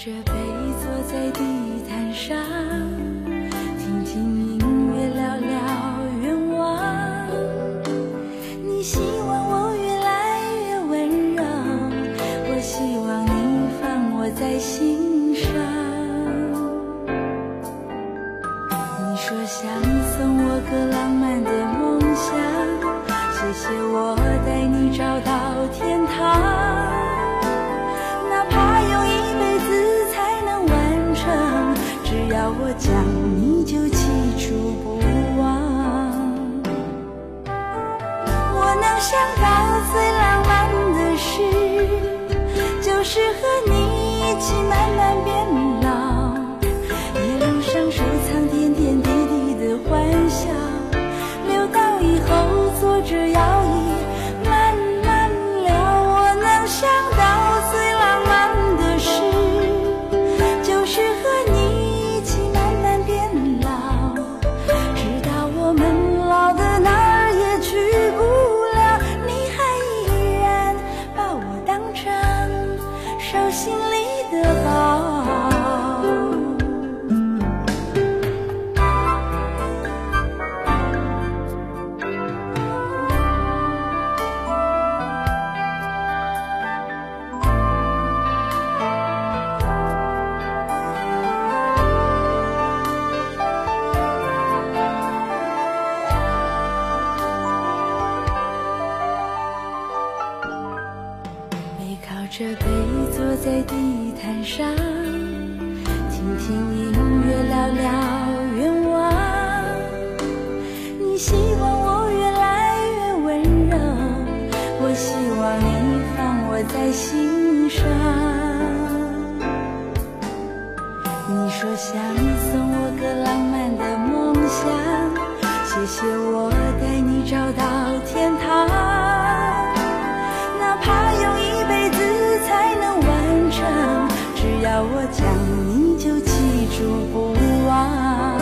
着杯坐在地毯上，听听音乐，聊聊愿望。你希望我越来越温柔，我希望你放我在心上。你说想送我个浪漫的梦想，谢谢我带你找到天堂。只要我讲，你就记住不忘。我能想到最浪漫的事，就是和你一起慢慢变老，一路上收藏点点滴滴的欢笑，留到以后坐着摇椅慢慢聊。我能想到最浪漫的事，就是和你心里的宝。背靠着背坐在地毯上，听听音乐，聊聊愿望。你希望我越来越温柔，我希望你放我在心上。你说想送我个浪漫的梦想，谢谢我带你找到天堂。哪怕用一辈子才能完成，只要我讲，你就记住不忘。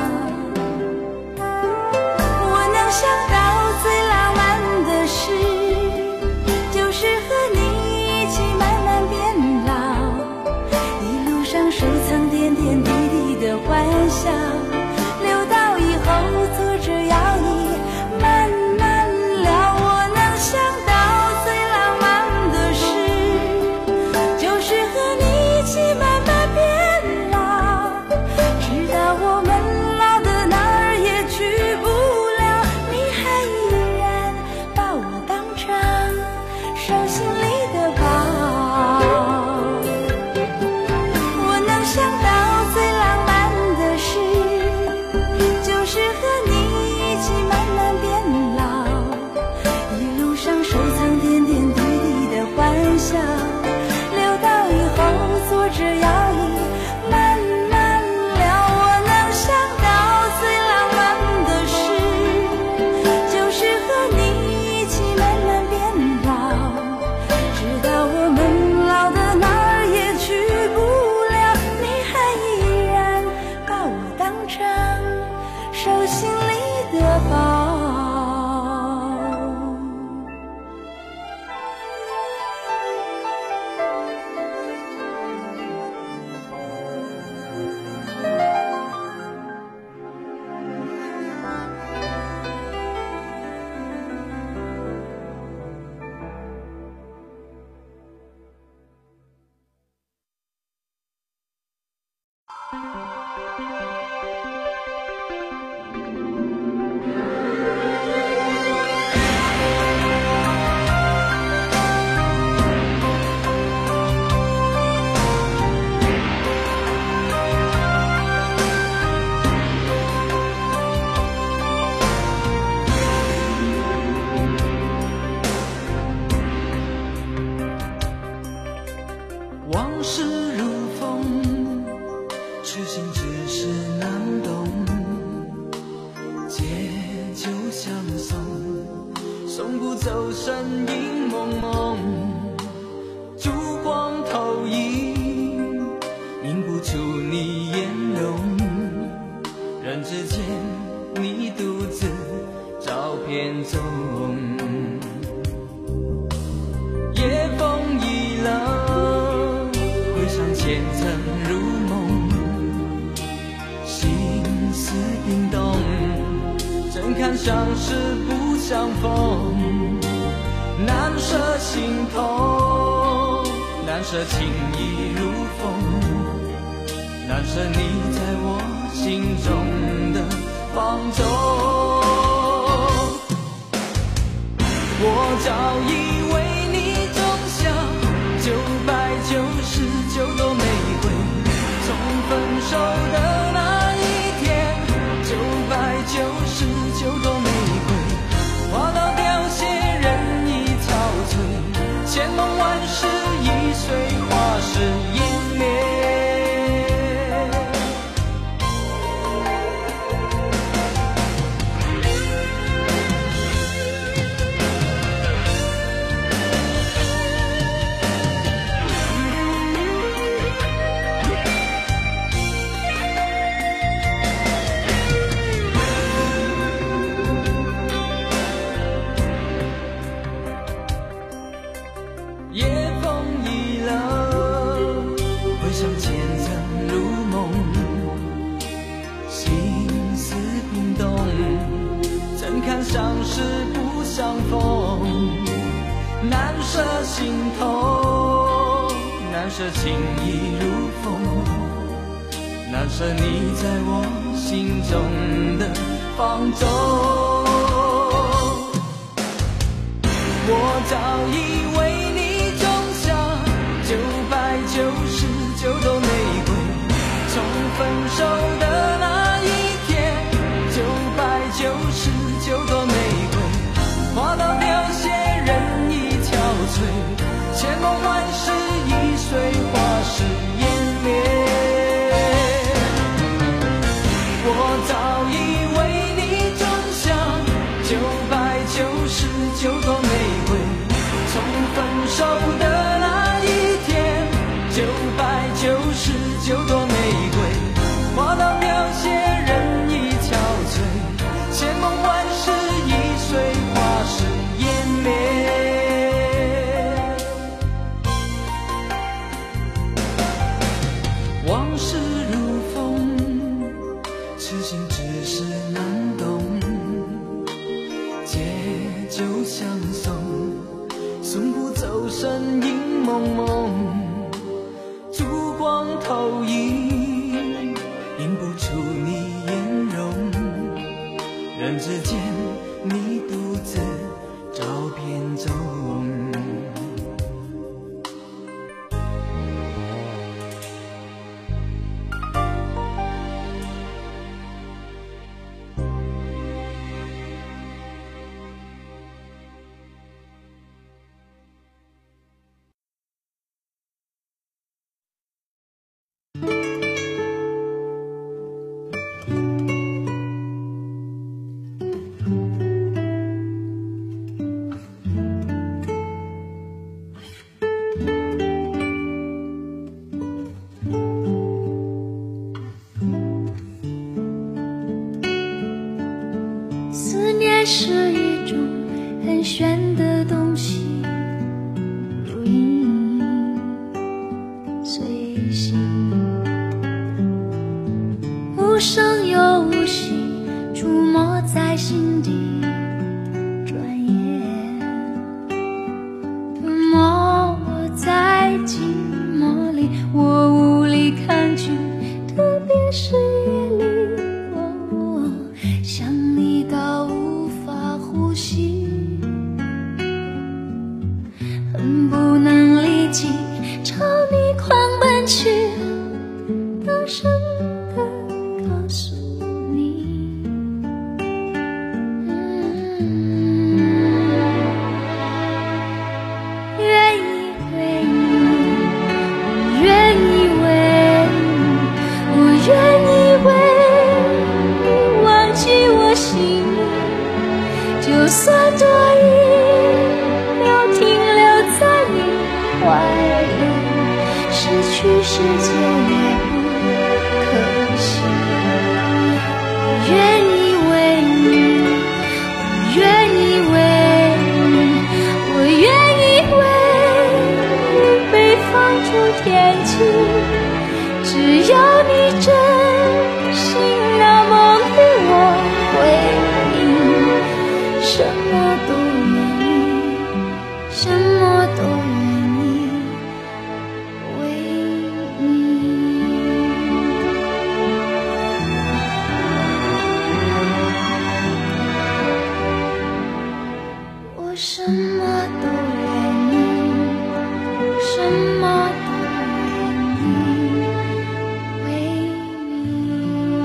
我能想到最浪漫的事，就是和你一起慢慢变老，一路上收藏点点滴滴的欢笑，留到以后坐着摇椅慢慢聊。我能想到留到以后坐着摇椅慢慢聊。我能想到最浪漫的事，就是和你一起慢慢变老，直到我们老的哪儿也去不了，你还依然把我当成手心里的宝。 往事如风，痴心只是难懂。借酒相送，送不走身影蒙蒙。烛光投影，映不出你颜容。人之间，你独自照片中。夜风已冷，千层如看相识不相逢，难舍心头，难舍情意如风，难舍你在我心中的放纵。我早以为你种下999朵玫瑰，从分手的那一天，999朵玫瑰花到凋谢，人已憔悴，千梦万世已随花事湮灭。夜风已冷，回想前尘如梦，心思冰冻，怎堪相识不相逢，难舍心头，难舍情意如风，难舍你在我心中的放纵。我早以为999朵玫瑰，从分手的那一天，999朵玫瑰花到凋谢，人已憔悴，千梦万世已随花事湮灭。我早以为你种下999朵玫瑰，从分手的那一天，999朵玫瑰花到凋谢，人已憔悴，千梦万世已随花事湮灭。往事如风，痴心只是难懂，借酒相送，送不走身影蒙蒙，烛光投影，映不出你颜容，人之间你独自照片中。 思念是一种很玄的东西，如影随形，无声又无息，出没在心底。转眼吞没我在寂寞里，我无力抗拒，特别是夜里，想你到无法呼吸，恨不能立即朝你狂奔去，大声地告诉你，愿意为你，我愿意为你，我愿意为你忘记我心里，就算多一秒停留在你怀里，失去世界也不可惜。我愿意为你，我愿意为你，我愿意为你被放逐天际，只要你真心那梦与我回应。 什么都愿意，什么都愿意为你。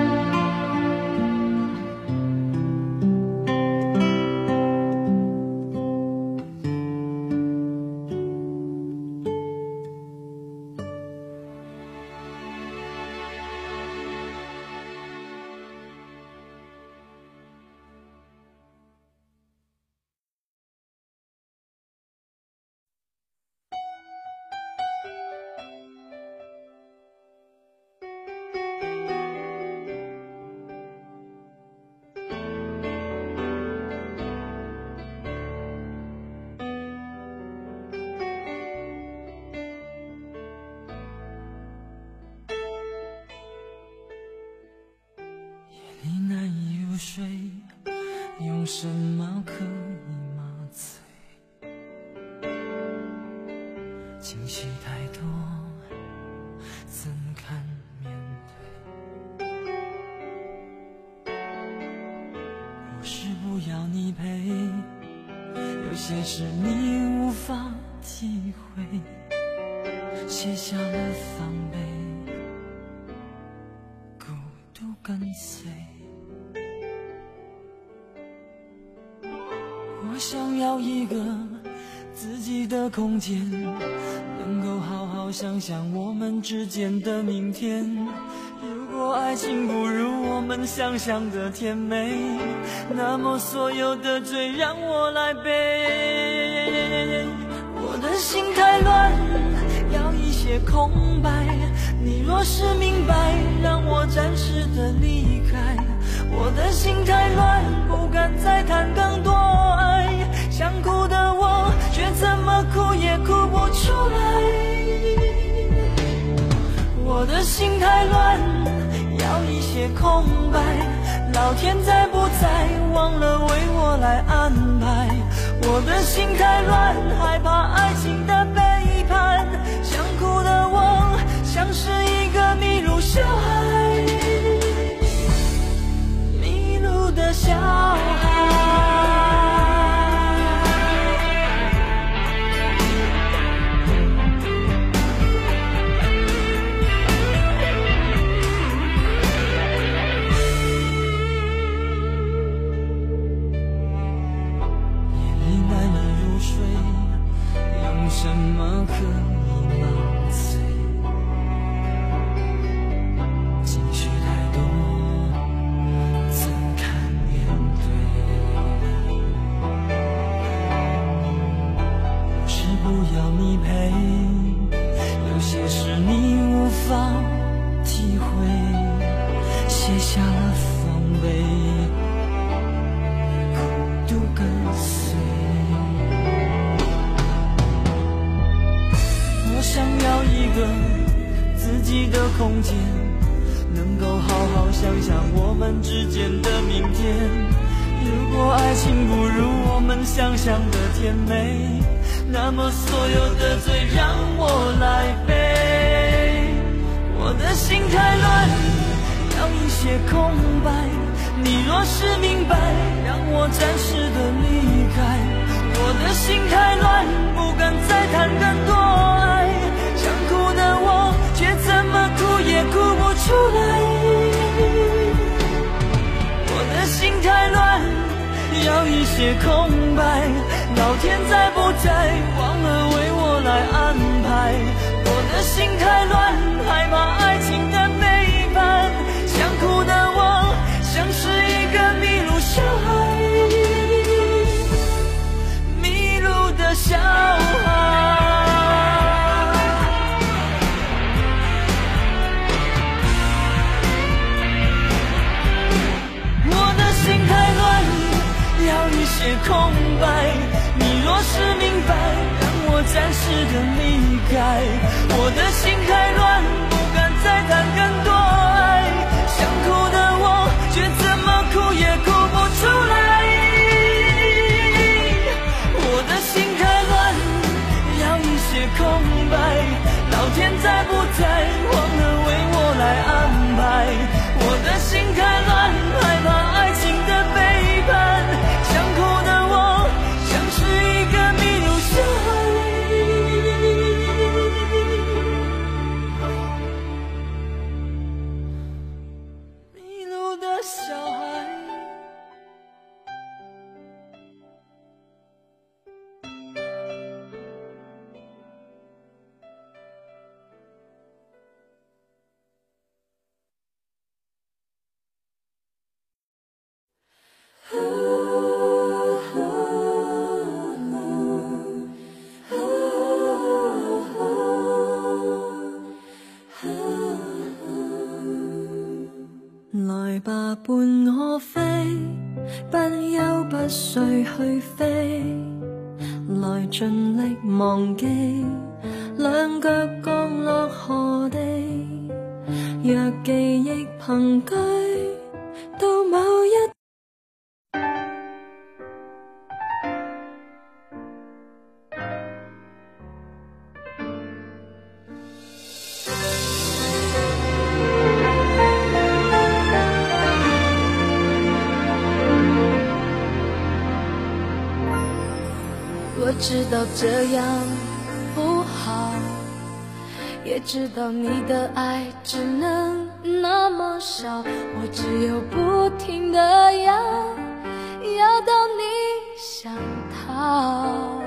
你难以入睡，用什么可以麻醉？情绪太多，怎堪面对？不是不要你陪，有些事你无法体会，卸下了防备，孤独跟随。我想要一个自己的空间，能够好好想想我们之间的明天。如果爱情不如我们想象的甜美，那么所有的罪让我来背。我的心太乱，要一些空白，你若是明白，让我暂时的离开。我的心太乱，不敢再谈更多爱，想哭的我却怎么哭也哭不出来。我的心太乱，要一些空白，老天在不在忘了为我来安排。我的心太乱，害怕爱情的背叛，想哭的我像是一个迷路小孩，迷路的小孩。什么可以麻醉？情绪太多，怎堪面对？不是不要你陪，有些事你无法体会，卸下了防备，孤独跟随。我想要一个自己的空间，能够好好想想我们之间的明天。如果爱情不如我们想象的甜美，那么所有的罪让我来背。我的心太乱，要一些空白，你若是明白，让我暂时的离开。我的心太乱，不敢再谈更多爱，想哭的我却怎么哭也哭不出来。我的心太乱，要一些空白，老天在不在忘了为我来安排。我的心太乱，害怕爱情的背叛，想哭的我像是一个迷路小孩，小孩。我的心太乱，要一些空白，你若是明白，让我暂时的离开。我的心太乱，不敢再谈更多爱，想哭的我却怎么哭也哭不出来。空白，老天在不在忘了为我来安排。我的心太乱，害怕爱情的背叛，想哭的我像不休不需去飛，來盡力忘記，兩腳降落何地，若記憶憑據到某一我知道这样不好，也知道你的爱只能那么少，我只有不停地要到你想逃。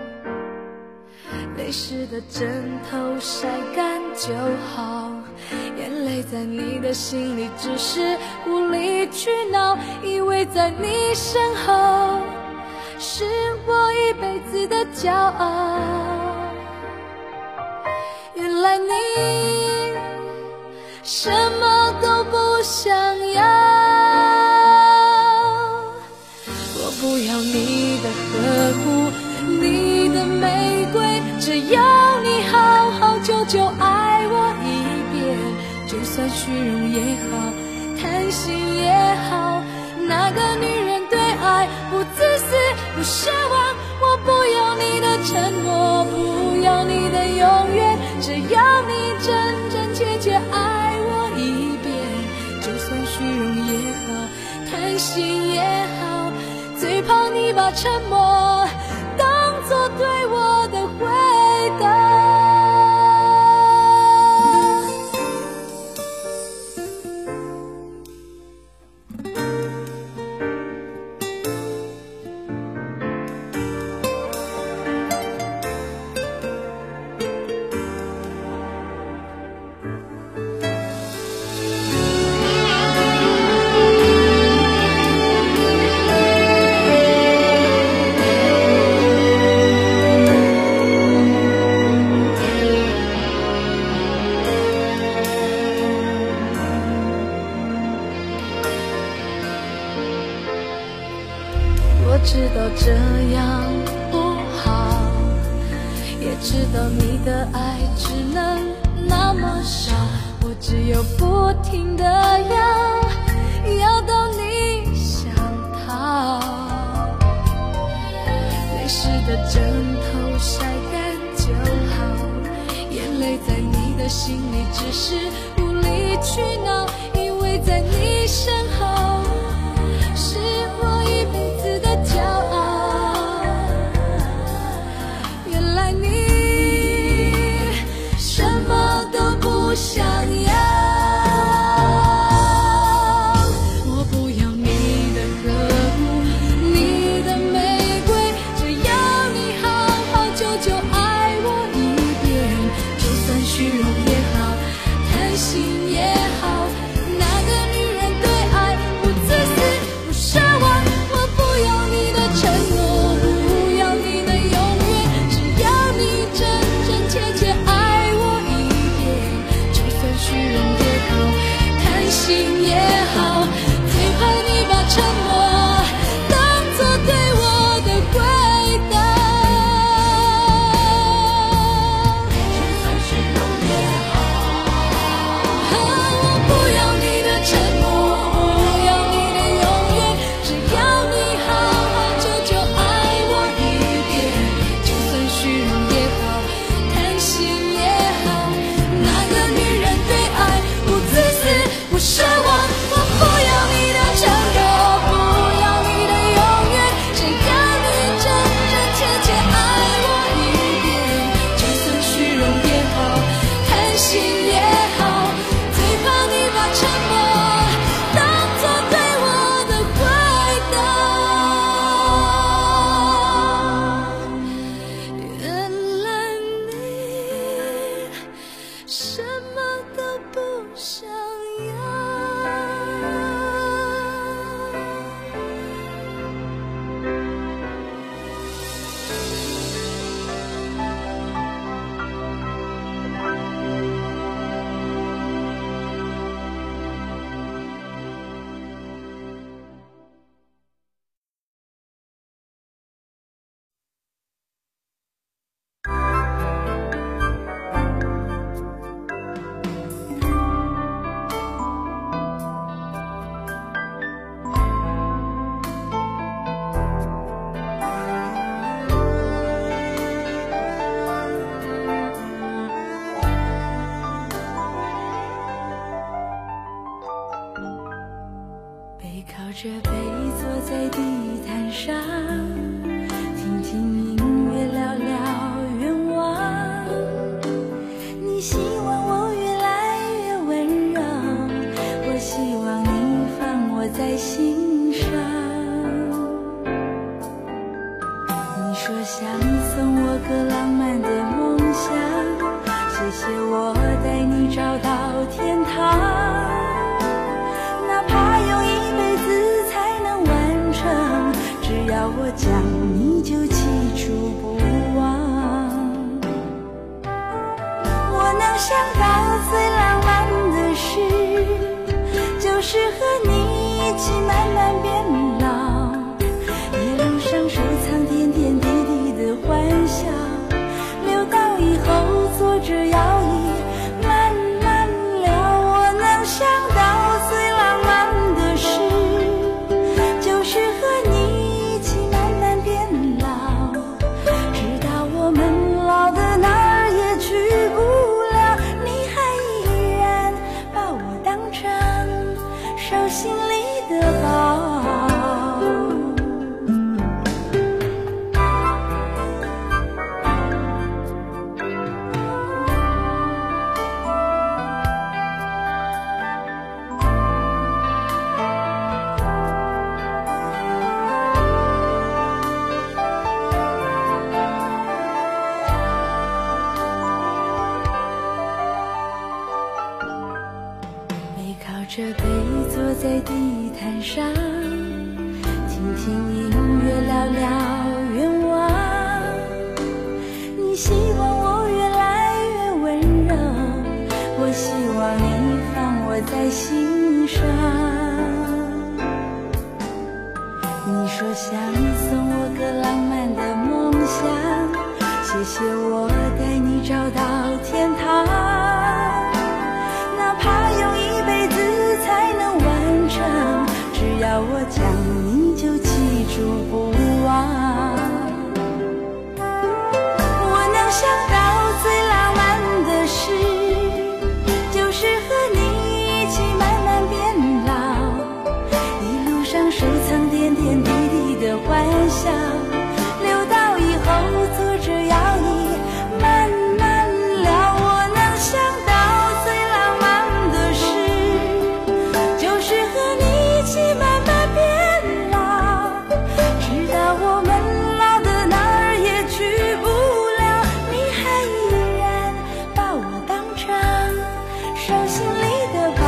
泪湿的枕头晒干就好，眼泪在你的心里只是无理取闹，以为在你身后是我一辈子的骄傲，原来你什么都不想要。我不要你的呵护，你的玫瑰，只要你好好久久爱我一遍，就算虚荣也好，贪心也好，那个女人对爱不自私不奢望，我不要你的承诺，不要你的永远，只要你真真切切爱我一遍，就算虚荣也好，贪心也好，最怕你把沉默当作对我的回答。我知道这样不好，也知道你的爱只能那么少，我只有不停地要到你想逃。泪湿的枕头晒干就好，眼泪在你的心里只是无理取闹，以为在你身后是我一辈子的骄傲，原来你什么都不想要。我不要上，听听音乐，聊聊愿望。你希望我越来越温柔，我希望你放我在心上。你说想送我个浪漫的梦想，谢谢我带你找到天堂，哪怕用一辈子才能完成，只要我讲你就记住不忘。我能想到最浪漫的事，就是和你一起慢慢变老，一路上收藏点点滴滴的欢笑，留到以后坐着摇椅慢慢聊。我能想到最浪漫的事，就是和你一起慢慢变老，直到我们老的哪儿也去不了，你还依然把我当成手心里的宝。这杯坐在地毯上，听听音乐，聊聊愿望。你希望我越来越温柔，我希望你放我在心上。你说想送我个浪漫的梦想，谢谢我带你找到天堂，哪怕用一辈子才能完成，只要我讲你就记住不忘。我能想到最浪漫的事，就是和你一起慢慢变老，一路上收藏点点滴滴的欢笑，留到以后坐着摇椅慢慢聊。我能想到最浪漫的事，就是和你一起慢慢变老，直到我们老的哪儿也去不了，你还依然把我当成手心里的宝。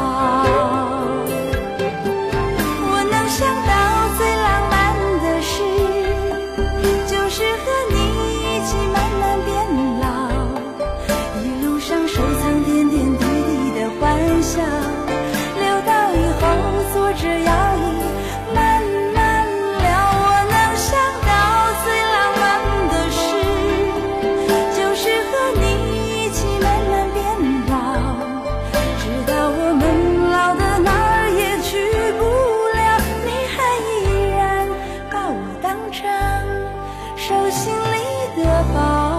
我能想到最浪漫的事，就是和你一起慢慢变老，一路上收藏点点滴滴的欢笑，留到以后坐着摇椅慢慢聊。我能想到最浪漫的事，就是和你一起慢慢变老，直到我们老的哪儿也去不了，你还依然把我当成手心里的宝。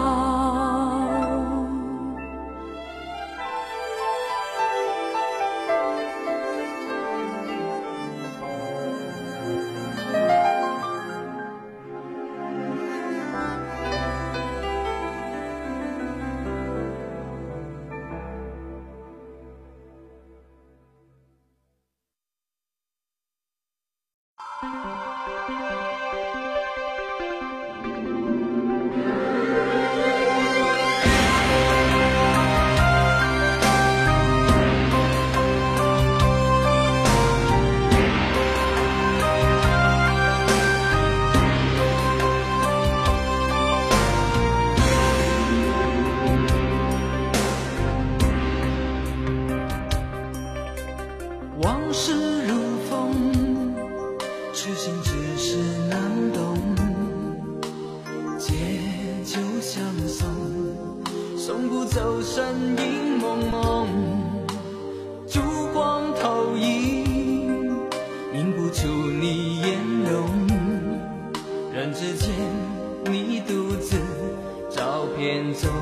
往事如风，痴心只是难懂。借酒相送，送不走身影蒙蒙。烛光投影，映不出你颜容。人之间，你独自照片中。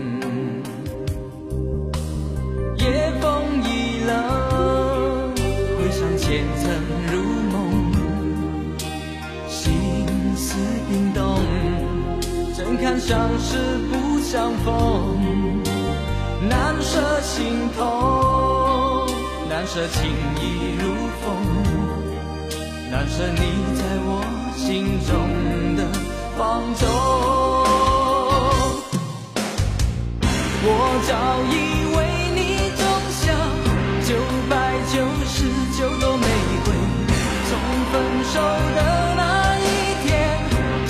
夜风已冷，回想前尘如梦， 看相识不相逢，难舍心头，难舍情意如风，难舍你在我心中的放纵。我早已为你种下999朵玫瑰，从分手的那一天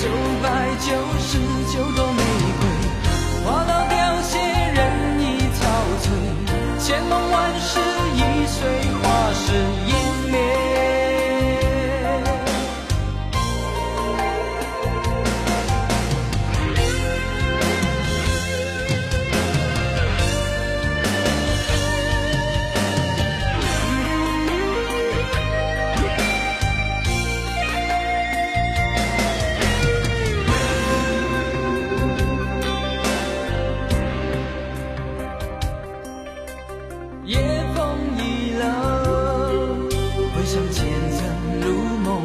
，999朵玫瑰花到凋谢，人已憔悴，千梦万世已随花事湮灭。夜风已冷，回想前尘如梦，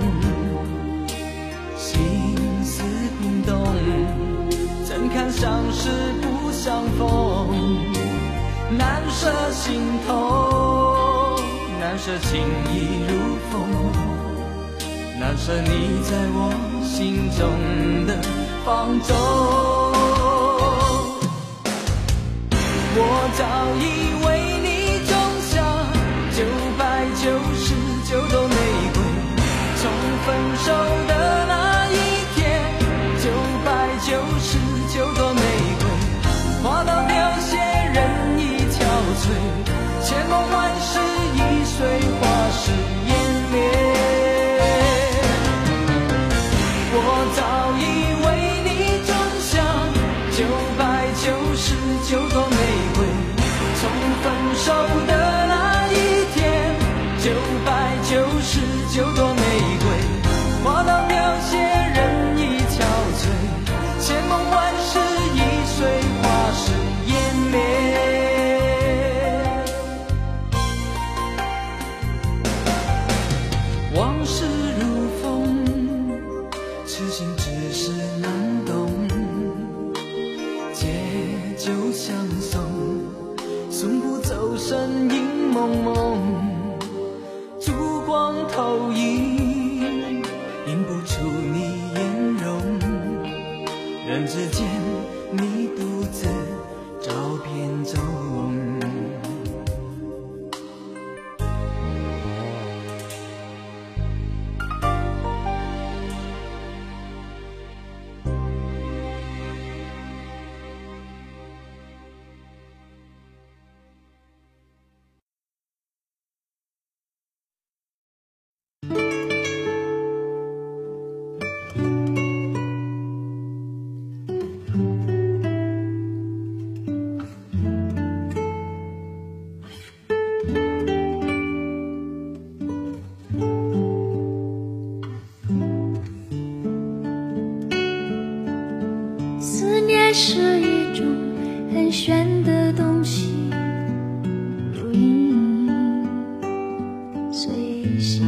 心思冰冻，怎堪相识不相逢，难舍心头，难舍情意如风，难舍你在我心中的放纵。我早已为你种下999朵玫瑰，从分手的那一天，999朵玫瑰花到凋谢，人已憔悴，千梦万世已随花事湮灭。我早已为你种下999朵玫瑰，从分手的那一天，999朵玫瑰花到凋谢，人已憔悴，千梦万世已随花事湮灭。往事如风，痴心只是难懂，借酒相送，送不走身影蒙蒙，烛光投影，映不出你颜容，人之间你独自照片中。 思念是一种很玄的东西，如影随形，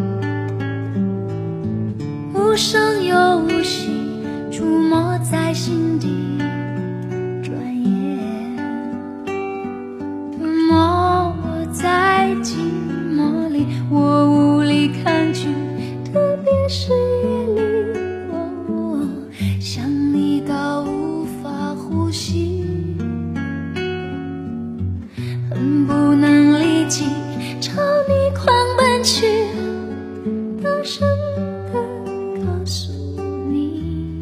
无声又无息，出没在心底，转眼吞没我在寂寞里，我无力抗拒，特别是夜里，想你到无法呼吸，恨不能立即朝你狂奔去，大声地告诉你，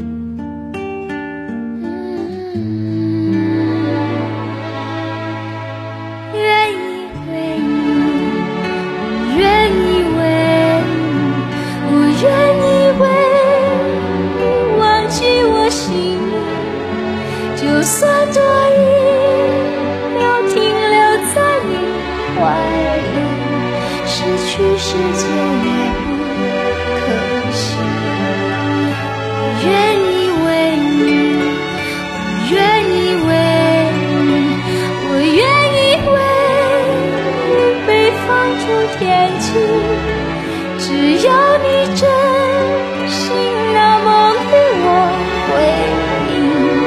愿意为你，我愿意为你，我愿意为你忘记我心里，就算多一秒停留在你怀里，失去世界也不可惜。我愿意为你，我愿意为你，我愿意为你被放逐天际，只要你真心那梦与我回应。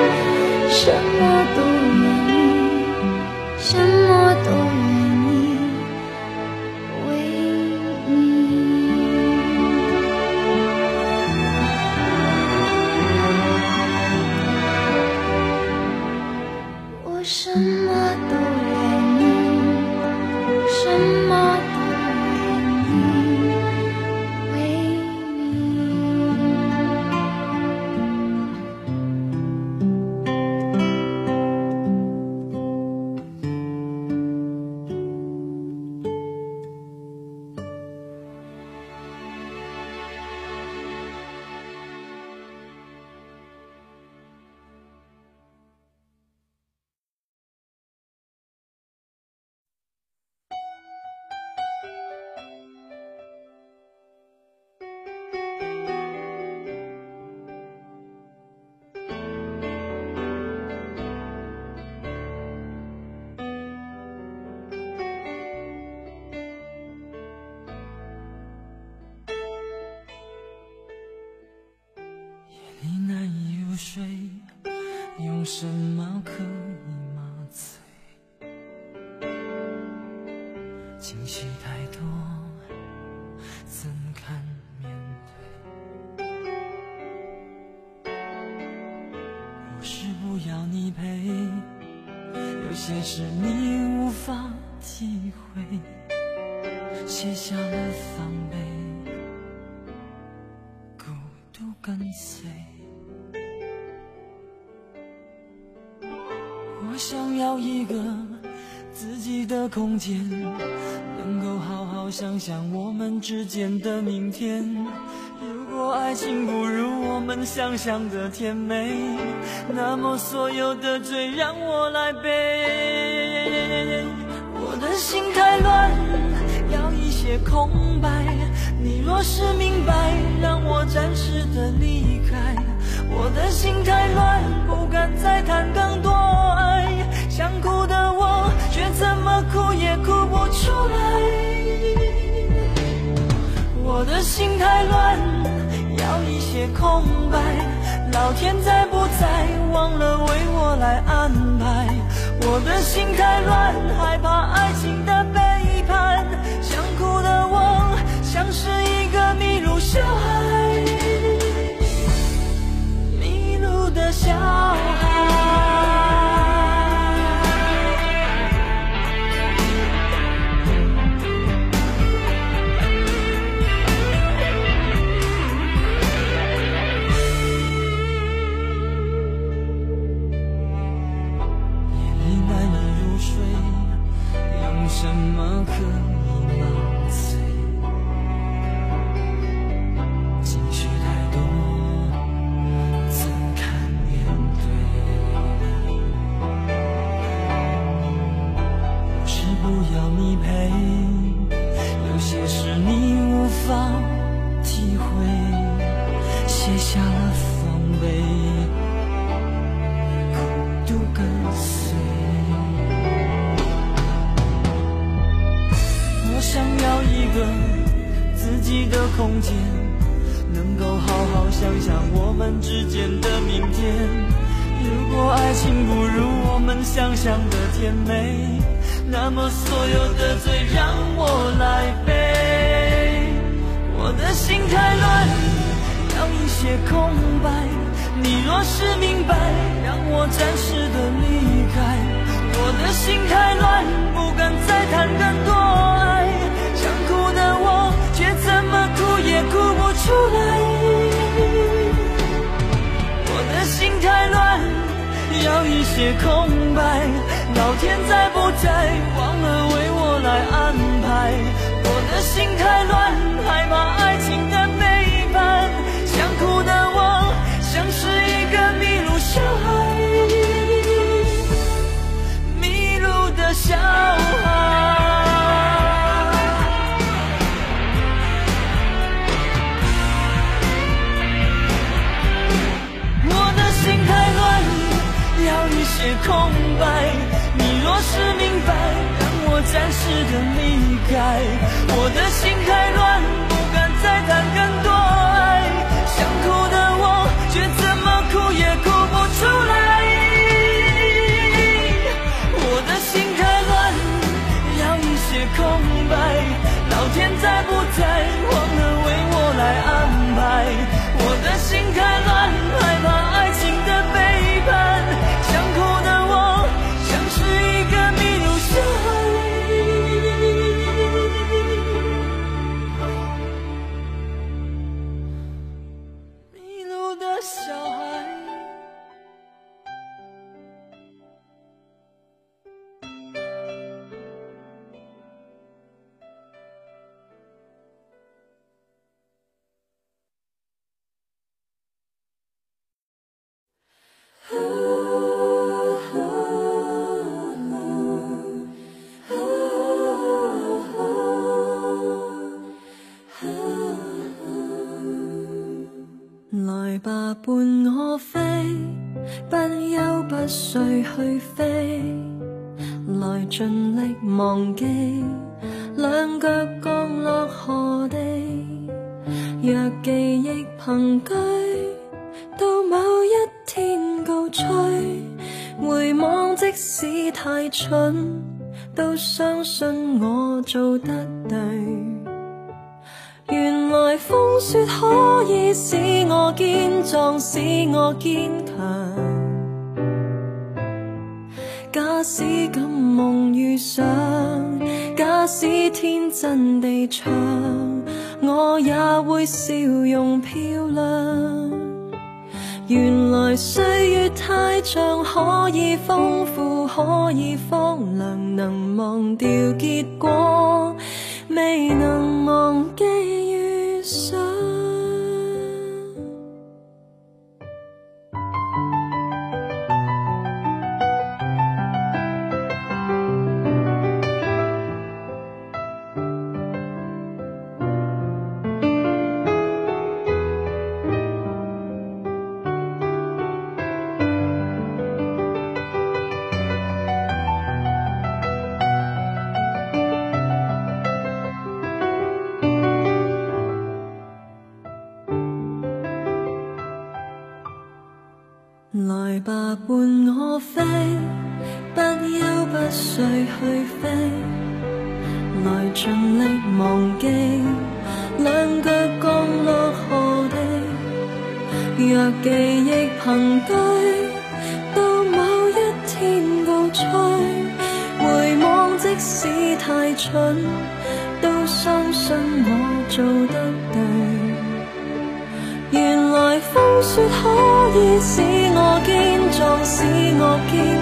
用什么可以麻醉？情绪太多，怎堪面对？不是不要你陪，有些事你无法体会，卸下了防备，孤独跟随。我想要一个自己的空间，能够好好想想我们之间的明天。如果爱情不如我们想象的甜美，那么所有的罪让我来背。我的心太乱，要一些空白，你若是明白，让我暂时的离开。我的心太乱，不敢再谈更多爱，想哭的我却怎么哭也哭不出来。我的心太乱，要一些空白，老天在不在忘了为我来安排。我的心太乱，害怕爱情的背叛，想哭的我像是一个迷路小孩，迷路的小孩。什么可以麻醉？情绪太多，怎堪面对？不是不要你陪，有些事你无法体会，卸下了防备，孤独跟随。想要一个自己的空间，能够好好想想我们之间的明天。如果爱情不如我们想象的甜美，那么所有的罪让我来背。我的心太乱，要一些空白，你若是明白，让我暂时的离开。我的心太乱，不敢再谈更多爱，想哭的我却怎么哭也哭不出来。我的心太乱，要一些空白，老天在不在忘了为我来安排。我的心太乱，害怕爱情的背叛，想哭的我像是一个迷路小孩，小孩。我的心太乱，要一些空白，你若是明白，让我暂时的离开。我的心太乱，不敢再谈更多爱，想哭的我却怎么哭也哭不出来。空白，老天在不在忘了为我来安排。我的心太乱，害怕爱情的背叛，想哭的我像是一个迷路小孩，迷路的小孩。 來吧，伴我飛，不休不睡去飛，來盡力忘記，兩腳降落何地。若記憶憑據，到某一天告吹， 使太蠢，都相信我做得對。原來風雪可以使我堅壯，使我堅強。假使敢夢遇上，假使天真地唱，我也會笑容漂亮。原來歲月太長，可以豐富，可以荒涼，能忘掉結果，未能忘記遇上。來吧，伴我飛，不休不睡去飛，來盡力忘記兩腳降落何地。若記憶憑據，到某一天告吹，回望即使太蠢，都相信我做得對。原來風雪可以使我堅壯，使我堅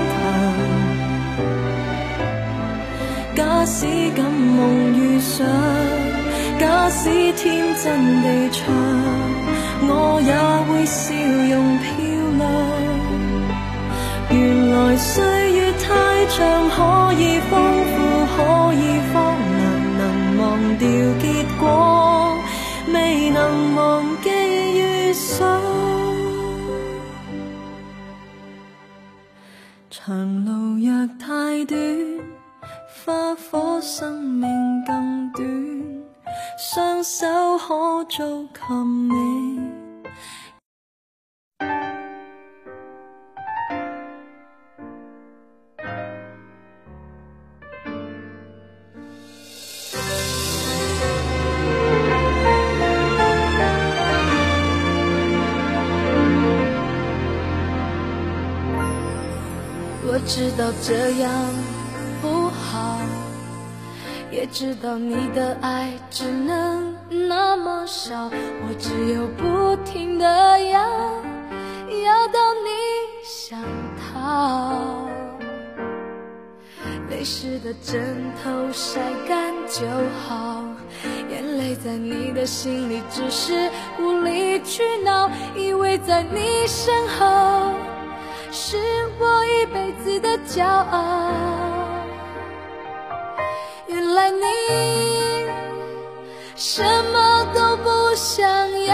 強。假使敢夢遇上，假使天真地唱，我也會笑容漂亮。原來歲月太長，可以豐富，可以荒涼，能忘掉結果，未能忘記遇上。長路若太短，花火生命更短，雙手可做琴美。 我知道这样不好，也知道你的爱只能那么少，我只有不停地要到你想逃。泪湿的枕头晒干就好，眼泪在你的心里只是无理取闹，以为在你身后是我一辈子的骄傲。原来你什么都不想要，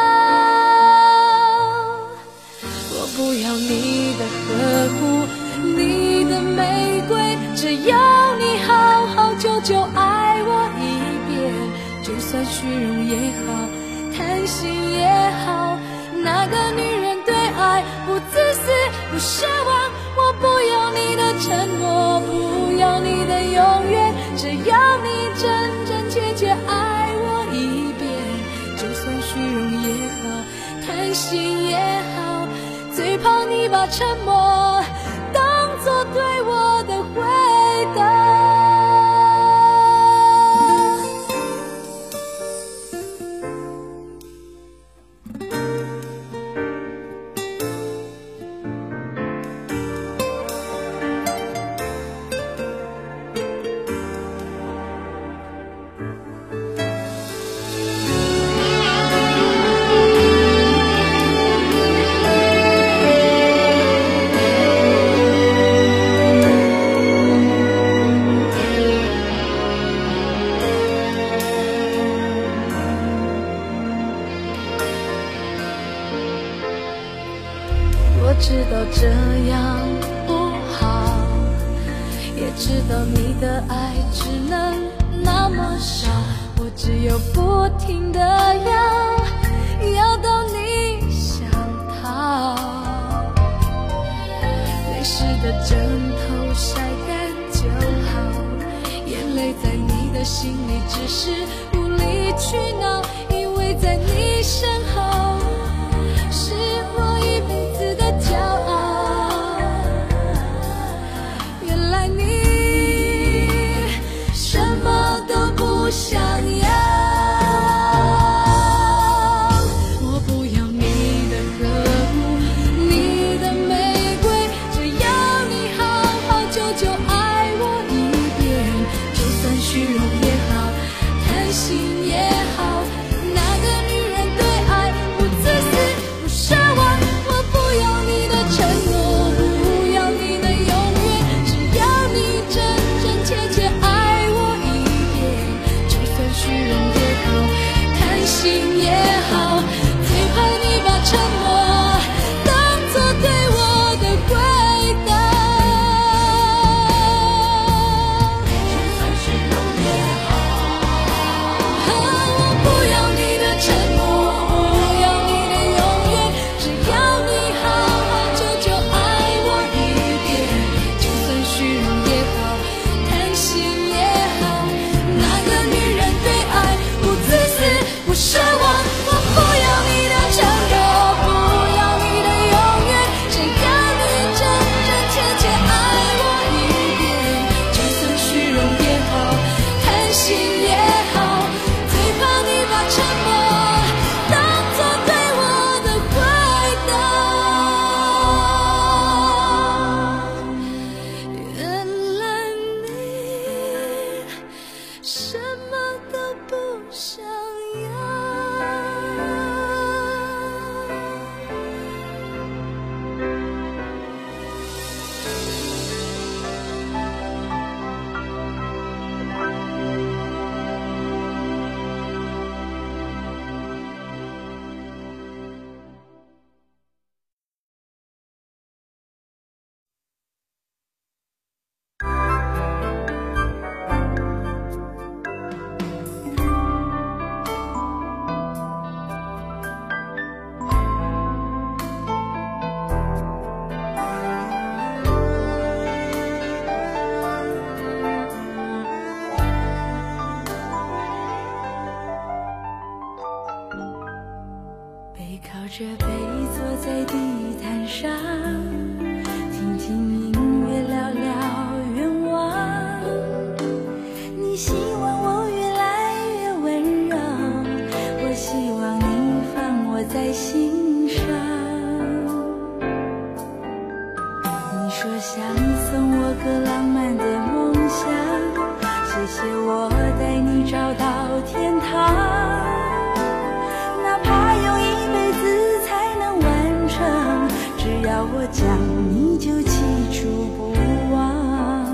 我不要你的呵护，你的玫瑰，只要你好好久久爱我一遍。就算虚荣也好，贪心也好，那个女人对爱不自私不奢望，我不要你的承诺，不要你的永远，只要你真真切切爱我一遍。就算虚荣也好，贪心也好，最怕你把沉默当作对我的回答。我知道这样不好，也知道你的爱只能那么少，我只有不停地要到你想逃。泪湿的枕头背靠着背坐在地毯上，听听音乐，聊聊愿望。你希望我越来越温柔，我希望你放我在心上。你说想送我个浪漫的梦想，谢谢我带你找到天堂。只要我讲，你就记住不忘。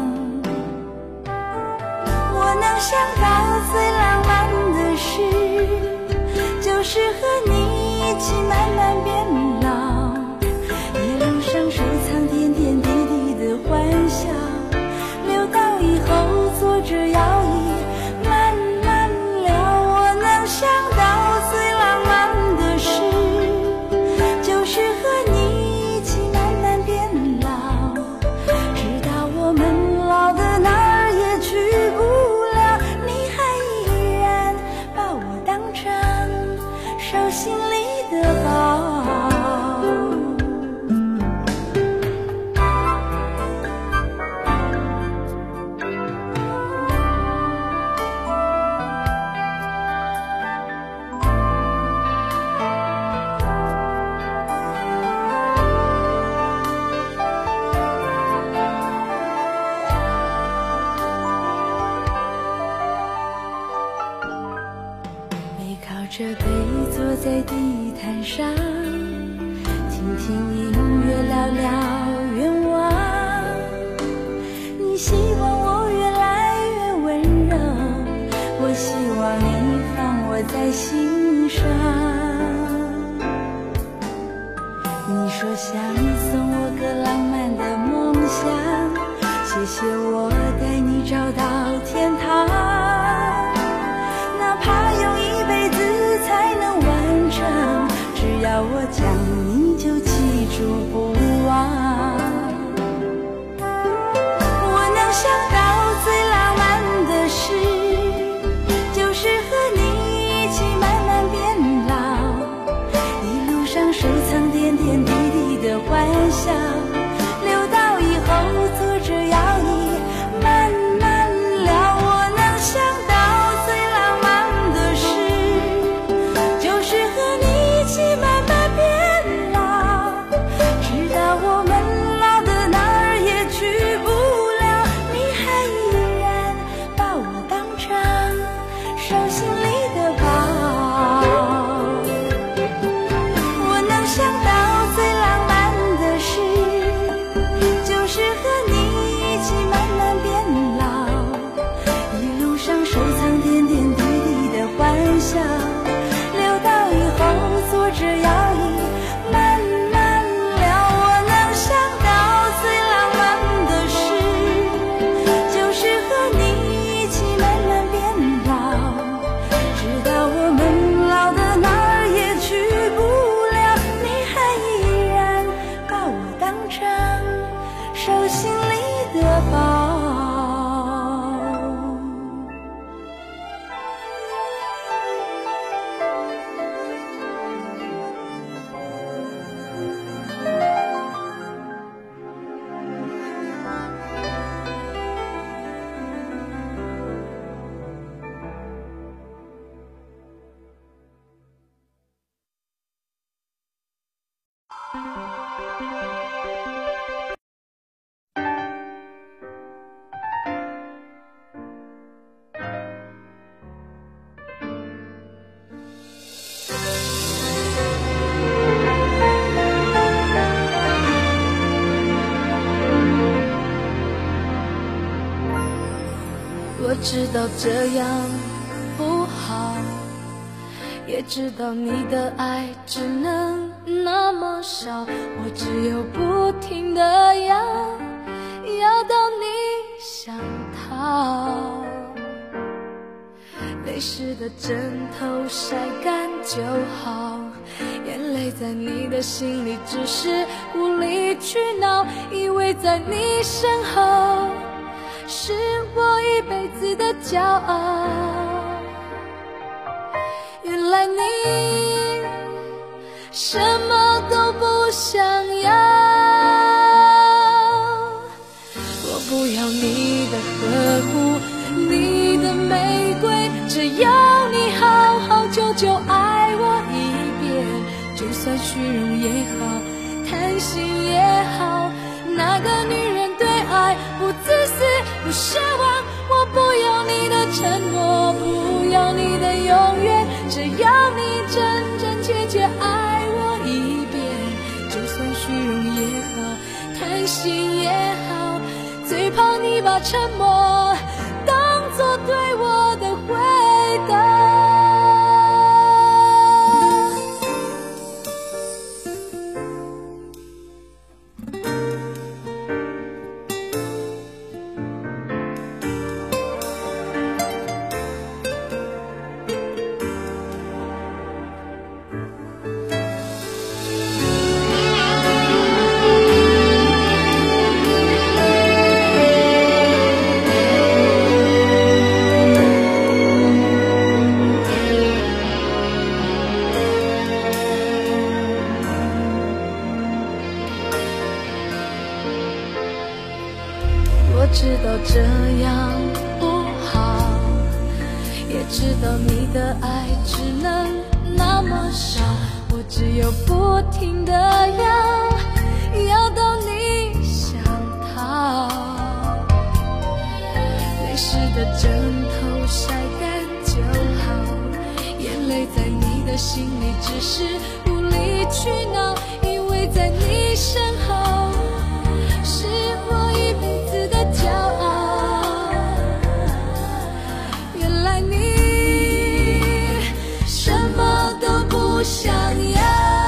我能想到最浪漫的事，就是和你一起慢慢变老，一路上收藏点点滴滴的欢笑，留到以后坐着摇椅慢慢聊。我能想到最浪漫的事，就是和你心里的宝。着背坐在地毯上，听听音乐，聊聊愿望。你希望我越来越温柔，我希望你放我在心上。你说想送我个浪漫的梦想，谢谢我带你找到天堂。哪怕用一辈子才能完成，只要我讲，你就记住不忘。我能想到最浪漫的事，就是和你一起慢慢变老，一路上收藏点点滴滴的欢笑，留到以后坐着摇椅慢慢聊。我能想到我知道这样不好，也知道你的爱只能那么少，我只有不停地要到你想逃。泪湿的枕头晒干就好，眼泪在你的心里只是无理取闹，以为在你身后是我一辈子的骄傲。原来你什么都不想要。我不要你的呵护，你的玫瑰，只要你好好久久爱我一遍。就算虚荣也好，贪心也好，那个女人对爱不自私不奢望。我不要你的承诺，不要你的永远，只要你真真切切爱我一遍。就算虚荣也好，贪心也好，最怕你把沉默当作对我的回答。我知道这样不好，也知道你的爱只能那么少，我只有不停地要到你想逃。泪湿的枕头晒干就好，眼泪在你的心里只是无理取闹，因为在你身后是我一辈子的骄傲。原来你什么都不想要，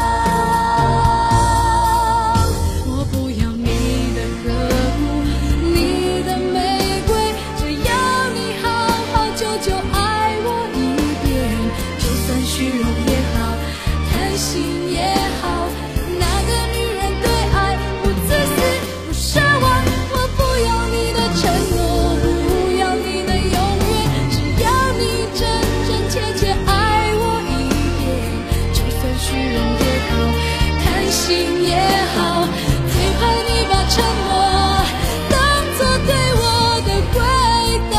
我不要你的呵护，你的玫瑰，只要你好好久久爱我一遍。就算虚荣也好，贪心也好，那个女人对爱不自私不奢望。我不要你的承诺，不要你的永远，只要你真真切切爱我一遍。就算虚荣也好，贪心也好，最怕你把沉默当作对我的回答。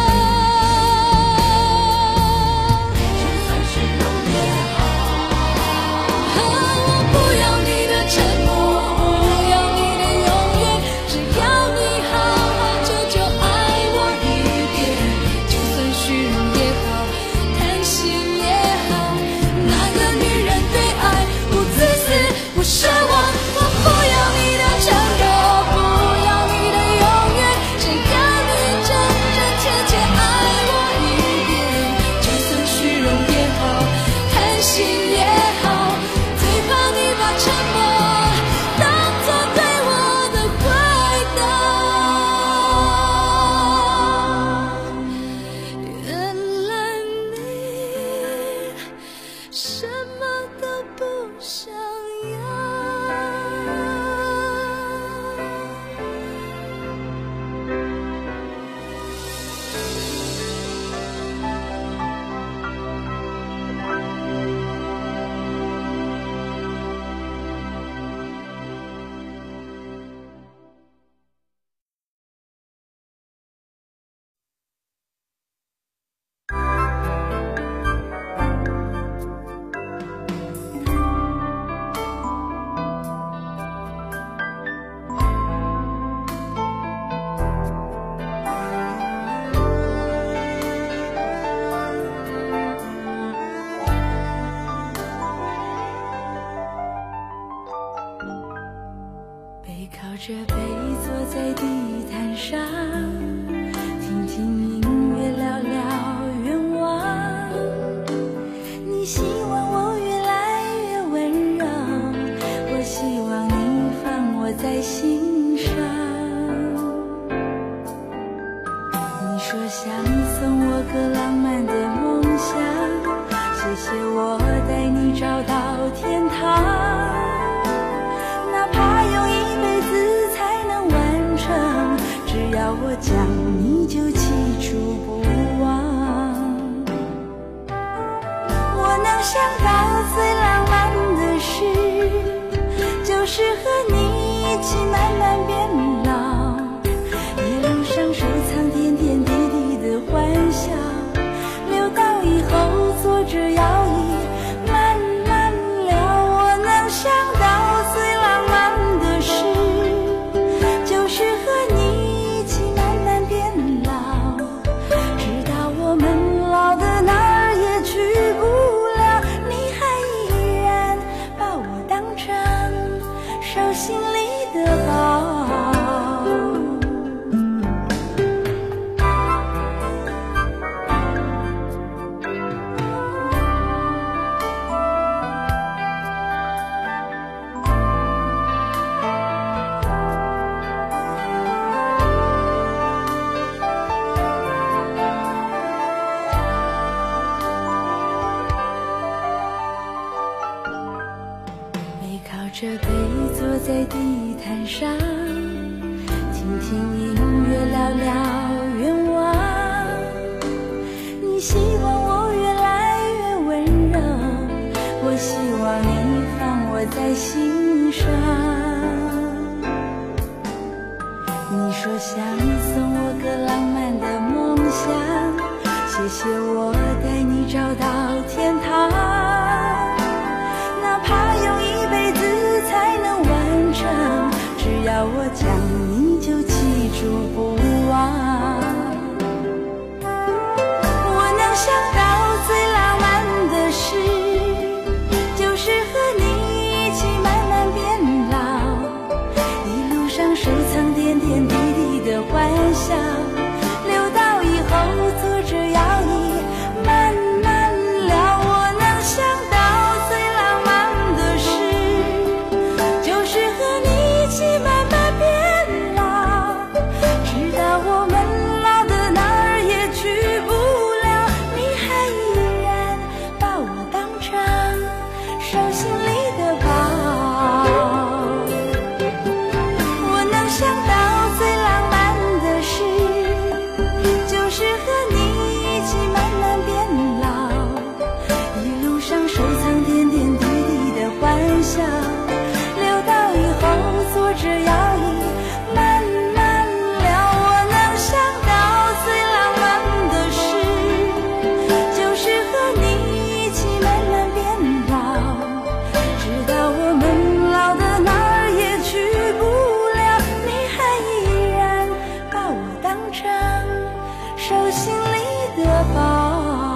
就算虚荣也好，我不要你的承诺，不要你的永远，只要你好好久久爱我一遍。就算虚荣也好，贪心也好，那个女人对爱不自私不奢望。我不要你的承诺，不要你的永远，只要你真真切切爱我一遍。就算虚荣也好，贪心也好，最怕你把沉默当作对我的回答。原来你什么都不想要。背靠着背坐在地毯上，听听音乐，聊聊愿望。你希望我越来越温柔，我希望你放我在心上。你说想送我个浪漫的梦想，谢谢我带你找到天堂。哪怕用一辈子才能完成，只要我靠着背坐在地毯上，听听音乐，聊聊愿望。你希望我越来越温柔，我希望你放我在心上。你说想送我个浪漫的梦想，谢谢我带你找到天堂，哪怕用一辈子才能完成，只要我讲你就记住不忘。我能想到最浪漫的事，就是和你一起慢慢变老，一路上收藏点点滴滴的欢笑，留到以后坐着摇椅慢慢聊。我能想到最浪漫的事，就是和你一起慢慢变老，直到我们老的哪儿也去不了，你还依然把我当成手心里的宝。我能想到最浪漫的事，就是和你一起慢慢变老，一路上收藏点点滴滴的欢笑，留到以后坐着摇椅慢慢聊。我能想到最浪漫的事，就是和你一起慢慢变老，直到我们老的哪儿也去不了，你还依然把我当成手心里的宝。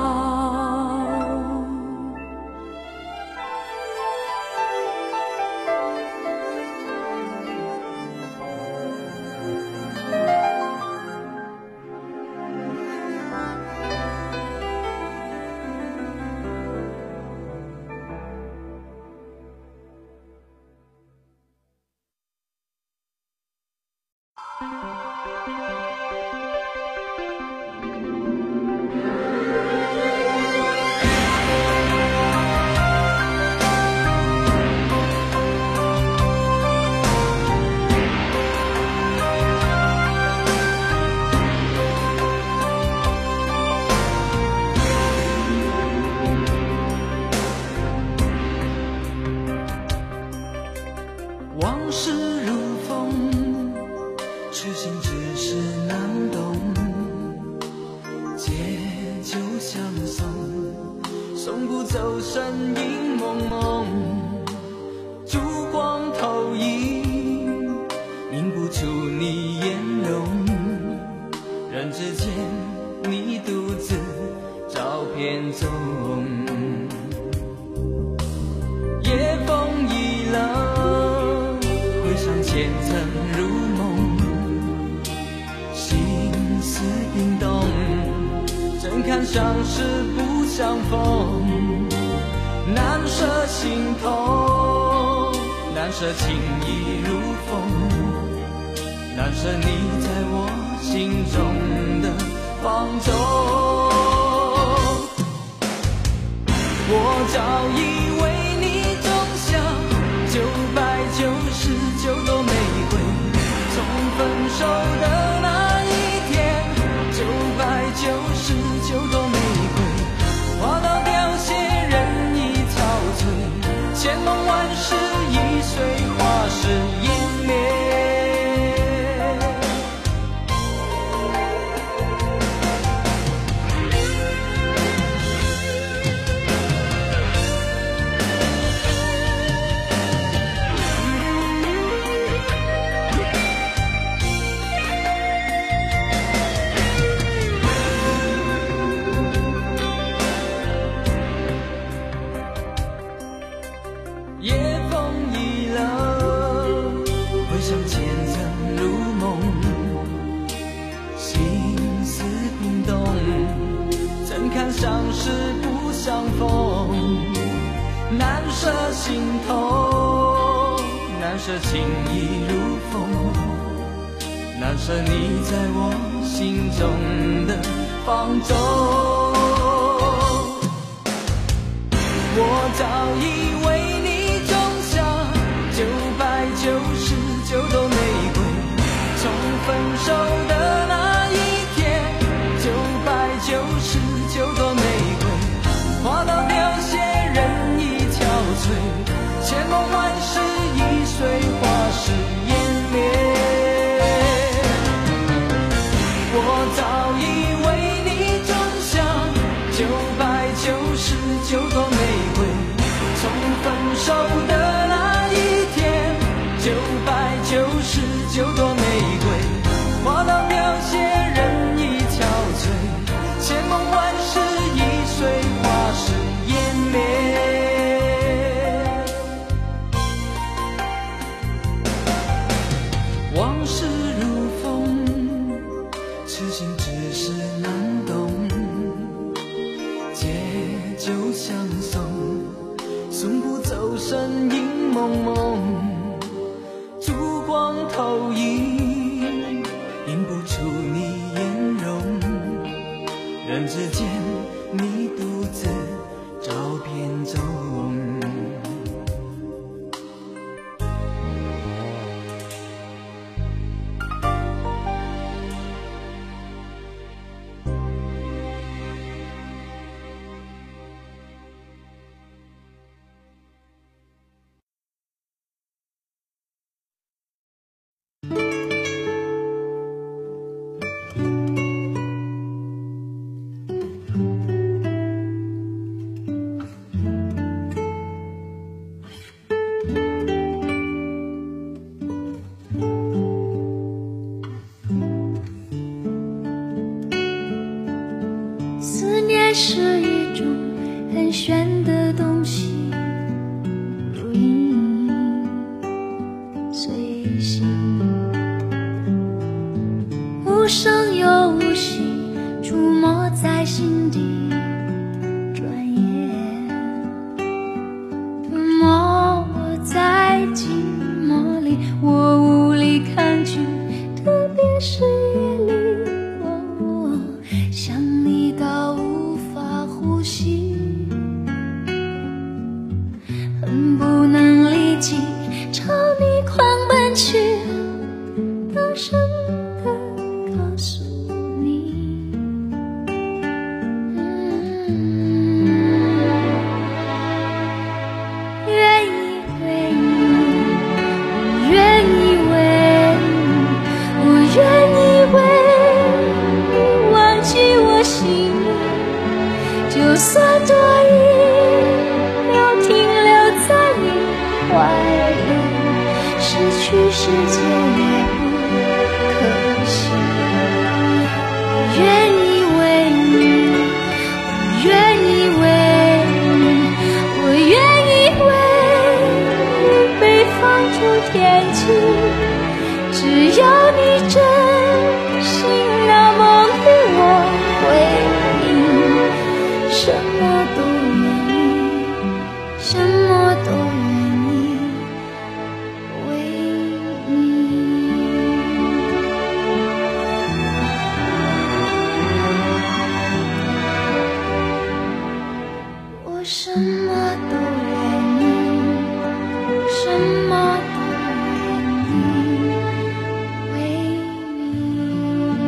往事如风，痴心只是难懂，借酒相送，送不走身影蒙蒙，烛光投影，映不出你颜容，人之间你独自照片中，夜风已冷，回想前曾如梦，心思冰冻，怎堪相识不相逢，难舍心头，难舍情意如风，难舍你在我心中的放纵。我早已为你种下999朵玫瑰，从分手的那一天，999朵玫瑰花到凋谢，人已憔悴，千梦万世已随花事湮灭。夜风已冷，回想前曾如梦，心思冰冻，怎堪相识不相逢，难舍心头，难舍情意如风，难舍你在我心中的放纵。我早已为你种下千梦万世易碎，花时湮灭。我早已为你种下999朵玫瑰，从分手的那一天，999朵玫瑰，花到凋谢，人已憔悴，千梦万世易碎，花时湮灭。往事如风，痴心只是难懂，借酒相送，送不走身影蒙蒙，烛光投影，映不出你颜容，人之间你独自照片中。 思念是一种很玄的东西，如影随形，无声又无息，出没在心底，转眼吞没我在寂寞里，我无力抗拒，特别是夜里，想你到无法呼吸，恨不能立即朝你狂奔去，大声地告诉你，愿意为你，我愿意为你，我愿意为你忘记我心里，就算多一秒停留在你怀里，失去世界也不可惜。我愿意为你，我愿意为你，我愿意为你被放逐天际，只要你真心那梦与我回应，什么都愿意，什么都愿意为你。我什么都愿意，什么都愿意为你。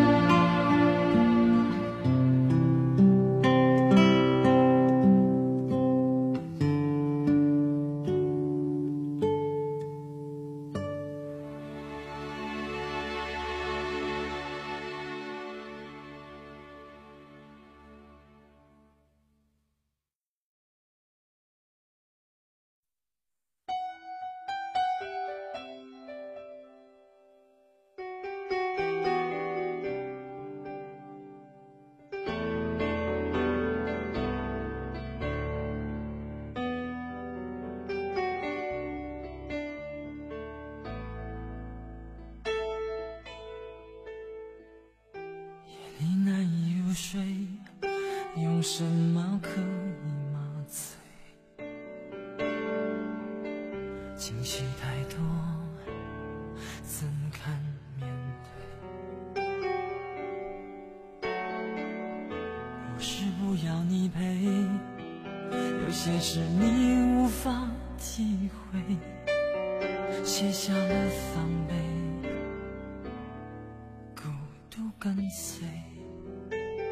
你难以入睡，用什么可以麻醉？情绪太多，怎堪面对？不是不要你陪，有些事你无法体会，卸下了防备，孤独跟随。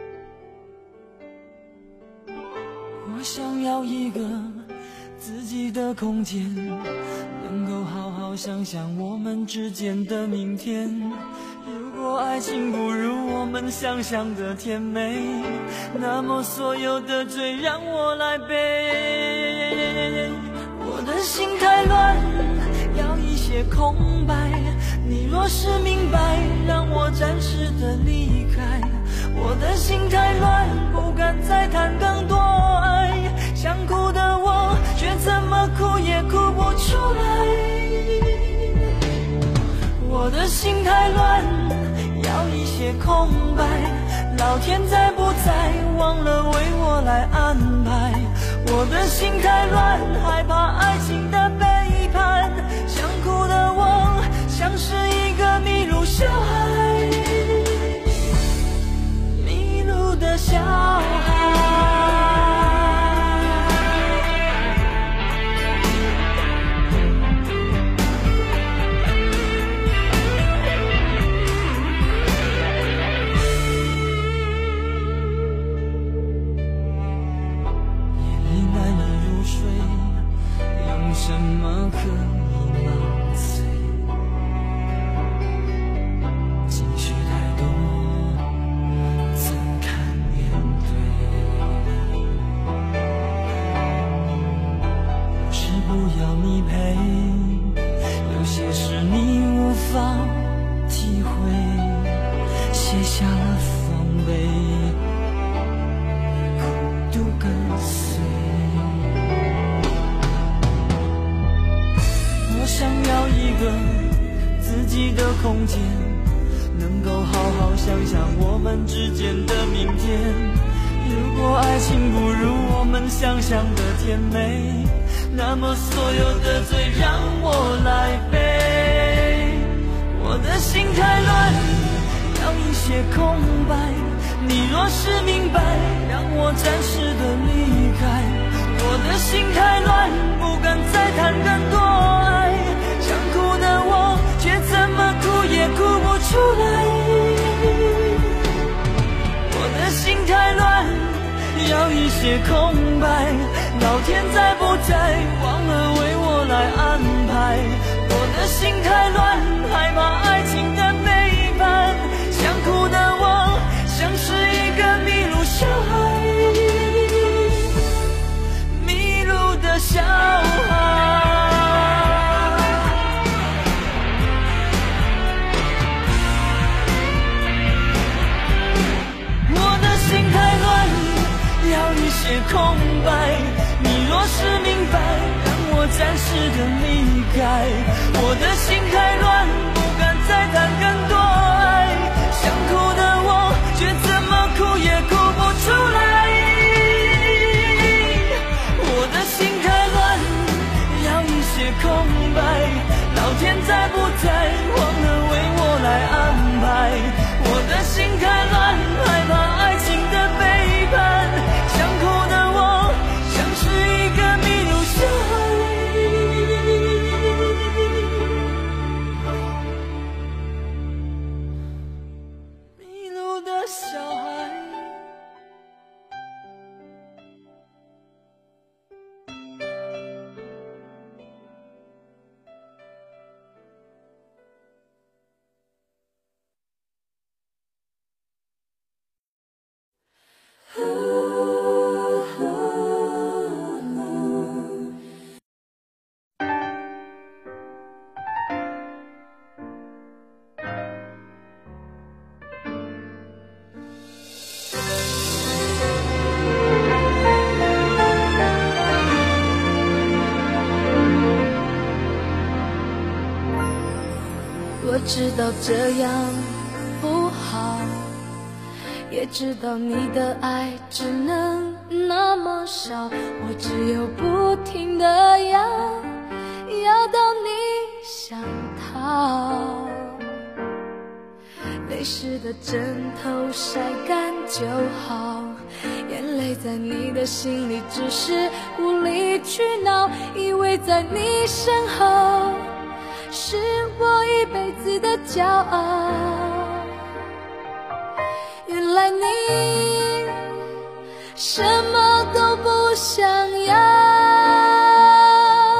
我想要一个自己的空间，能够好好想想我们之间的明天。如果爱情不如我们想象的甜美，那么所有的罪让我来背。我的心太乱，要一些空白，你若是明白，让我暂时的离开。我的心太乱，不敢再谈更多爱，想哭的我却怎么哭也哭不出来。我的心太乱，要一些空白，老天在不在忘了为我来安排。我的心太乱，害怕爱情的背叛，想哭的我像是一个迷路小孩，迷路的小孩。什么可以麻醉？情绪太多，怎堪面对？有时不要你陪，有些事你无法体会，卸下了防备，孤独跟随。我想要一个自己的空间，能够好好想想我们之间的明天。如果爱情不如我们想象的甜美，那么所有的罪让我来背。我的心太乱，要一些空白，你若是明白，让我暂时的离开。我的心太乱，不敢再谈更多爱，想哭的我却怎么哭也哭不出来。我的心太乱，要一些空白，老天在不在忘了为我来安排。我的心太乱，害怕爱情的背叛，想哭的我像是一个迷路小孩，小孩。我的心太乱，要一些空白，你若是明白，让我暂时的离开。我的心太乱，不敢再谈更多爱，想哭的我却怎么哭也哭不出来。空白，老天在不在忘了为我来安排。我的心太乱，害怕爱情的背叛，想哭的我像是一个迷路小孩，迷路的小孩。 我知道这样不好，也知道你的爱只能那么少，我只有不停地要到你想逃。泪湿的枕头晒干就好，眼泪在你的心里只是无理取闹，以为在你身后是我一辈子的骄傲。原来你什么都不想要，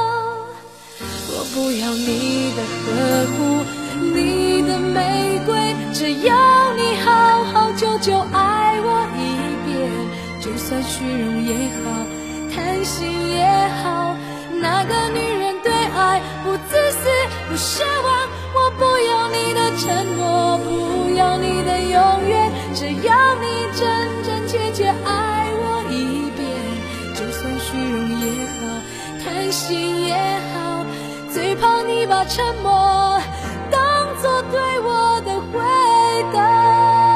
要你的呵护，你的玫瑰，只要你好好久久爱我一遍，就算虚荣也好，贪心也好，那个女人对爱不自私不奢望，我不要你的承诺，不要你的永远，只要你真真切切爱我一遍，就算虚荣也好，贪心也好，最怕你把沉默当作对我的回答。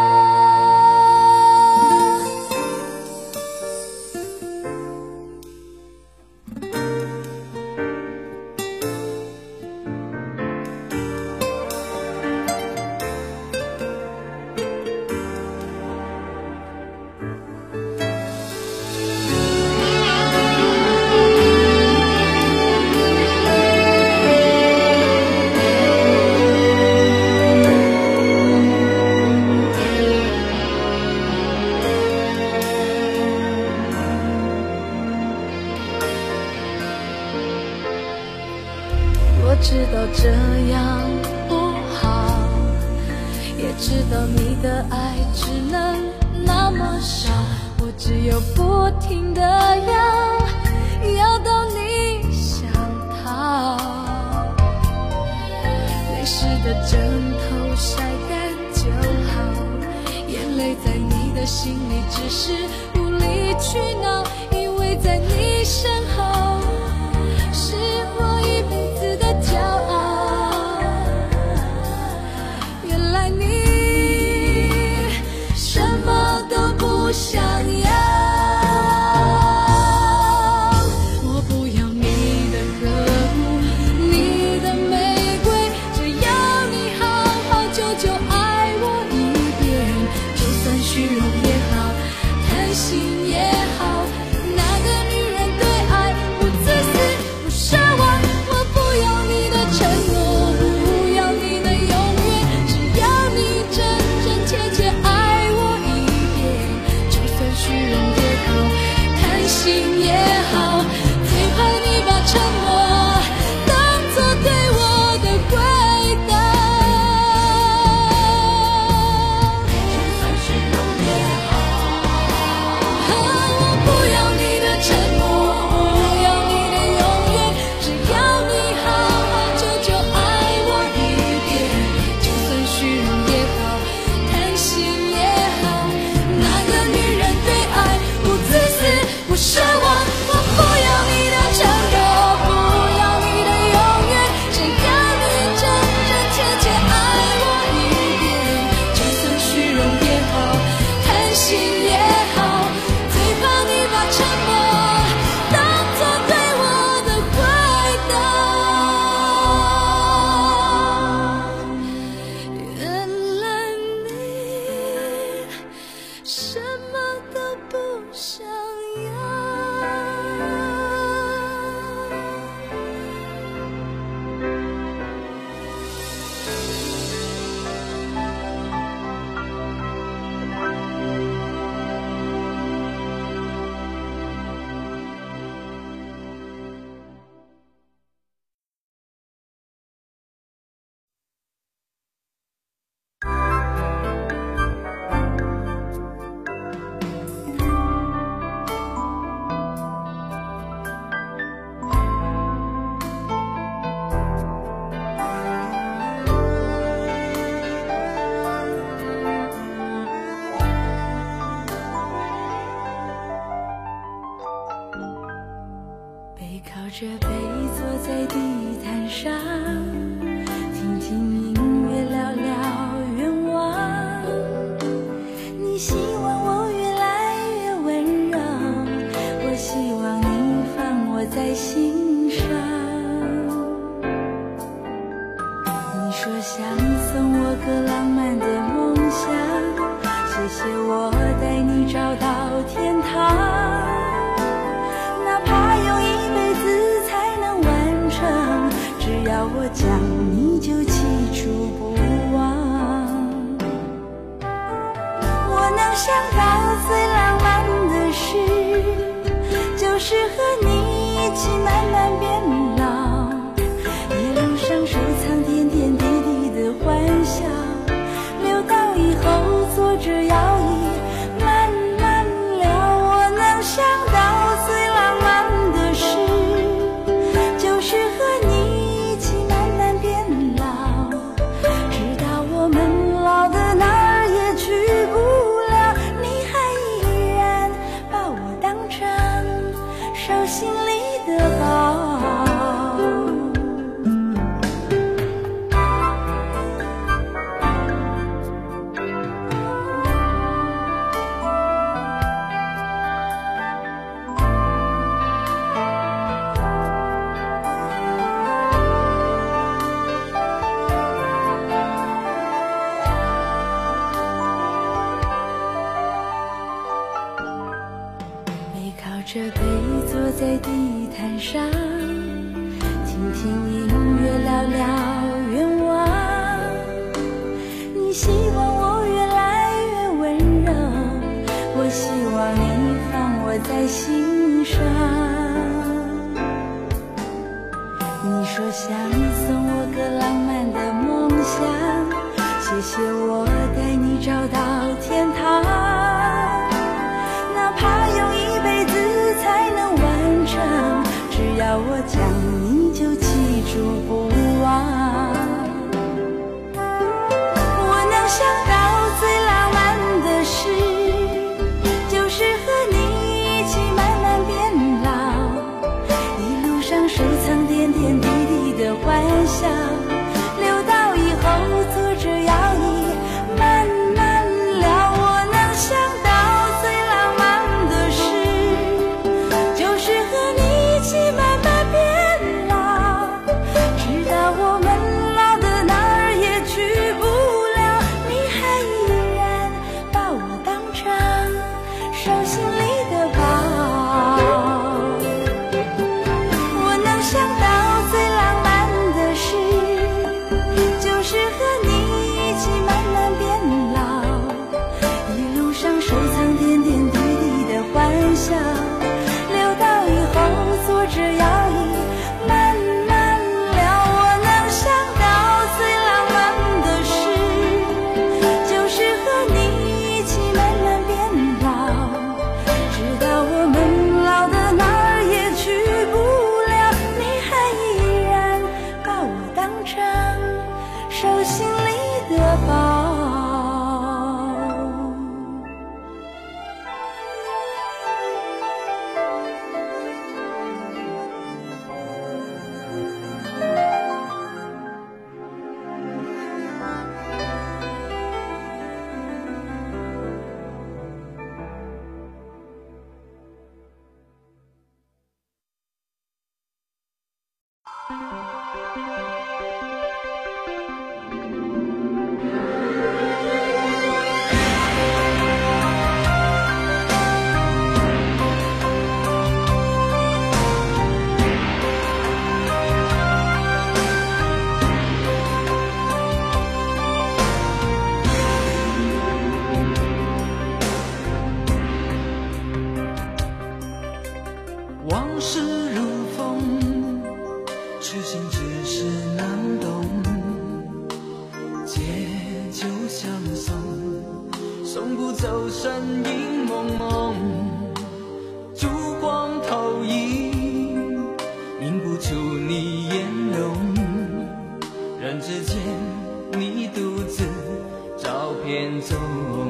我知道这样不好，也知道你的爱只能那么少，我只有不停地要到你想逃。泪湿的枕头晒干就好，眼泪在你的心里只是无理取闹，因为在你身后是我一辈子的骄傲。原来你什么都不想要，我不要你的呵护，你的玫瑰，只要你好好久久爱我一遍，就算虚荣也好，贪心也好，那个女人对爱不自私不奢望，我不要你的承诺，不要你的永远，只要你真真切切爱我一遍，就算虚荣也好，贪心也好，最怕你把沉默当作对我的回答。就算虚荣也好，我不要你的承诺，不要你的永远，只要你好好久久爱我一遍，就算虚荣也好，贪心也好，那个女人对爱不自私不奢望，我不要你的承诺，不要你的永远，只要你真真切切爱我一遍，就算虚荣也好，贪心也好，最怕你把沉默当作对我的回答。原来你什么都不想要。背靠着背坐在地毯上，听听音乐，聊聊愿望。你希望我越来越温柔，我希望你放我在心上。你说想送我个浪漫的梦想，谢谢我带你找到天堂。哪怕用一辈子才能完成，只要我讲你就记住不忘。我能想到最浪漫的事，就是和你一起慢慢变老，一路上听音乐聊聊愿望，你希望我越来越温柔，我希望你放我在心上。你说想送我个浪漫的梦想，谢谢我带你找到天堂，哪怕用一辈子才能完成，只要我讲你就记住不忘。我能想到最浪漫的事，就是和你一起慢慢变老，一路上收藏点点滴滴的欢笑，留到以后坐着摇椅慢慢聊。我能想到最浪漫的事，就是和你一起慢慢变老，直到我们老的哪儿也去不了，你还依然把我当成手心里的宝。我能想到最浪漫的事，就是和你一起慢慢变老，一路上收藏点点滴滴的欢笑，留到以后坐着摇椅慢慢聊。我能想到最浪漫的事，就是和你一起慢慢变老，直到我们老的哪儿也去不了，你还依然把我当成手心里的宝。 往事如风，痴心只是难懂，借酒相送，送不走身影蒙蒙，烛光投影，映不出你颜容，人之间你独自照片中，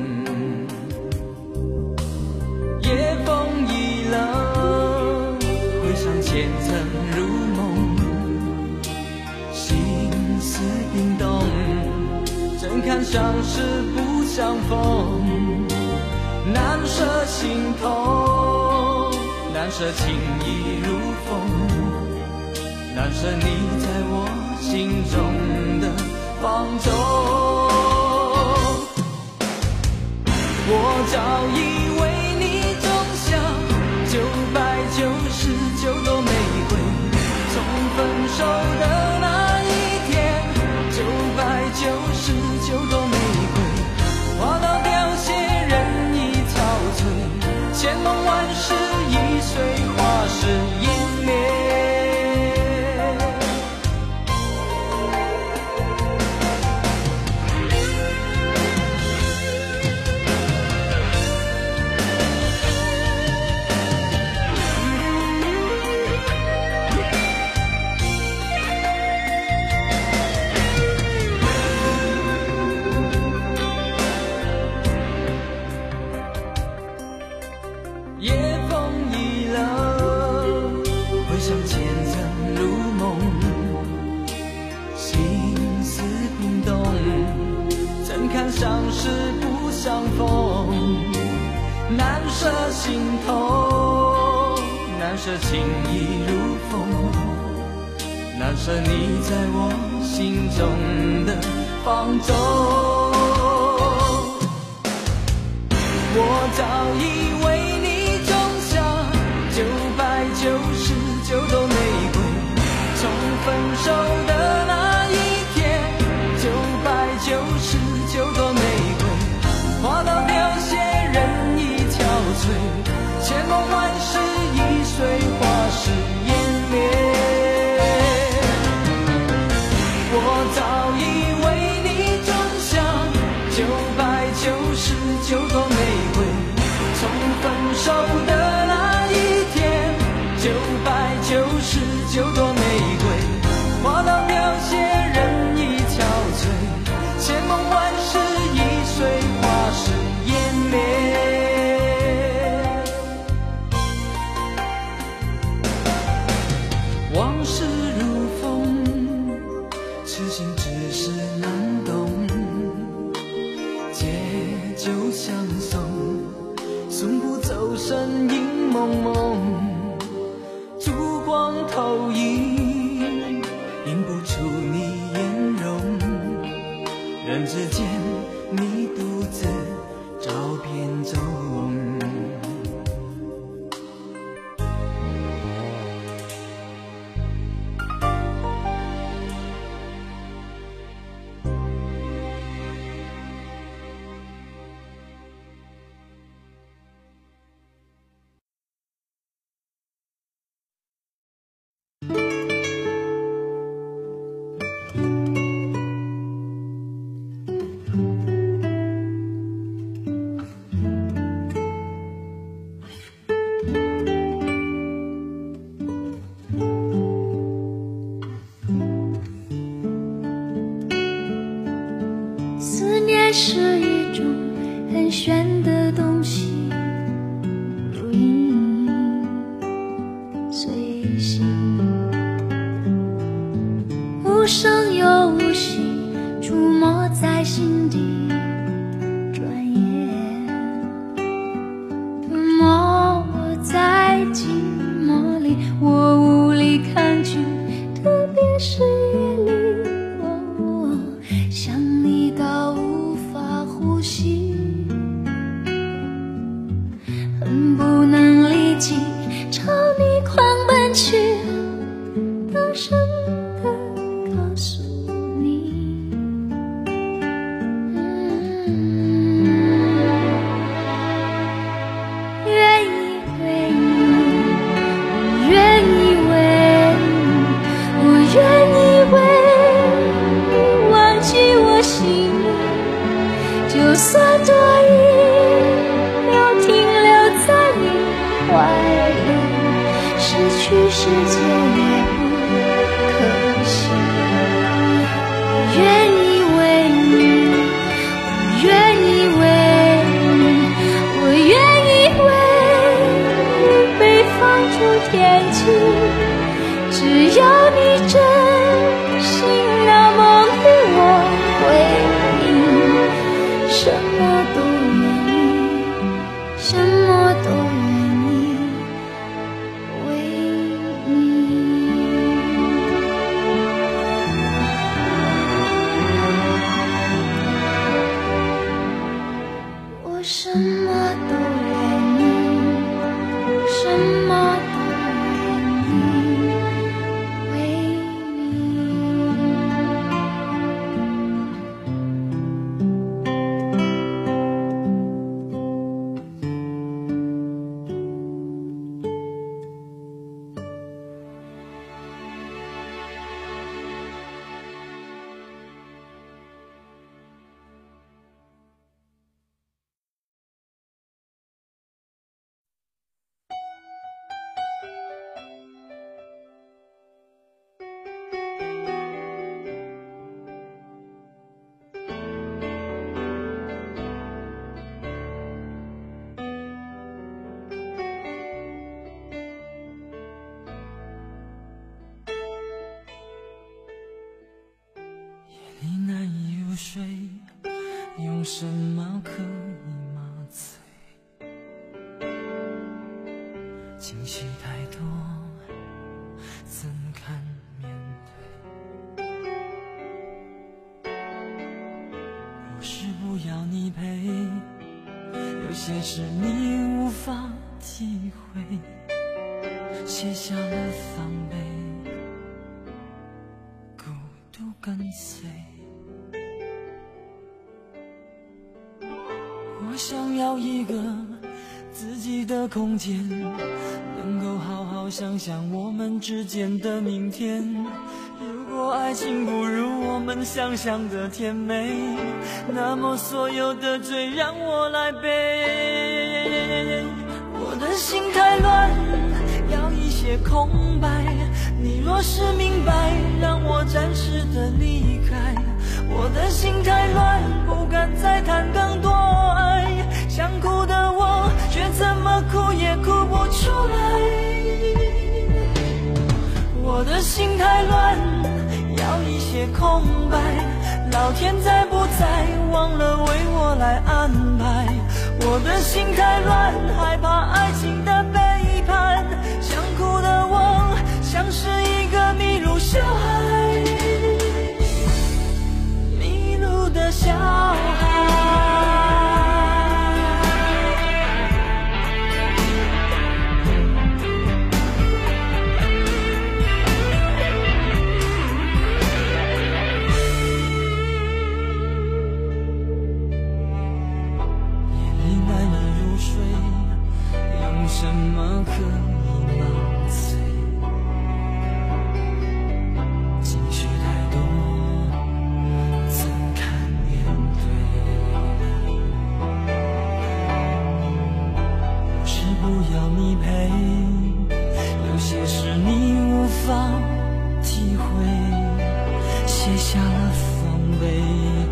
夜风已冷，回想前曾如梦，心思冰冻，怎堪相识不相逢，难舍心痛，难舍情意如风，难舍你在我心中的放纵。我早已为你种下999朵玫瑰，从分手的那一天，999朵玫瑰花到凋谢，人已憔悴，千梦万世已随花事湮灭。夜风已冷，回想前曾如梦，心思冰冻，怎堪相识不相逢，难舍心痛，难舍情意如风，难舍你在我心中的放纵。我早已为你种下999朵玫瑰，从分手的那一天，999朵玫瑰，花到凋谢，人已憔悴，千梦万世易碎，花事湮灭。我早已为你种下999朵玫瑰，从分手的那一天，999朵玫瑰，花到凋谢，人已憔悴，千梦万世易碎，花事湮灭。往事如风，痴心只是难懂，借酒相送，送不走身影蒙蒙，烛光投影，映不出你颜容，人之间你独自照片中。 思念是一种很玄的东西，如影随形，无声又无息，出没在心底，转眼吞没我在寂寞里，我无力抗拒，特别是夜里，想你到无法呼吸，恨不能立即朝你狂奔去，大声地告诉你，愿意为你，我愿意为你，我愿意为你忘记我心里，就算多一秒停留在你怀里，失去世界也不可惜。我愿意为你，我愿意为你，我愿意为你被放逐天际，只要你真心那梦与我回应，什么都愿意，什么都愿意为你。我什么都愿意，什么都愿意为你。 你难以入睡，用什么可以麻醉？情绪太多，怎堪面对？不是不要你陪，有些事你无法体会，卸下了防备， 都跟随。我想要一个自己的空间，能够好好想想我们之间的明天。如果爱情不如我们想象的甜美，那么所有的罪让我来背。我的心太乱，要一些空白，你若是明白，让我暂时的离开。我的心太乱，不敢再谈更多爱，想哭的我却怎么哭也哭不出来。我的心太乱，要一些空白，老天在不在忘了为我来安排。我的心太乱，害怕爱情的背叛，想哭的我像是一个迷路小孩，迷路的小孩。什么可以麻醉？情绪太多，怎堪面对？有时不要你陪，有些事你无法体会，卸下了防备，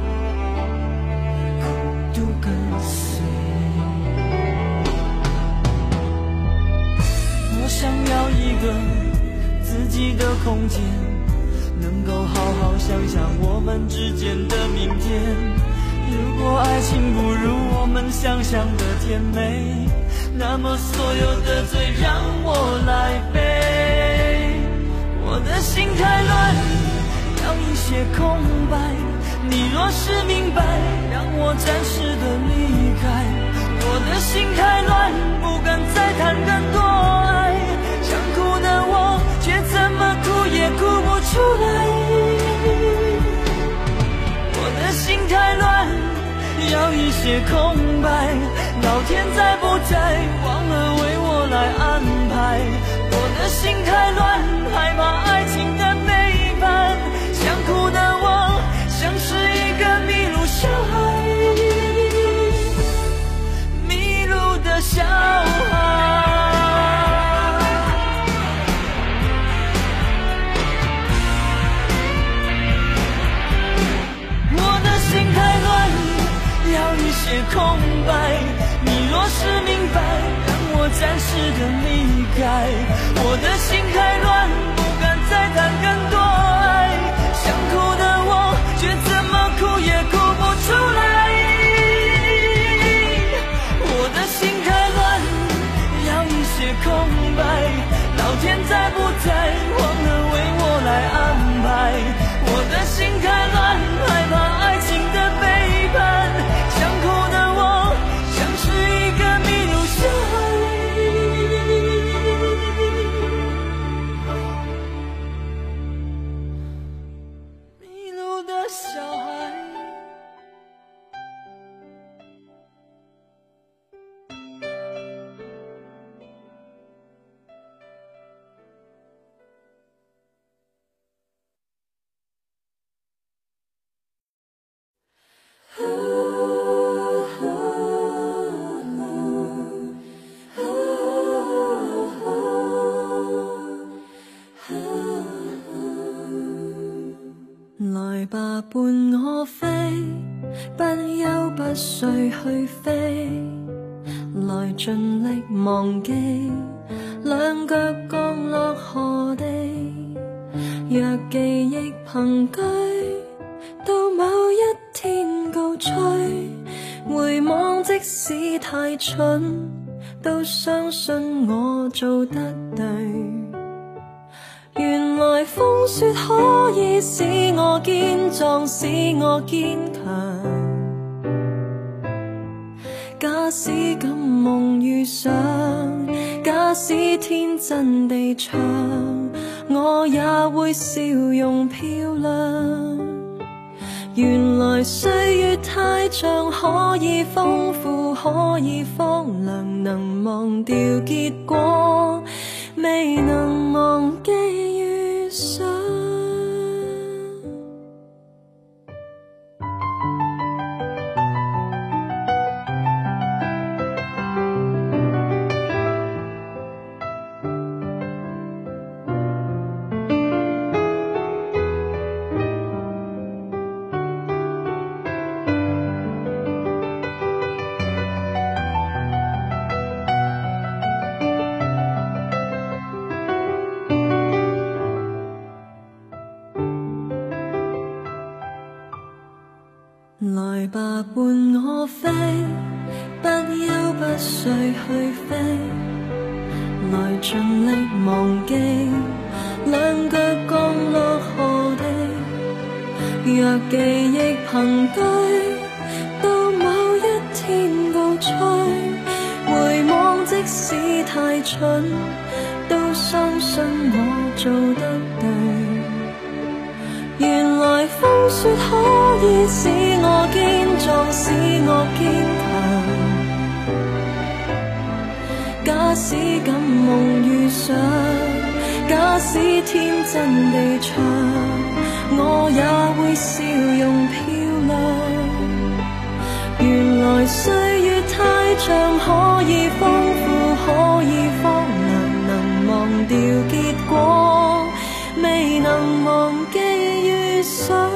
孤独跟随。我想要一个自己的空间，能够好好想想我们之间的明天。如果爱情不如我们想象的甜美，那么所有的罪让我来背。我的心太乱，要一些空白，你若是明白，让我暂时的离开。我的心太乱，不敢再谈更多爱，想哭的我却怎么哭也哭不出来。我的心太乱，要一些空白，老天在不在忘了为我来安排。我的心太乱，害怕爱情的背叛，想哭的我像是一个迷路小孩，小孩。我的心太乱，要一些空白，你若是明白，让我暂时的离开。我的心太乱，不敢再谈更多爱，想哭的我却怎么哭也哭不出来。我的心太乱，要一些空白，老天在不在忘了为我来安排。我的心太乱，害怕爱情的背叛，想哭的我像是一个迷路小孩，迷路的小孩。 來吧，伴我飛，不休不睡去飛，來盡力忘記，兩腳降落何地。若記憶憑據，到某一天高吹，回望即使太蠢，都相信我做得對。原來風雪可以使我堅壯，使我堅強。假使敢夢遇上，假使天真地唱， 我也會笑容漂亮。原來歲月太長，可以豐富，可以荒涼，能忘掉結果，未能忘記遇上。來吧，伴我飛，不休不睡去飛，來盡力忘記兩腳降落何地。若記憶憑據，到某一天告吹，回望即使太蠢，都相信我做得對。原來風雪可以使我堅壯，使我堅強。假使敢夢遇上，假使天真地唱，我也會笑容漂亮。原來歲月太長，可以豐富，可以荒涼，能忘掉結果，未能忘記遇上。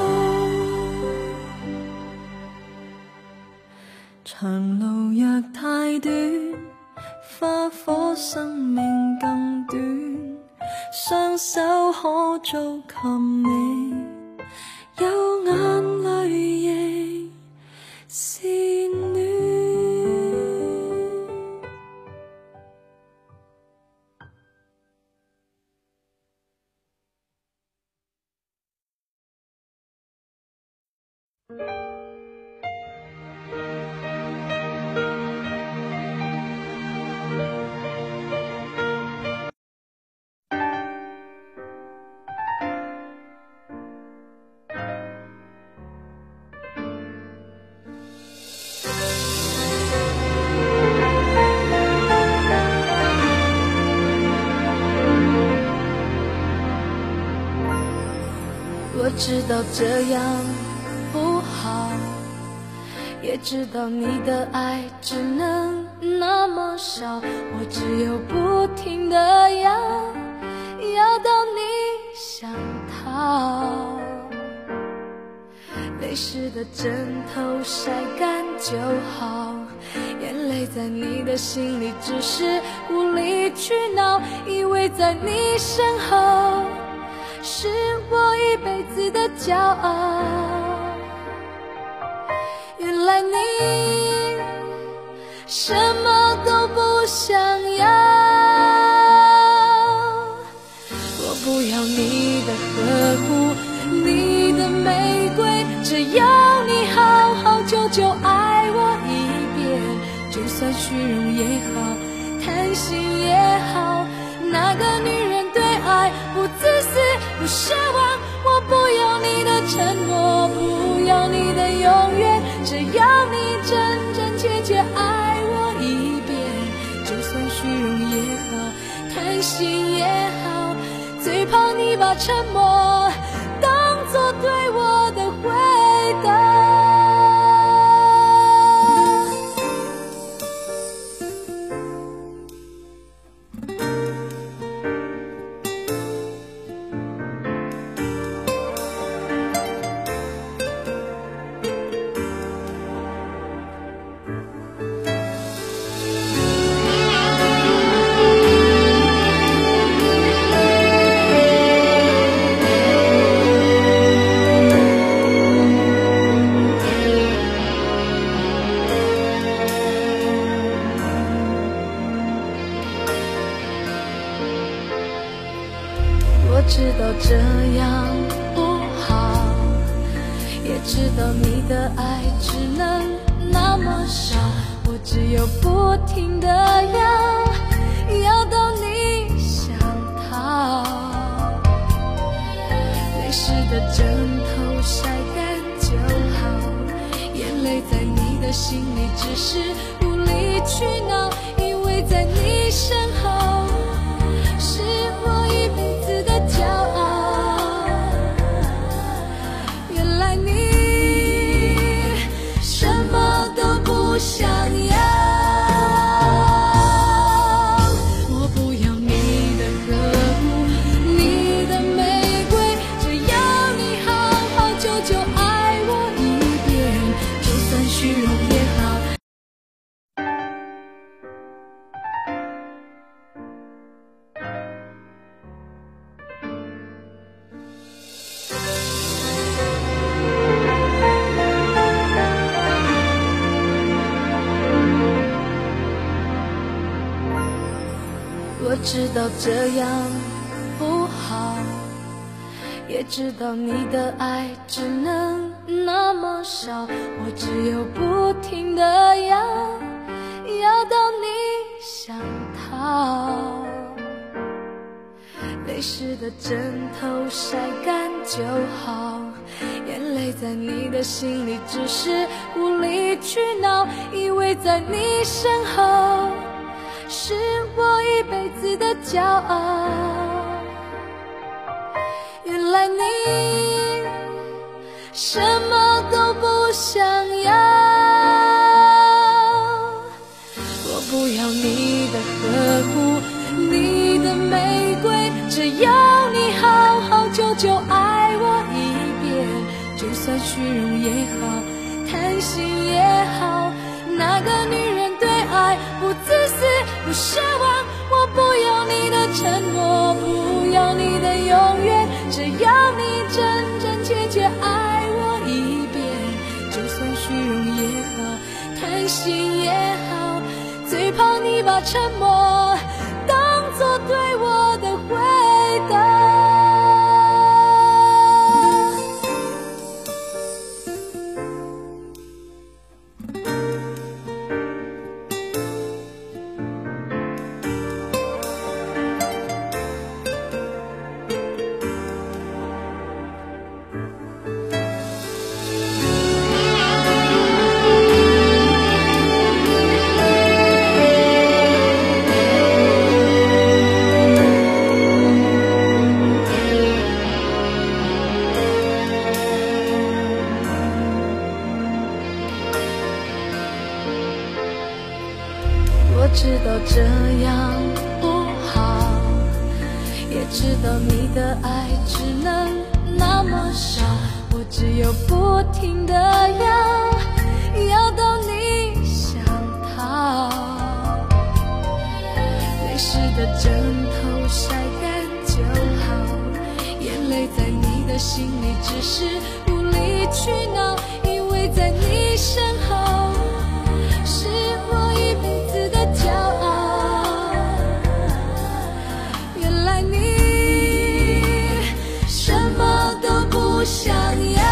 長路若太短，花火生命更短，雙手可做琴你，有眼淚亦是暖。 我知道这样不好，也知道你的爱只能那么少，我只有不停地要到你想逃。泪湿的枕头晒干就好，眼泪在你的心里只是无理取闹，以为在你身后是我一辈子的骄傲。原来你什么都不想要，我不要你的呵护，你的玫瑰，只要你好好久久爱我一遍，就算虚荣也好，贪心也好，那个女人对爱不自私不奢望，我不要你的承诺，不要你的永远，只要你真真切切爱我一遍，就算虚荣也好，贪心也好，最怕你把沉默当作对我的回答。我知道这样不好，也知道你的爱只能那么少，我只有不停地要到你想逃。 的枕头晒干就好，眼泪在你的心里只是无理取闹，因为在你身后是我一辈子的骄傲。原来你什么都不想要，我不要你的呵护，你的玫瑰，只要你好好久久爱我一遍，就算虚荣也好。我知道这样不好，也知道你的爱只能那么少，我只有不停地要到你想逃。泪湿的枕头晒干就好，眼泪在你的心里只是无理取闹，因为在你身后是我一辈子的骄傲。原来你什么都不想要，我不要你的呵护，你的玫瑰，只要你好好久久爱我一遍，就算虚荣也好，贪心也好，那个女人对爱不自私不奢望，我不要你的承诺，不要你的永远，只要你真真切切爱我一遍，就算虚荣也好，贪心也好，最怕你把沉默当作对我的回答。我知道这样不好，也知道你的爱只能那么少，我只有不停地要到你想逃。泪湿的枕头晒干就好，眼泪在你的心里只是无理取闹，因为在你身后是我一辈子的骄傲。原来你什么都不想要，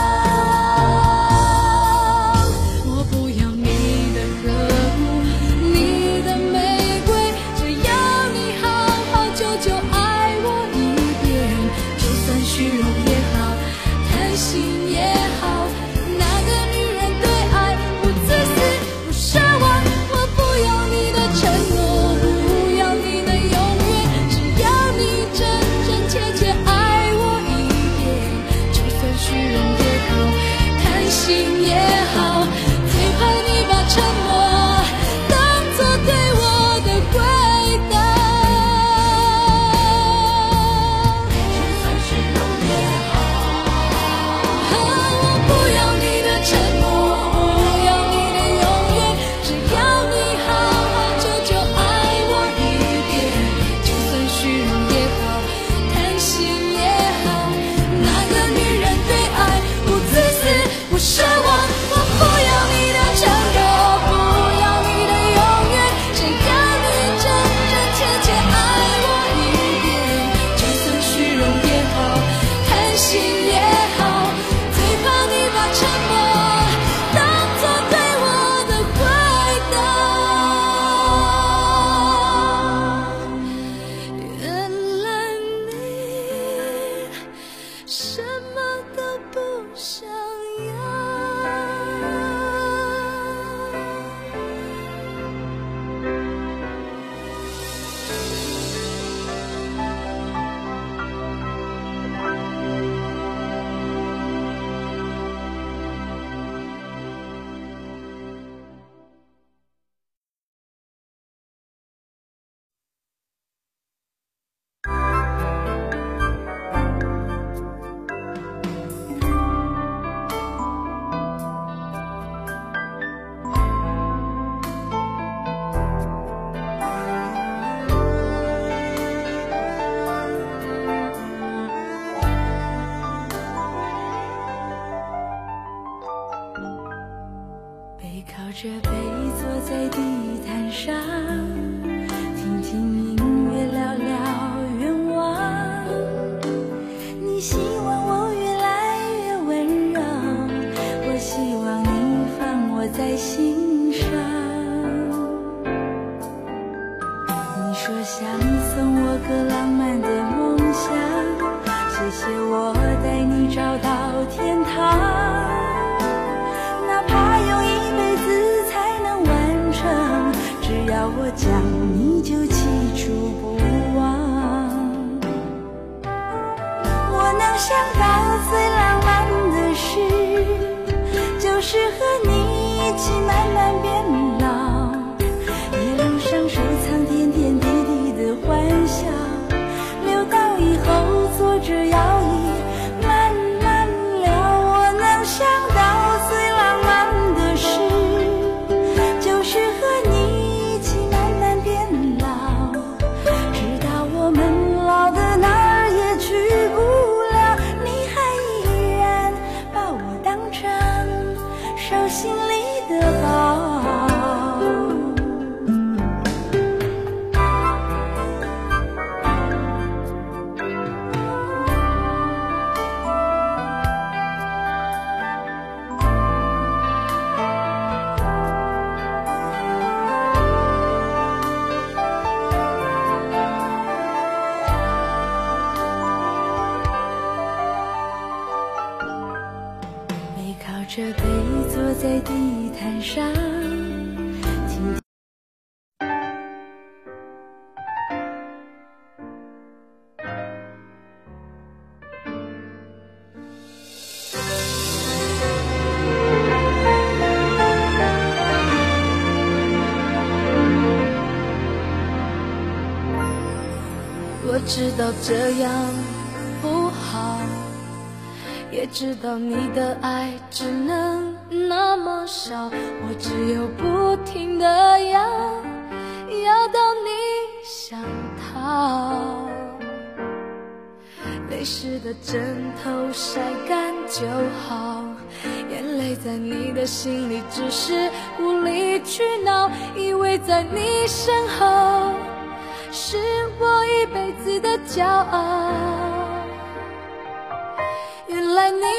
我不要你的呵护，你的玫瑰，只要你好好久久爱我一遍，就算虚荣也好，贪心也好，那个女人对爱不自私不奢望，我不要你的承诺，不要你的永远，只要你真真切切爱我一遍，就算虚荣也好，贪心也好，最怕你把沉默当作对我的回答。就算虚荣也好，我么都不想要。着背坐在地毯上，听听音乐，聊聊愿望。你希望我越来越温柔，我希望你放我在心上。你说想送我个浪漫的梦想，谢谢我带你找到天堂。只要我讲，你就记住不忘。我能想到最浪漫的事，就是和你一起慢慢变老。一路上收藏点点滴滴的欢笑，留到以后坐着摇椅慢慢聊。我能想到最浪漫的事，就是和你心里的宝。背靠着背坐在地毯上，听我知道这样不好，也知道你的爱只能那么少，我只有不停地要到你想逃。泪湿的枕头晒干就好，眼泪在你的心里只是无理取闹，以为在你身后是我一辈子的骄傲。原来你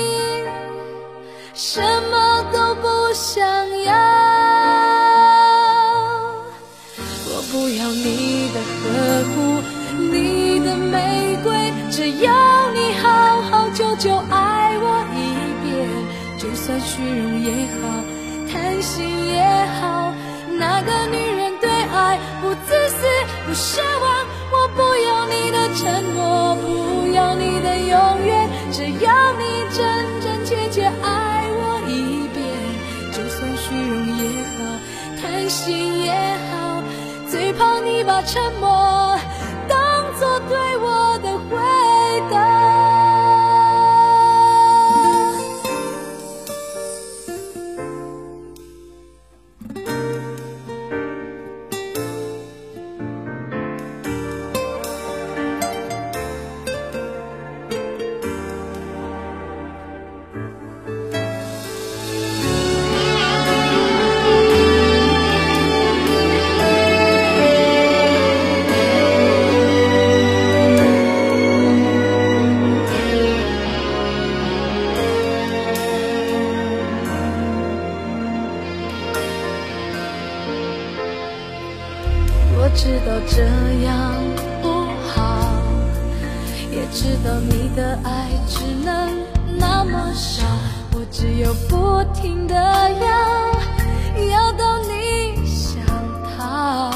什么都不想要，我不要你的呵护，你的玫瑰，只要你好好久久爱我一遍，就算虚荣也好，贪心也好，那个女人对爱不自私不奢望，我不要你的承诺，不要你的永远，只要你真真切切爱我一遍，就算虚荣也好，贪心也好，最怕你把沉默当作对我的回答。我知道这样不好，也知道你的爱只能那么少，我只有不停地要到你想逃。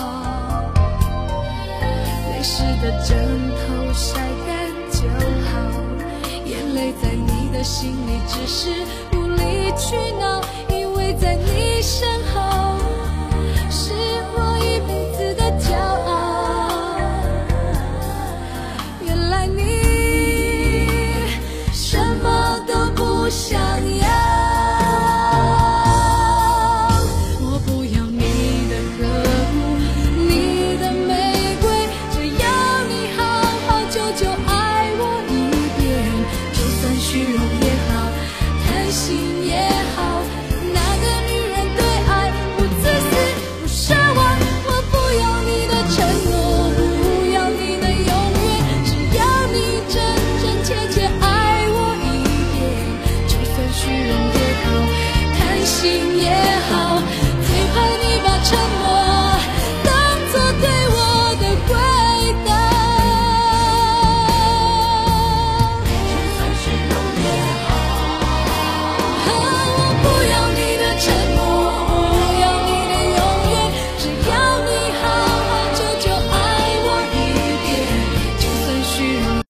泪湿的枕头晒干就好，眼泪在你的心里只是无理取闹，因为在你身后是我一辈子的骄傲。原来你什么都不想要，我不要你的呵护，你的玫瑰，只要你好好久久爱我一遍，就算虚荣也好，贪心也好，哪个女人对爱不自私不奢望，我不要你的承诺，不要你的永远，只要你真真切切爱我一遍，就算虚荣也好，贪心也好，最怕你把沉默当作对我的回答。就算虚荣也好，我不要你的承诺，不要你的永远，只要你好好久久爱我一遍，就算虚荣。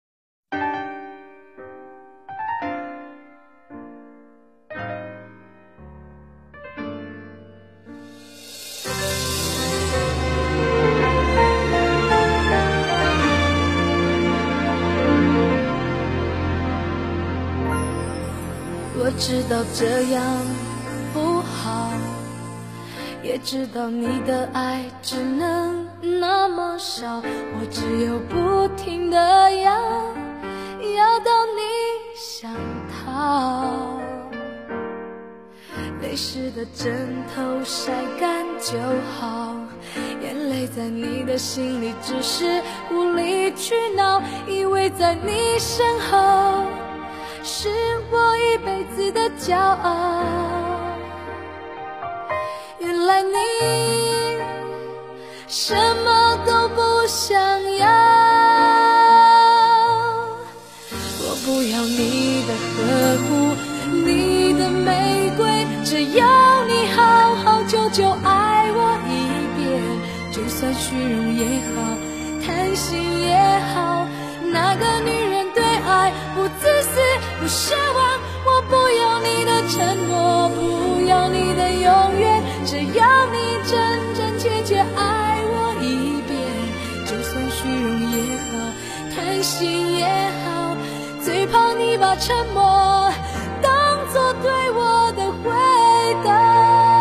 我知道这样不好，也知道你的爱只能那么少，我只有不停地要到你想逃。泪湿的枕头晒干就好，眼泪在你的心里只是无理取闹，因为在你身后是我一辈子的骄傲。原来你什么都不想要，我不要你的呵护，你的玫瑰，只要你好好久久爱我一遍，就算虚荣也好，贪心也好，哪个女人对爱不自私不奢望，我不要你的承诺，不要你的永远，只要你真真切切爱我一遍，就算虚荣也好，贪心也好，最怕你把沉默当作对我的回答。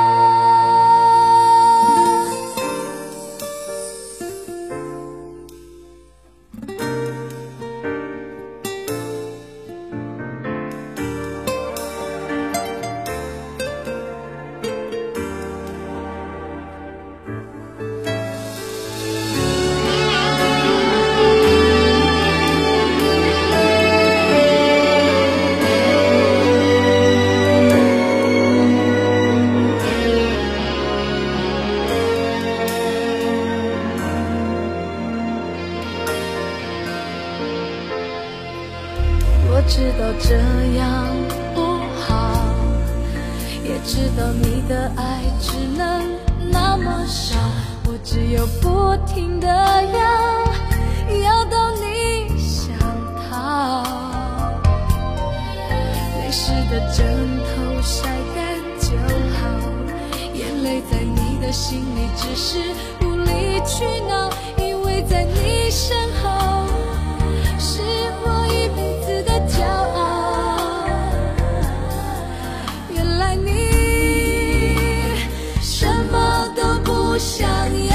我知道这样不好，也知道你的爱只能那么少，我只有不停地要到你想逃。泪湿的枕头晒干就好，眼泪在你的心里只是无理取闹，因为在你身后是我一辈子的骄傲。原来你什么都不想要，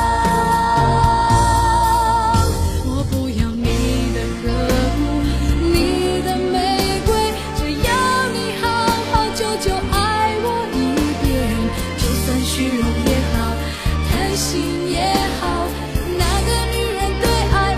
我不要你的呵护，你的玫瑰，只要你好好久久爱我一遍，就算虚荣也好，贪心也好，哪个女人对爱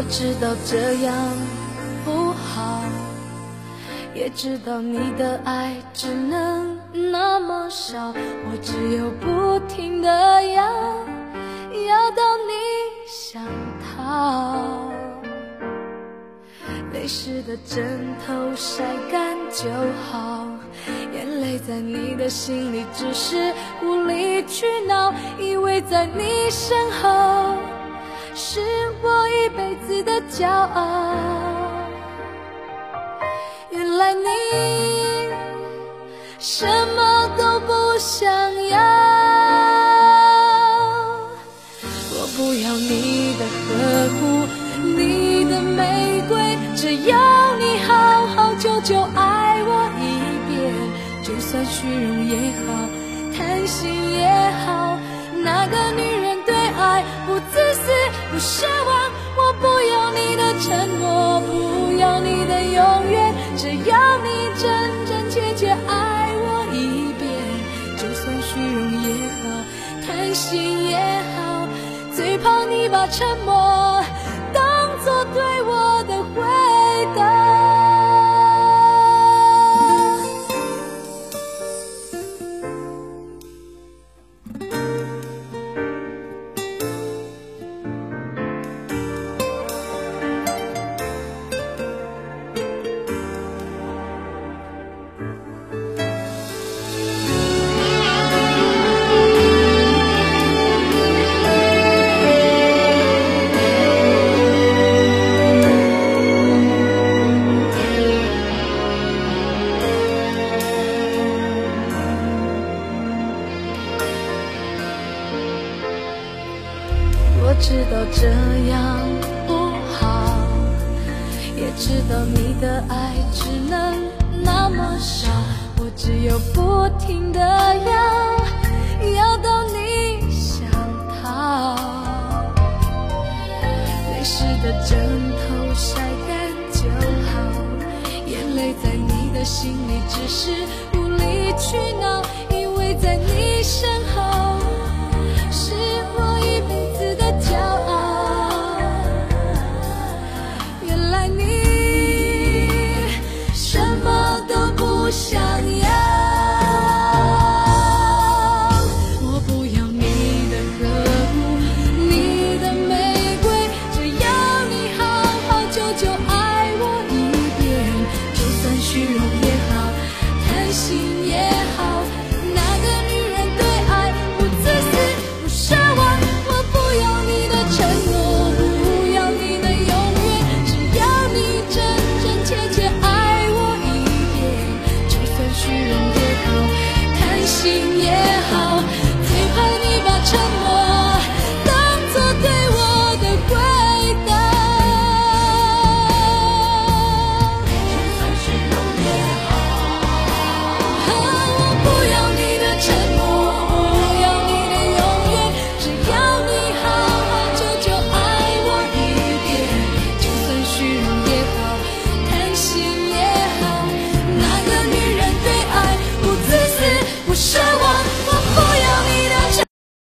知道这样不好，也知道你的爱只能那么少，我只有不停地要到你想逃。泪湿的枕头晒干就好，眼泪在你的心里只是无理取闹，以为在你身后是我一辈子的骄傲。原来你什么都不想要，我不要你的呵护，你的玫瑰，只要你好好久久爱我一遍，就算虚荣也好，贪心也好，那个女人对爱不自私不奢望，我不要你的承诺，不要你的永远，只要你真真切切爱我一遍，就算虚荣也好，贪心也好，最怕你把沉默当作对我的回答。我知道这样不好，也知道你的爱只能那么少，我只有不停地要到你想逃。泪湿的枕头晒干就好，眼泪在你的心里只是无理取闹，以为在你身后是我一辈子的骄傲。原来你什么都不想要，我不要你的呵护，你的玫瑰，只要你好好久久爱我一遍，就算虚荣也好，贪心也好，那个女人对爱不自私不奢望，我不要你的承诺，不要你的永远，只要你真真切切爱我一遍，就算虚荣也好，贪心也好，最怕你把沉默当作对我的回答。就算虚荣也好，我不要你的承诺，不要你的永远，只要你好好久久爱我一遍，就算虚荣也好，贪心也好，那个女人对爱不自私不奢望，我不要你的承诺。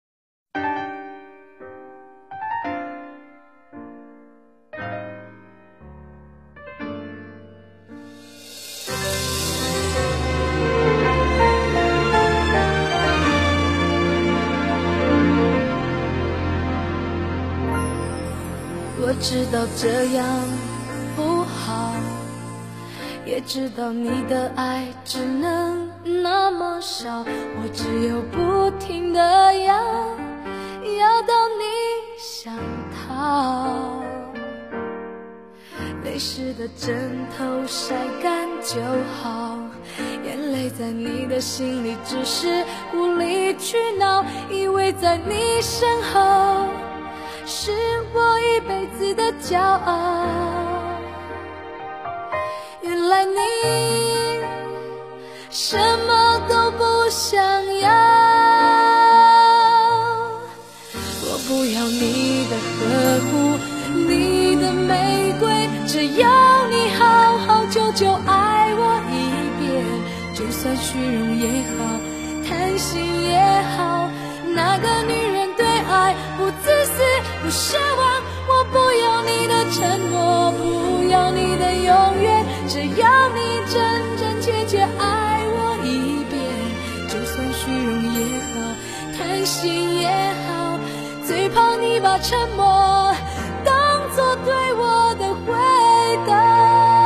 我知道这样不好，也知道你的爱只能那么少，我只有不停地要到你想逃。泪湿的枕头晒干就好，眼泪在你的心里只是无理取闹，以为在你身后是我一辈子的骄傲。原来你什么都不想要，我不要你的呵护，你的玫瑰，只要你好好久久爱我一遍，就算虚荣也好，贪心也好，那个女人对爱不自私不奢望，我不要你的承诺，不要你的永远，只要你真真切切爱我一遍。就算虚荣也好，贪心也好，最怕你把沉默当作对我的回答。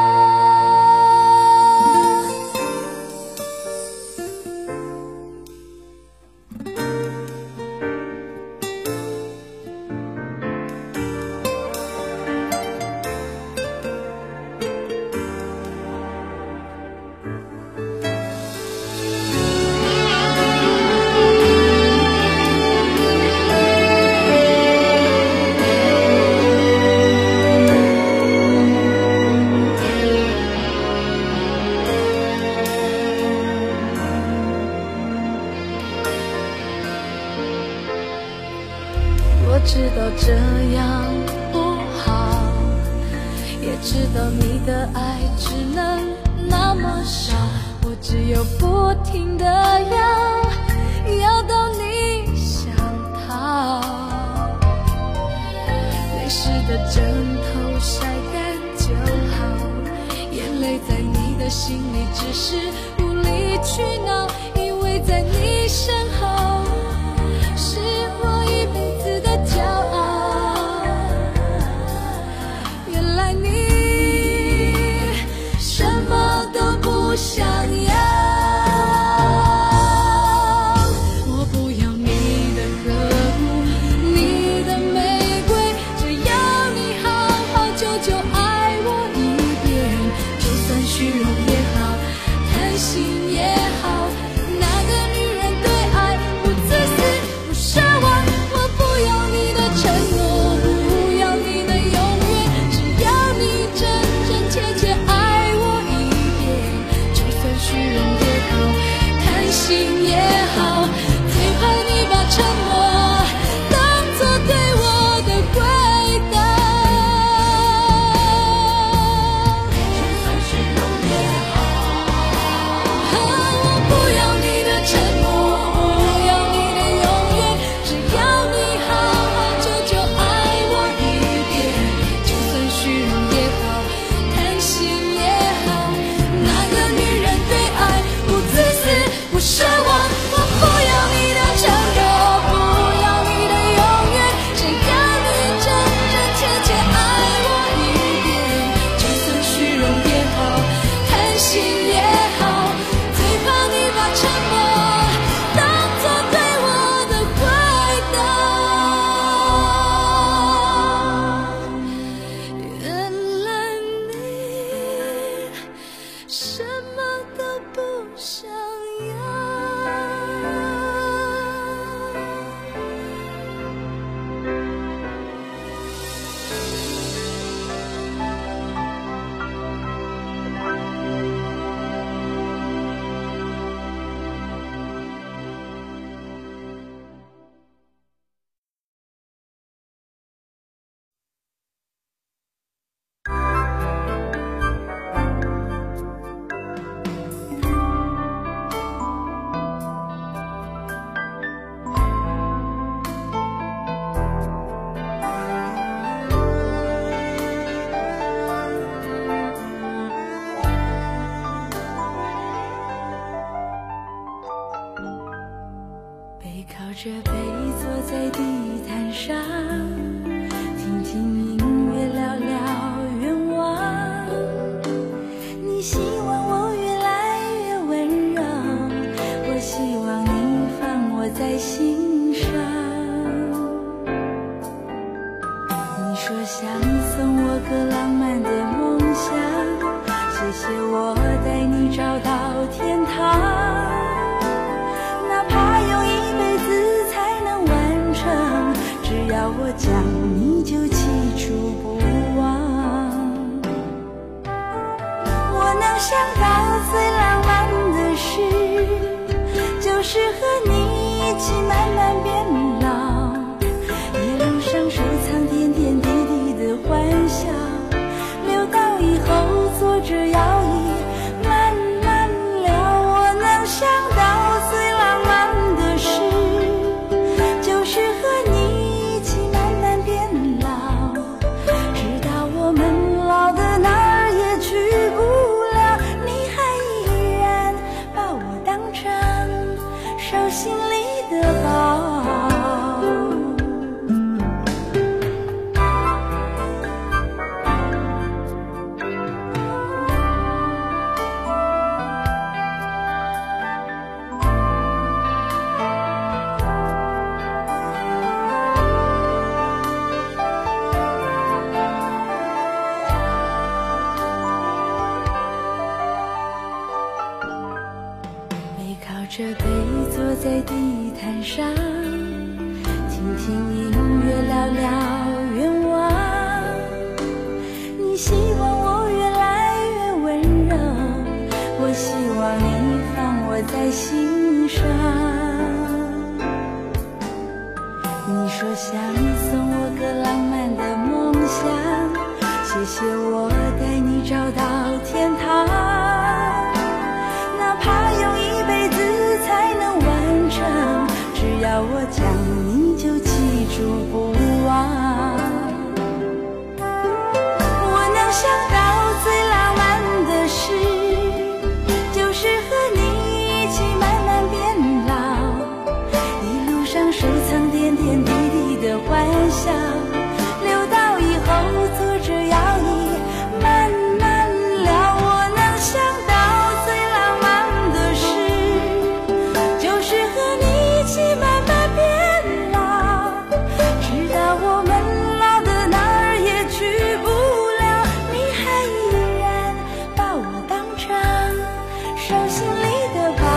我知道这样不好，也知道你的爱只能那么少，我只有不停地要到你想逃。泪湿的枕头晒干就好，眼泪在你的心里只是无理取闹，因为在你身后是我一辈子的骄傲。原来你什么都不想要，我不要你的呵护，你的玫瑰，只要你好好久久爱我一遍。就算虚荣也好，贪心也好，那个女人对爱不自私不奢望。我不要你的承诺，不要你的永远，只要你真真切切爱我一遍。就算虚荣也好，贪心也好，最怕你把沉默当作对我的回答。就算虚荣也好，我不要你的承诺，不要你的永远，只要你好好久久爱我一遍。就算虚荣也好，贪心也好，那个女人对爱不自私不奢望。我不要你的承诺，不要你的永远，只要你真真切切爱我一遍。就算虚荣也好，贪心也好，最怕你把沉默当作对我的回答。原来你什么都不想要。背靠着背坐在地毯上，听听音乐，聊聊愿望。你希望我越来越温柔，我希望你放我在心上。你说想送我个浪漫的梦想，谢谢我带你找到天堂。哪怕用一辈子才能完成，只要我讲你就记住不忘。我能想到最浪漫的事，就是和你一起慢慢变老，一路上收藏点点滴滴的欢笑，留到以后坐着摇椅慢慢聊。我能想到最浪漫的事，就是和你一起慢慢变老， 心里的宝。这杯坐在地毯上，听听音乐，聊聊愿望。你希望我越来越温柔，我希望你放我在心上。你说想送我个浪漫的梦想，谢谢我带你找到天堂，哪怕用一辈子才能完成，只要我讲你就记住不忘。我能想到最浪漫的事，就是和你一起慢慢变老，一路上收藏点点滴滴的欢笑，留到以后坐着摇椅慢慢聊。我能想到最浪漫的事，就是和你一起慢慢变老，直到我们老的哪儿也去不了，你还依然把我当成手心里的宝。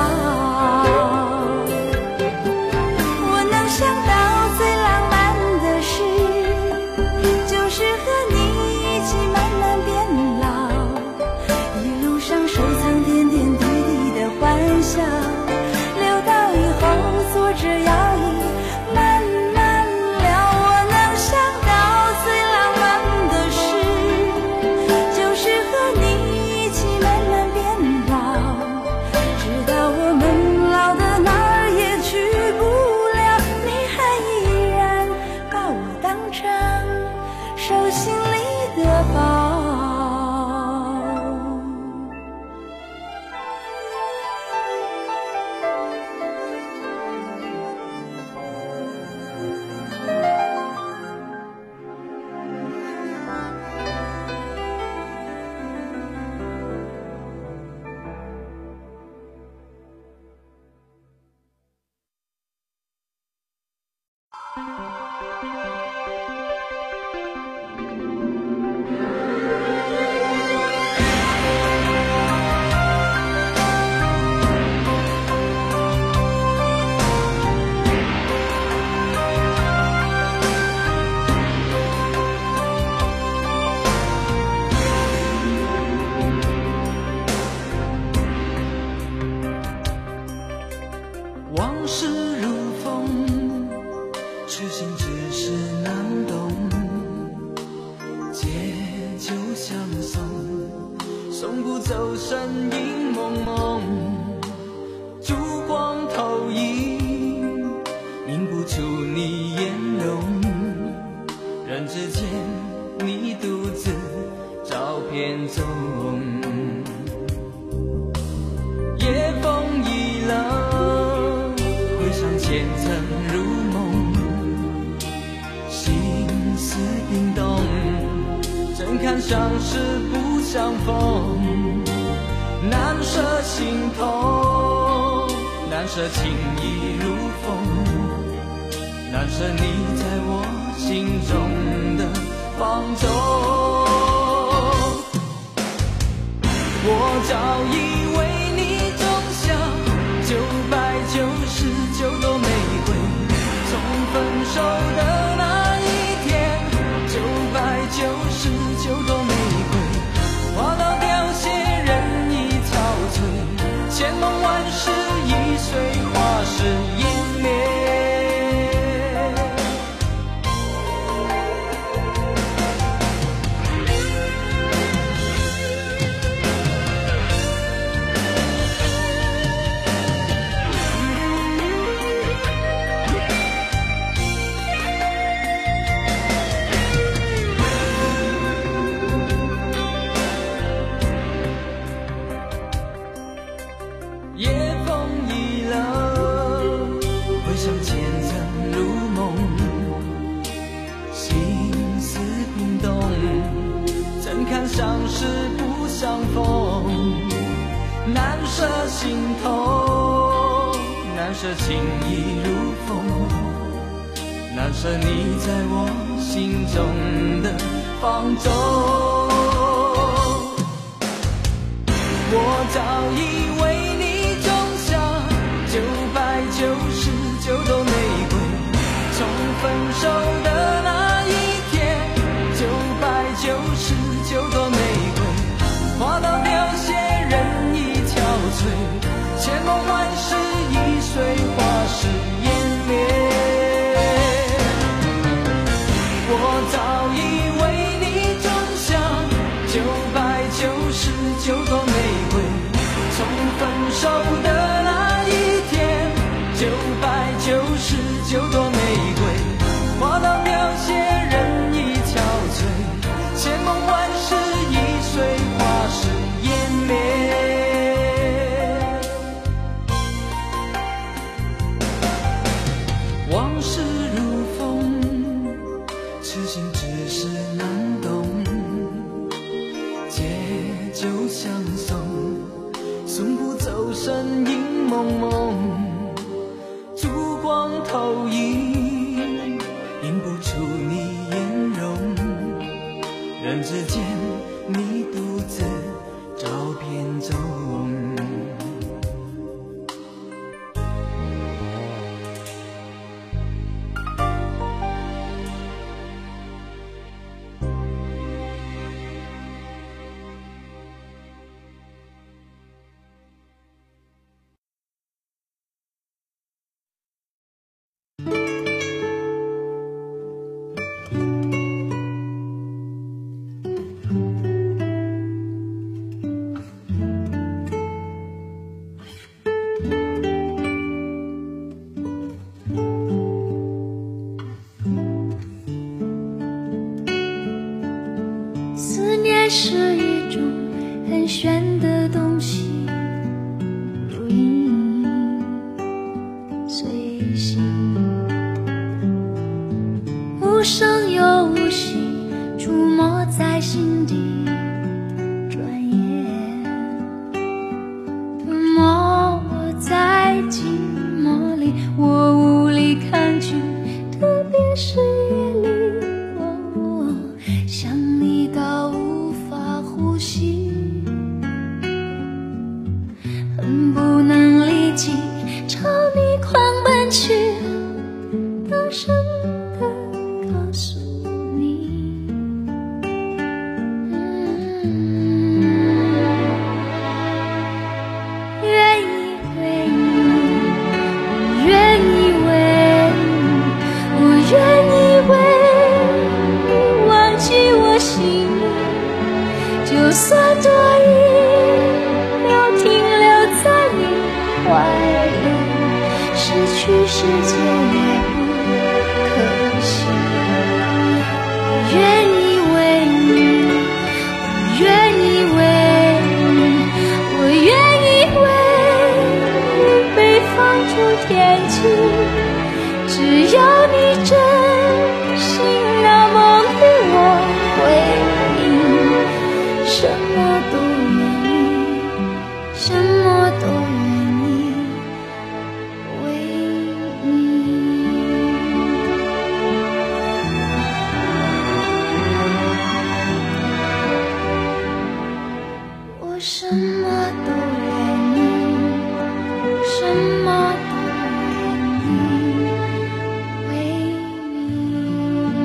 我能想到最浪漫的事，就是和你一起慢慢变老，一路上收藏点点滴滴的欢笑，留到以后坐着摇椅慢慢聊。我能想到最浪漫的事，就是和你一起慢慢变老，直到我们老的哪儿也去不了，你还依然把我当成手心里的宝。 往事如风，痴心只是难懂，借酒相送，送不走身影蒙蒙，烛光投影，映不出你颜容，人之间你独自照片中，夜风已冷，回想前尘如梦，心思冰冻，怎堪相识不相逢，难舍心痛，难舍情意如风，难舍你在我心中的放纵。我早以为你种下999朵玫瑰，从分手的那一天，999朵玫瑰花到凋谢，人已憔悴，千梦万世已随花事湮灭。 心头，难舍情意如风，难舍你在我心中的放纵。我早已为你种下999朵玫瑰，从分手的那一天，999朵玫瑰花到凋谢，人已憔悴，千梦万世易碎，花事湮灭。我早已为你种下999朵玫瑰，从分手的那一天，999朵玫瑰花到凋谢，人已憔悴，千梦万世易碎，花事湮灭。往事如风，痴心只是难懂，借酒相送，送不走身影蒙蒙，烛光投影，映不出你颜容，人之间你独自照片中。 思念是一种很玄的东西，如影随形，无声又无息，出没在心底，转眼吞没我在寂寞里，我无力抗拒，特别是夜里，想你到无法呼吸，恨不能立即朝你狂奔去，大声地告诉你，愿意为你，我愿意为你，我愿意为你忘记我心里，就算多一秒停留在你怀里，失去世界也不可惜。我愿意为你，我愿意为你，我愿意为你被放逐天际，只要你真心那么对我回应，什么都愿意，什么都愿意为你。我什么都愿意，什么都愿意为你。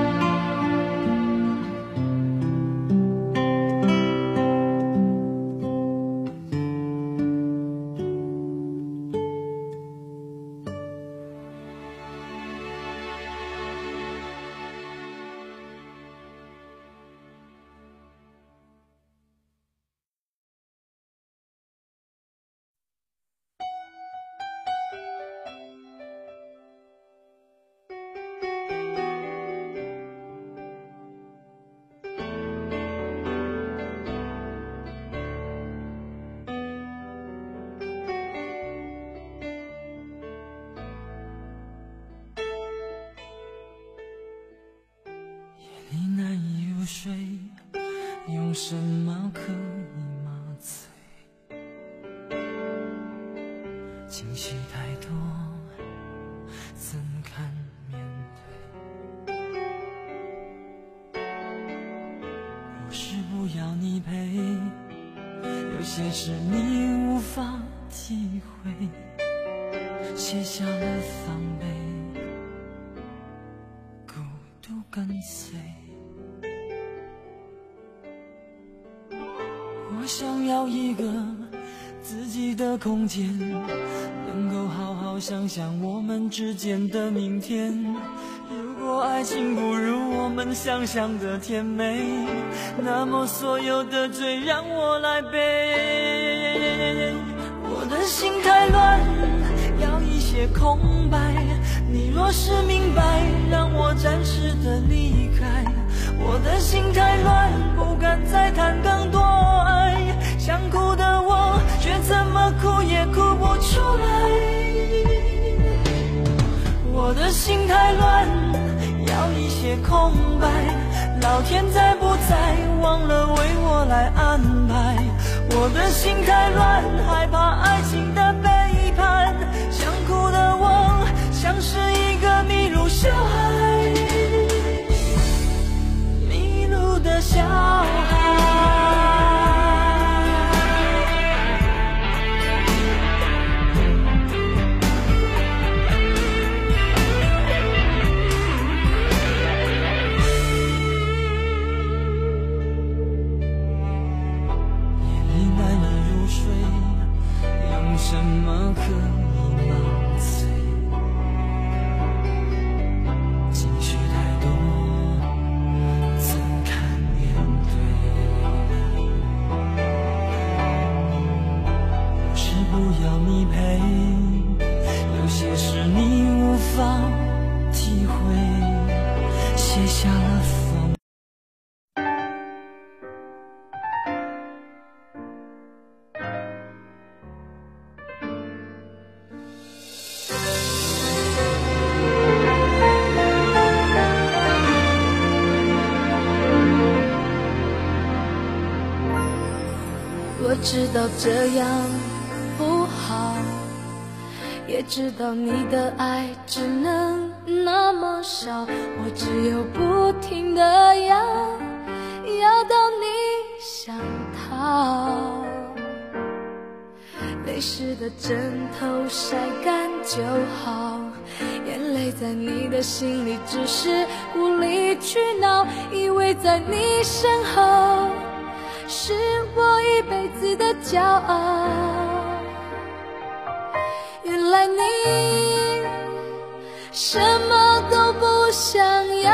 你难以入睡，用什么可以麻醉？ 情绪太多，怎堪面对？不是不要你陪，有些事你无法体会，卸下了防备，孤独跟随。我想要一个自己的空间，能够好好想想我们之间的明天。如果爱情不如我们想象的甜美，那么所有的罪让我来背。我的心太乱，要一些空白，你若是明白，让我暂时的离开。我的心太乱，不敢再谈更多爱，想哭的我却怎么哭也哭不出来。我的心太乱，要一些空白，老天在不在忘了为我来安排。我的心太乱，害怕爱情的背叛，想哭的我像是一个迷路小孩，迷路的小孩。什么可以麻醉？情绪太多，怎堪面对？不是不要你陪，有些事你无法体会，卸下了防。 我知道这样不好，也知道你的爱只能那么少，我只有不停地要到你想逃。泪湿的枕头晒干就好，眼泪在你的心里只是无理取闹，以为在你身后是我一辈子的骄傲，原来你什么都不想要。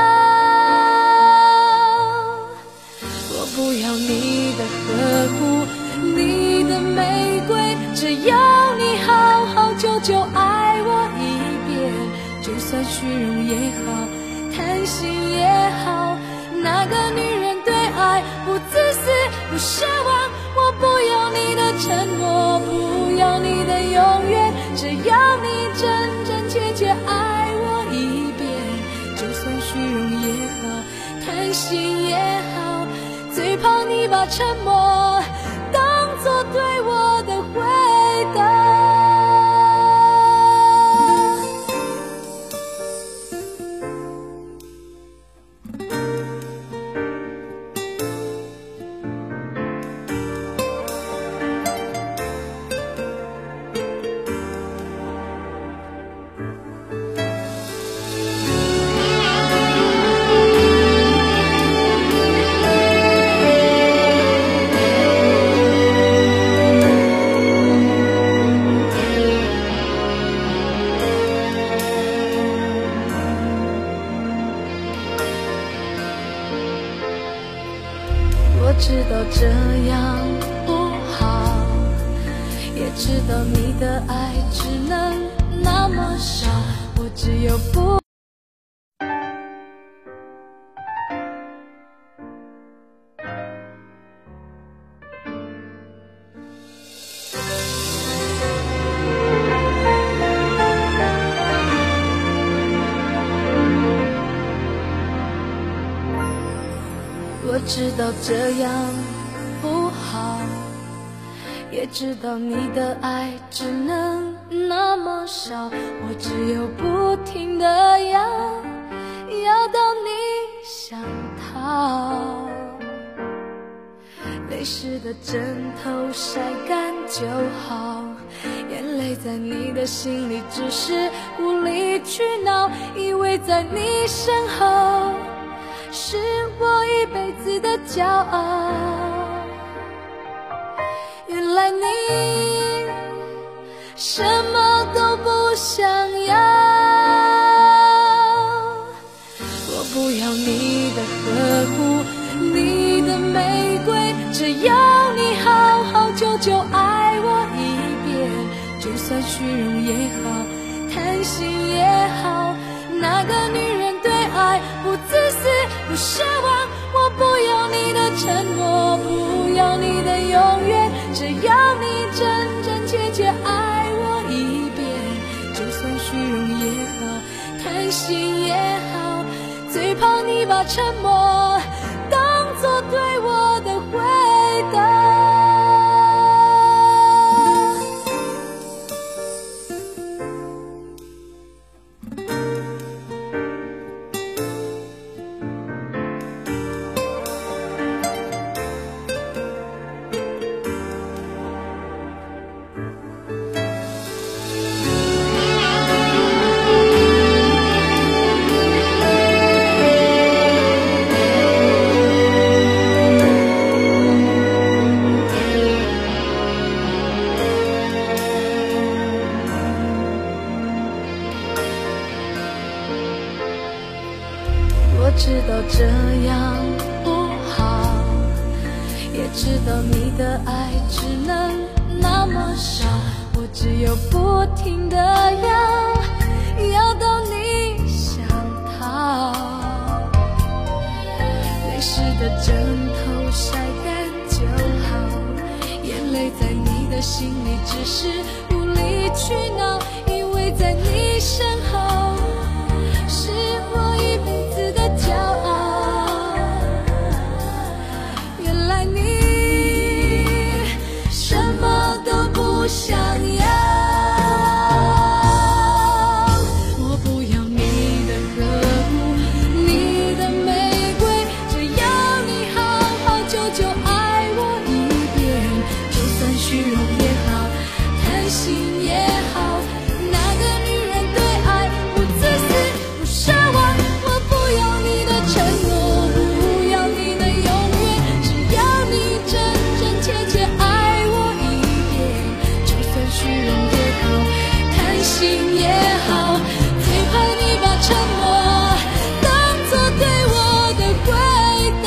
我不要你的呵护，你的玫瑰，只要你好好久久爱我一遍，就算虚荣也好，贪心也好，那个女人对爱不自私不奢望。我不要你的承诺，不要你的永远，只要你真真切切爱我一遍，就算虚荣也好，贪心也好，最怕你把沉默当作对我的回答。我知道这样不好，也知道你的爱只能那么少，我只有不我知道这样不好，也知道你的爱只能那么少，我只有不停地要到你想逃。泪湿的枕头晒干就好，眼泪在你的心里只是无理取闹，以为在你身后是我一辈子的骄傲。原来你什么都不想要，我不要你的呵护，你的玫瑰，只要你好好久久爱我一遍。就算虚荣也好，贪心也好，那个女人对爱不自私不奢望。我不要你的承诺，不要你的永远，只要你真真切切爱我一遍。就算虚荣也好，贪心也好，最怕你把沉默当作对我的回答。知道这样不好，也知道你的爱只能那么少，我只有不停地要到你想逃。泪湿的枕头晒干就好，眼泪在你的心里只是无理取闹，因为在你身后是我一辈子的骄傲。原来你什么都不想要，我不要你的呵护，你的玫瑰，只要你好好久久爱我一遍。就算虚荣也好，贪心也好，那个女人对爱不自私不奢望。我不要你的承诺，不要你的永远，只要你真真切切爱我一遍。就算虚荣也好，贪心也好，最怕你把沉默当作对我的回答。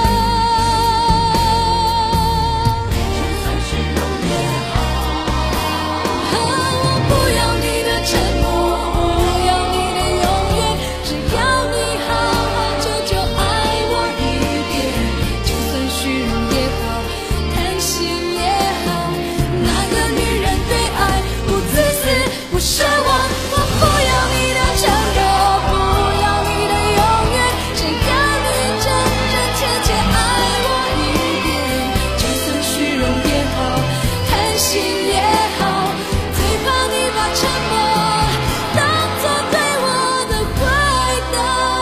就算虚荣也好，我不要你的承诺，不要你的永远，只要你好好久久爱我一遍。就算虚荣也好，贪心也好，那个女人对爱不自私不奢望。我不要你的承诺，不要你的永远，只要你真真切切爱我一遍。就算虚荣也好，贪心也好，最怕你把沉默当作对我的回答。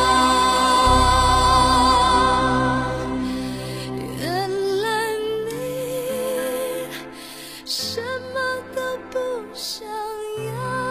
原来你什么都不想要。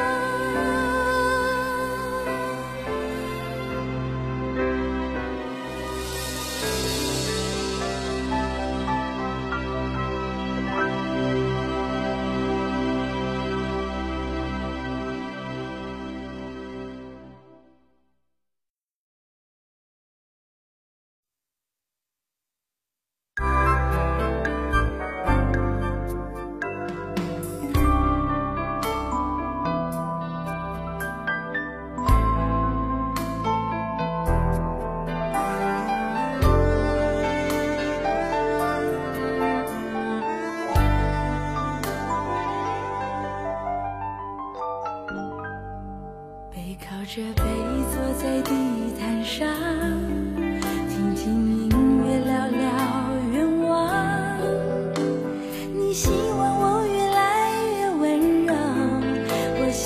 背靠着背坐在地毯上，听听音乐，聊聊愿望。你希望我越来越温柔，我希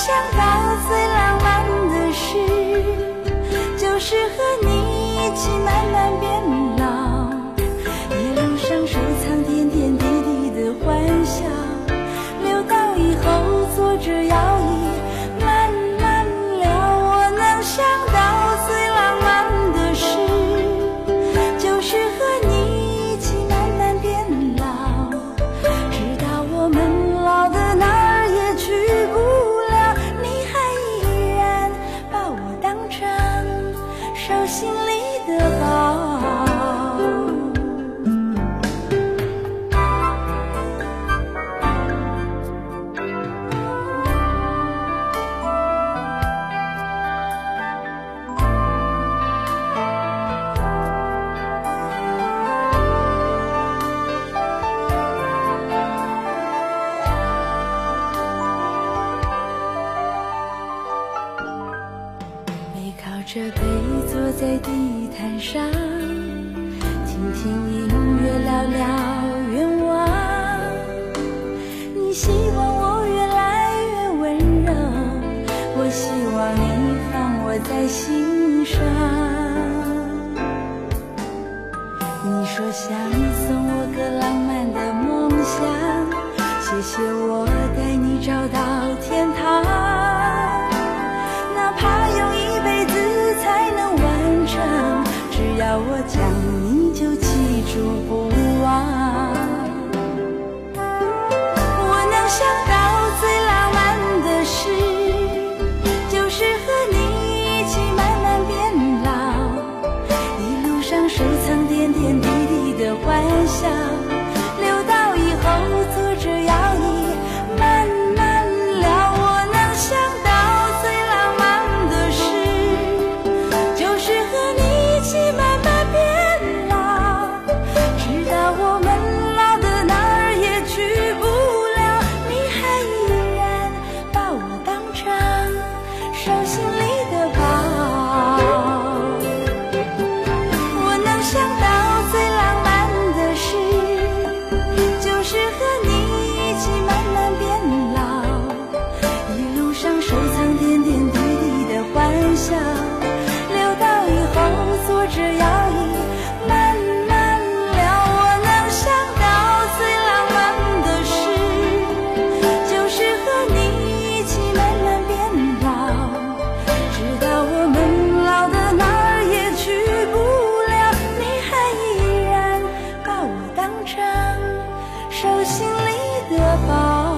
想到最浪漫的事，就是和你一起慢慢变老，一路上收藏点点滴滴的欢笑，留到以后坐着摇椅慢慢聊。我能想到最浪漫的事，就是和你一起慢慢变老，直到我们老的哪儿也去不了，你还依然把我当成手心里的宝。这杯坐在地毯上，听听音乐，聊聊愿望。你希望我越来越温柔，我希望你放我在心上。你说想送我个浪漫的梦想，谢谢我带你找到天堂，哪怕用一辈子才能完成，只要我讲你就记住不忘。我能想到最浪漫的事，就是和你一起慢慢变老，一路上收藏点点滴滴的欢笑，留到以后坐着摇椅慢慢聊。我能想到最浪漫的事，就是和你一起慢慢变老，直到我们老的哪儿也去不了，你还依然把我当成手心里的宝。我能想到最浪漫的事，就是和你一起慢慢变老，一路上收藏点点滴滴的欢笑，留到以后坐着摇椅慢慢聊。我能想到最浪漫的事，就是和你一起慢慢变老，直到我们老的哪儿也去不了，你还依然把我当成手心里的宝。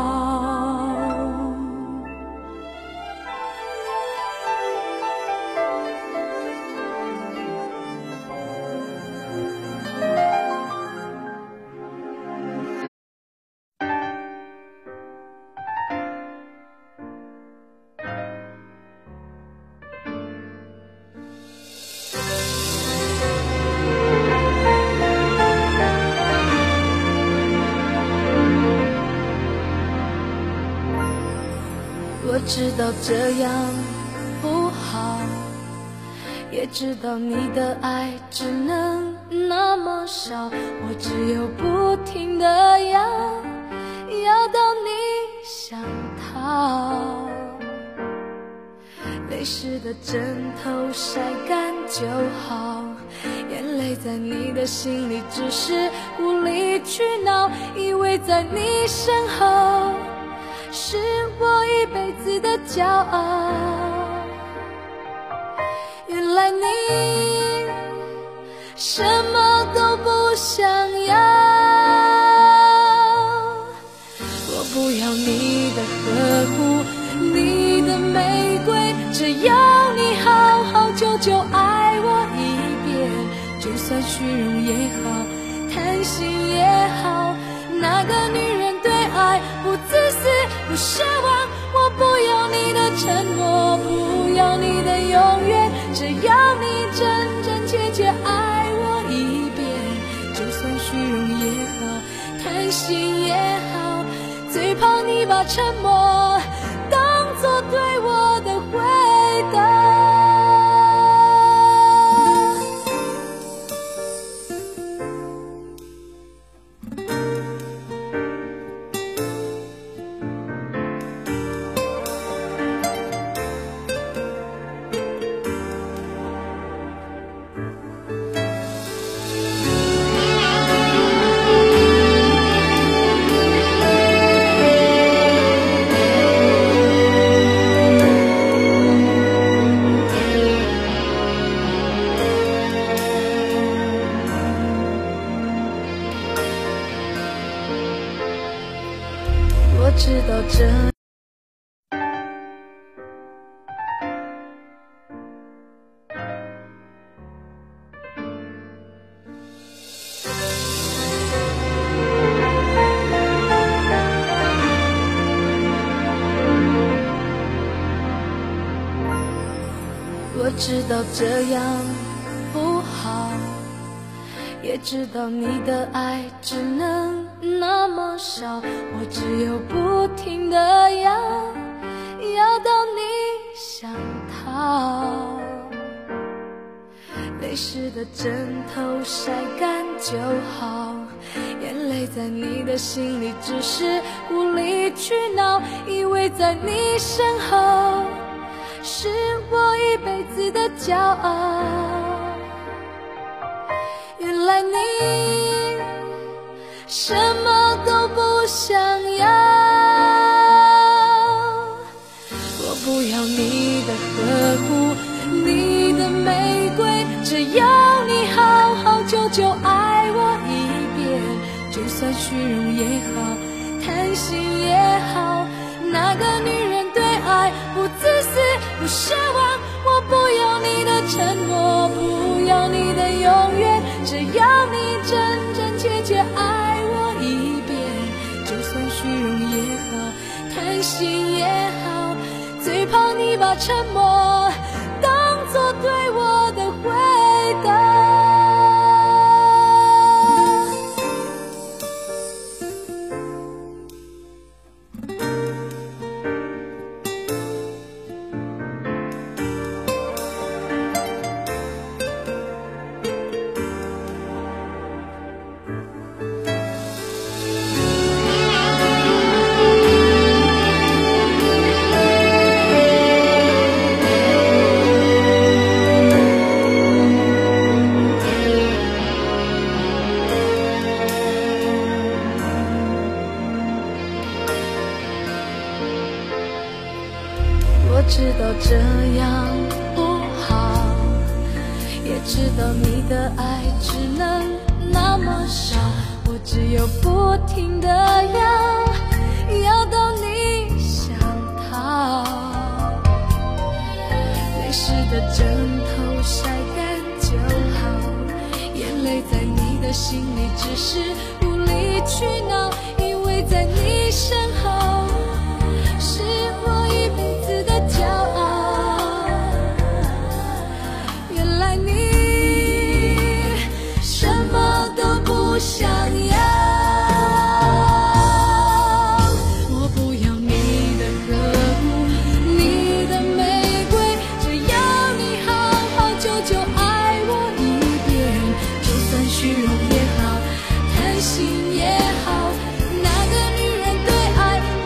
我知道这样不好，也知道你的爱只能那么少，我只有不停地要到你想逃。泪湿的枕头晒干就好，眼泪在你的心里只是无理取闹，以为在你身后是我一辈子的骄傲，原来你什么都不想要。我不要你的呵护，你的玫瑰，只要你好好久久爱我一遍，就算虚荣也好，贪心也好，那个女人对爱不自私不奢望。我不要你的承诺，不要你的永远，只要你真真切切爱我一遍，就算虚荣也好，贪心也好，最怕你把沉默当作对我的回答。 知道这我知道这样不好，也知道你的爱只能那么少，我只有不停地要到你想逃。泪湿的枕头晒干就好，眼泪在你的心里只是无理取闹，以为在你身后是我一辈子的骄傲。原来你什么都不想要，我不要你的呵护，你的玫瑰，只要你好好久久爱我一遍，就算虚荣也好，贪心也好，那个女人对爱不自私不奢望，我不要你的承诺，不要你的永远，只要你真真切切爱我一遍，就算虚荣也好，贪心也好，最怕你把沉默当作对我的回答。我知道这样不好，也知道你的爱只能那么少，我只有不停地要到你想逃。泪湿的枕头晒干就好，眼泪在你的心里只是无理取闹，以为在你身后是我一辈子的骄傲。原来你什么都不想要，我不要你的呵护，你的玫瑰，只要你好好久久爱我一遍，就算虚荣也好，贪心也好，那个女人对爱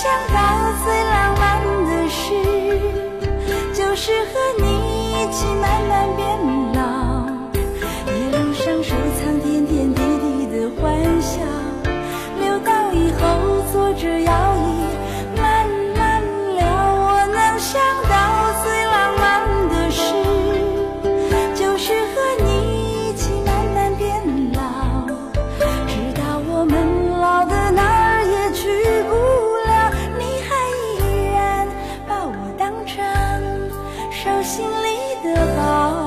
想到最浪漫的事，就是和你一起慢慢变老，一路上收藏点点滴滴的欢笑，留到以后坐着摇椅慢慢聊。我能想到最浪漫的事，就是和你一起慢慢变老，直到我们老的哪儿也去不了，你还依然把我当成手心里的宝。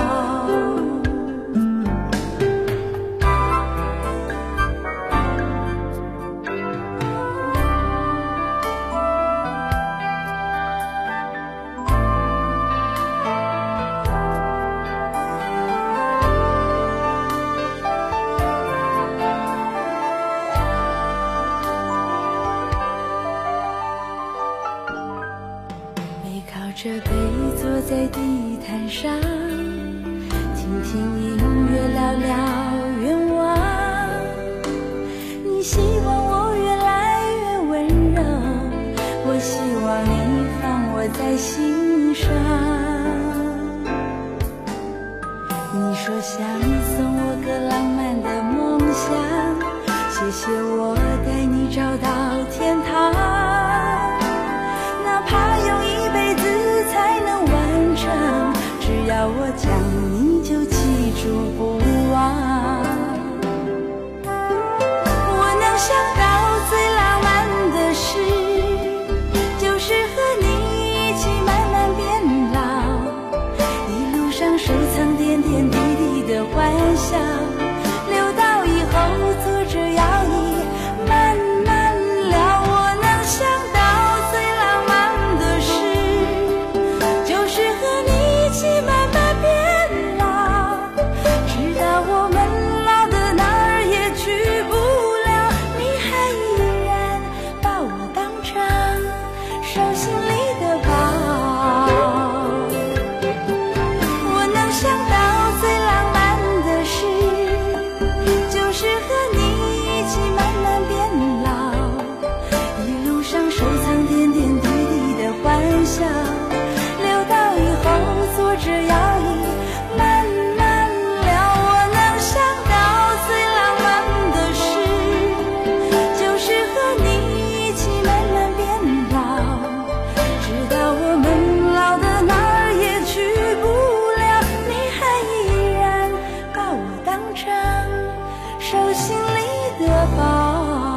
这杯坐在地毯上，听听音乐，聊聊愿望。你希望我越来越温柔，我希望你放我在心上。你说想送我个浪漫的梦想，谢谢我带你找到天堂，哪怕用一辈子才能完成，只要我讲你就记住不忘。我能想到最浪漫的事，就是和你一起慢慢变老，一路上收藏点点滴滴的欢笑，留到以后坐着摇椅慢慢聊。我能想到最浪漫的事，就是和你一起慢慢变老，直到我们老的哪儿也去不了，你还依然把我当成手心里的宝。我能想到最浪漫的事，就是和你一起慢慢变老，一路上收藏点点滴滴的欢笑，留到以后坐着摇椅慢慢聊。我能想到最浪漫的事，就是和你一起慢慢变老，直到我们老的哪儿也去不了，你还依然把我当成手心里的宝。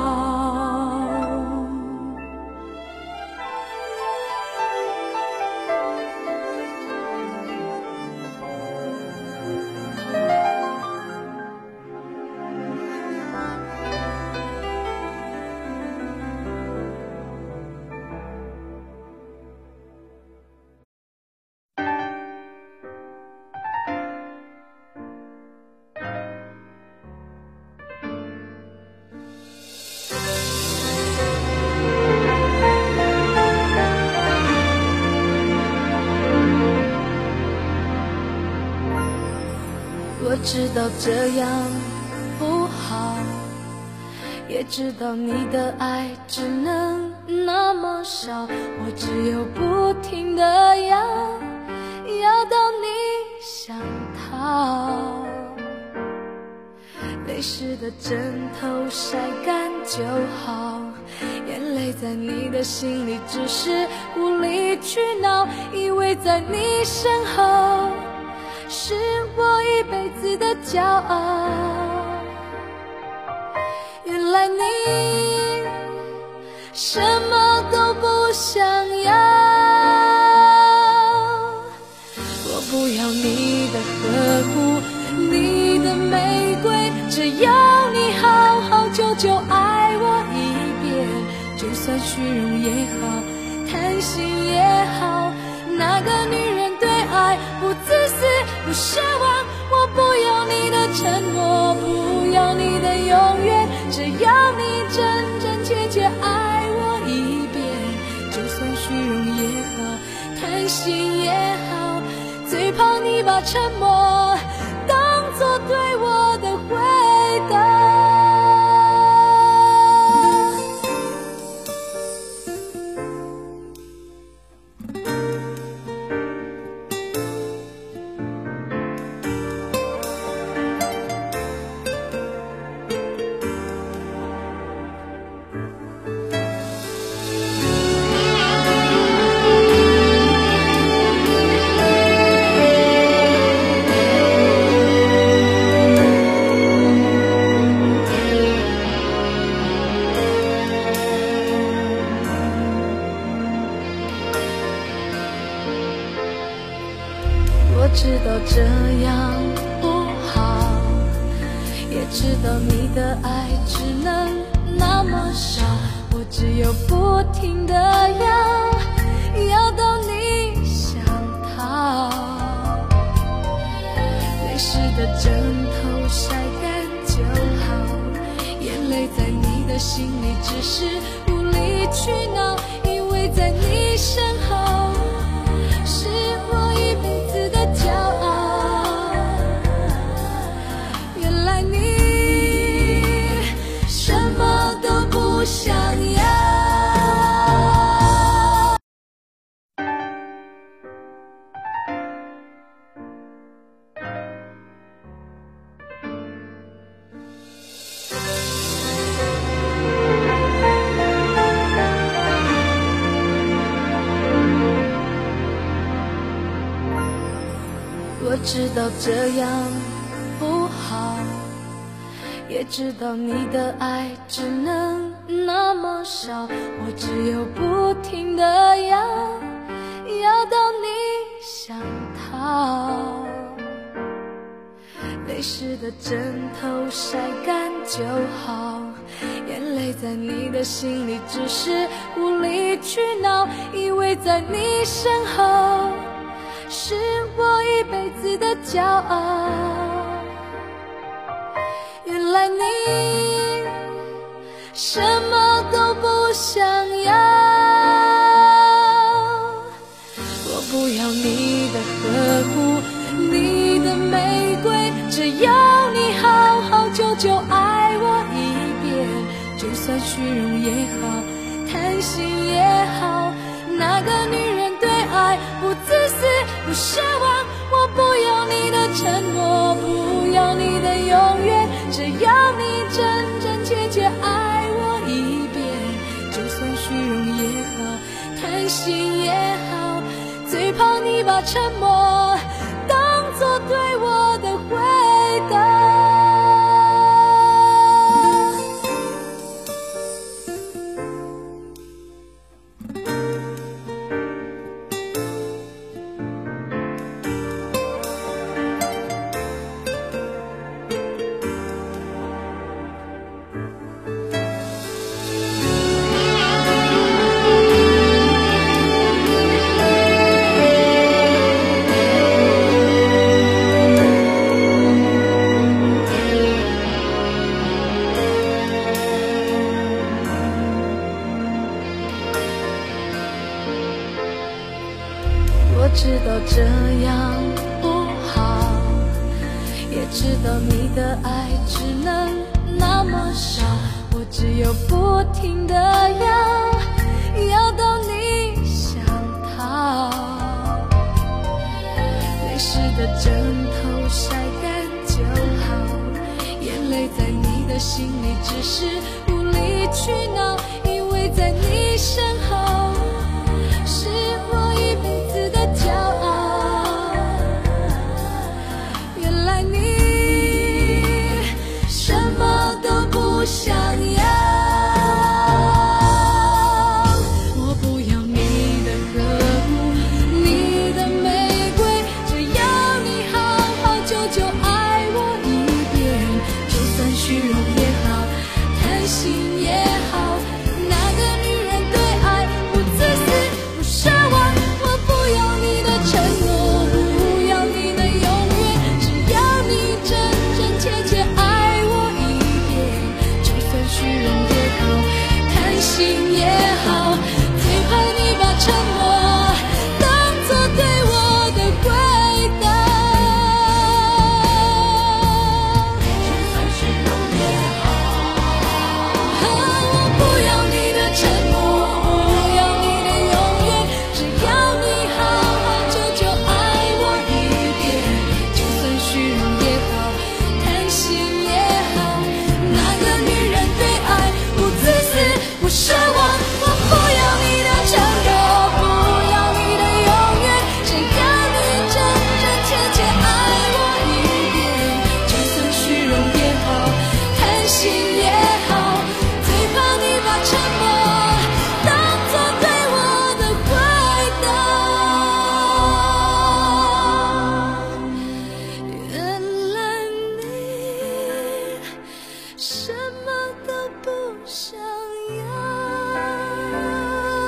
我知道这样不好，也知道你的爱只能那么少，我只有不停地要到你想逃。泪湿的枕头晒干就好，眼泪在你的心里只是无理取闹，以为在你身后是我一辈子的骄傲，原来你什么都不想要。我不要你的呵护，你的玫瑰，只要你好好久久爱我一遍，就算虚荣也好，贪心也好，那个女人对爱不自私不奢望。我不要你的承诺，不要你的永远，只要你真真切切爱我一遍，就算虚荣也好，贪心也好，最怕你把沉默当作对我的回答。 知道这样不好，也知道你的爱只能那么少，我只有不停地要到你想逃。泪湿的枕头晒干就好，眼泪在你的心里只是无理取闹，因为在你身后是我一辈子的骄傲。原来你什么都不想要。我知道这样不好，也知道你的爱只能那么少，我只有不停地要到你想逃。泪湿的枕头晒干就好，眼泪在你的心里只是无理取闹，因为在你身后是我一辈子的骄傲。原来你什么都不想要，我不要你的呵护，你的玫瑰，只要你好好久久爱我一遍，就算虚荣也好，贪心也好，那个女人对爱不自私不奢望，我不要你的承诺，不要你的永远，只要你真真切切爱我一遍，就算虚荣也好，贪心也好，最怕你把沉默当作对我的回答。我知道这样不好，也知道你的爱只能那么少，我只有不停地要到你想逃。泪湿的枕头晒干就好，眼泪在你的心里只是无理取闹，因为在你身后是我一辈子的骄傲。原来你什么都不想要，我不要你的呵护，你的玫瑰，只要你好好久久爱我一遍，就算虚荣也好，贪心也好， 想要。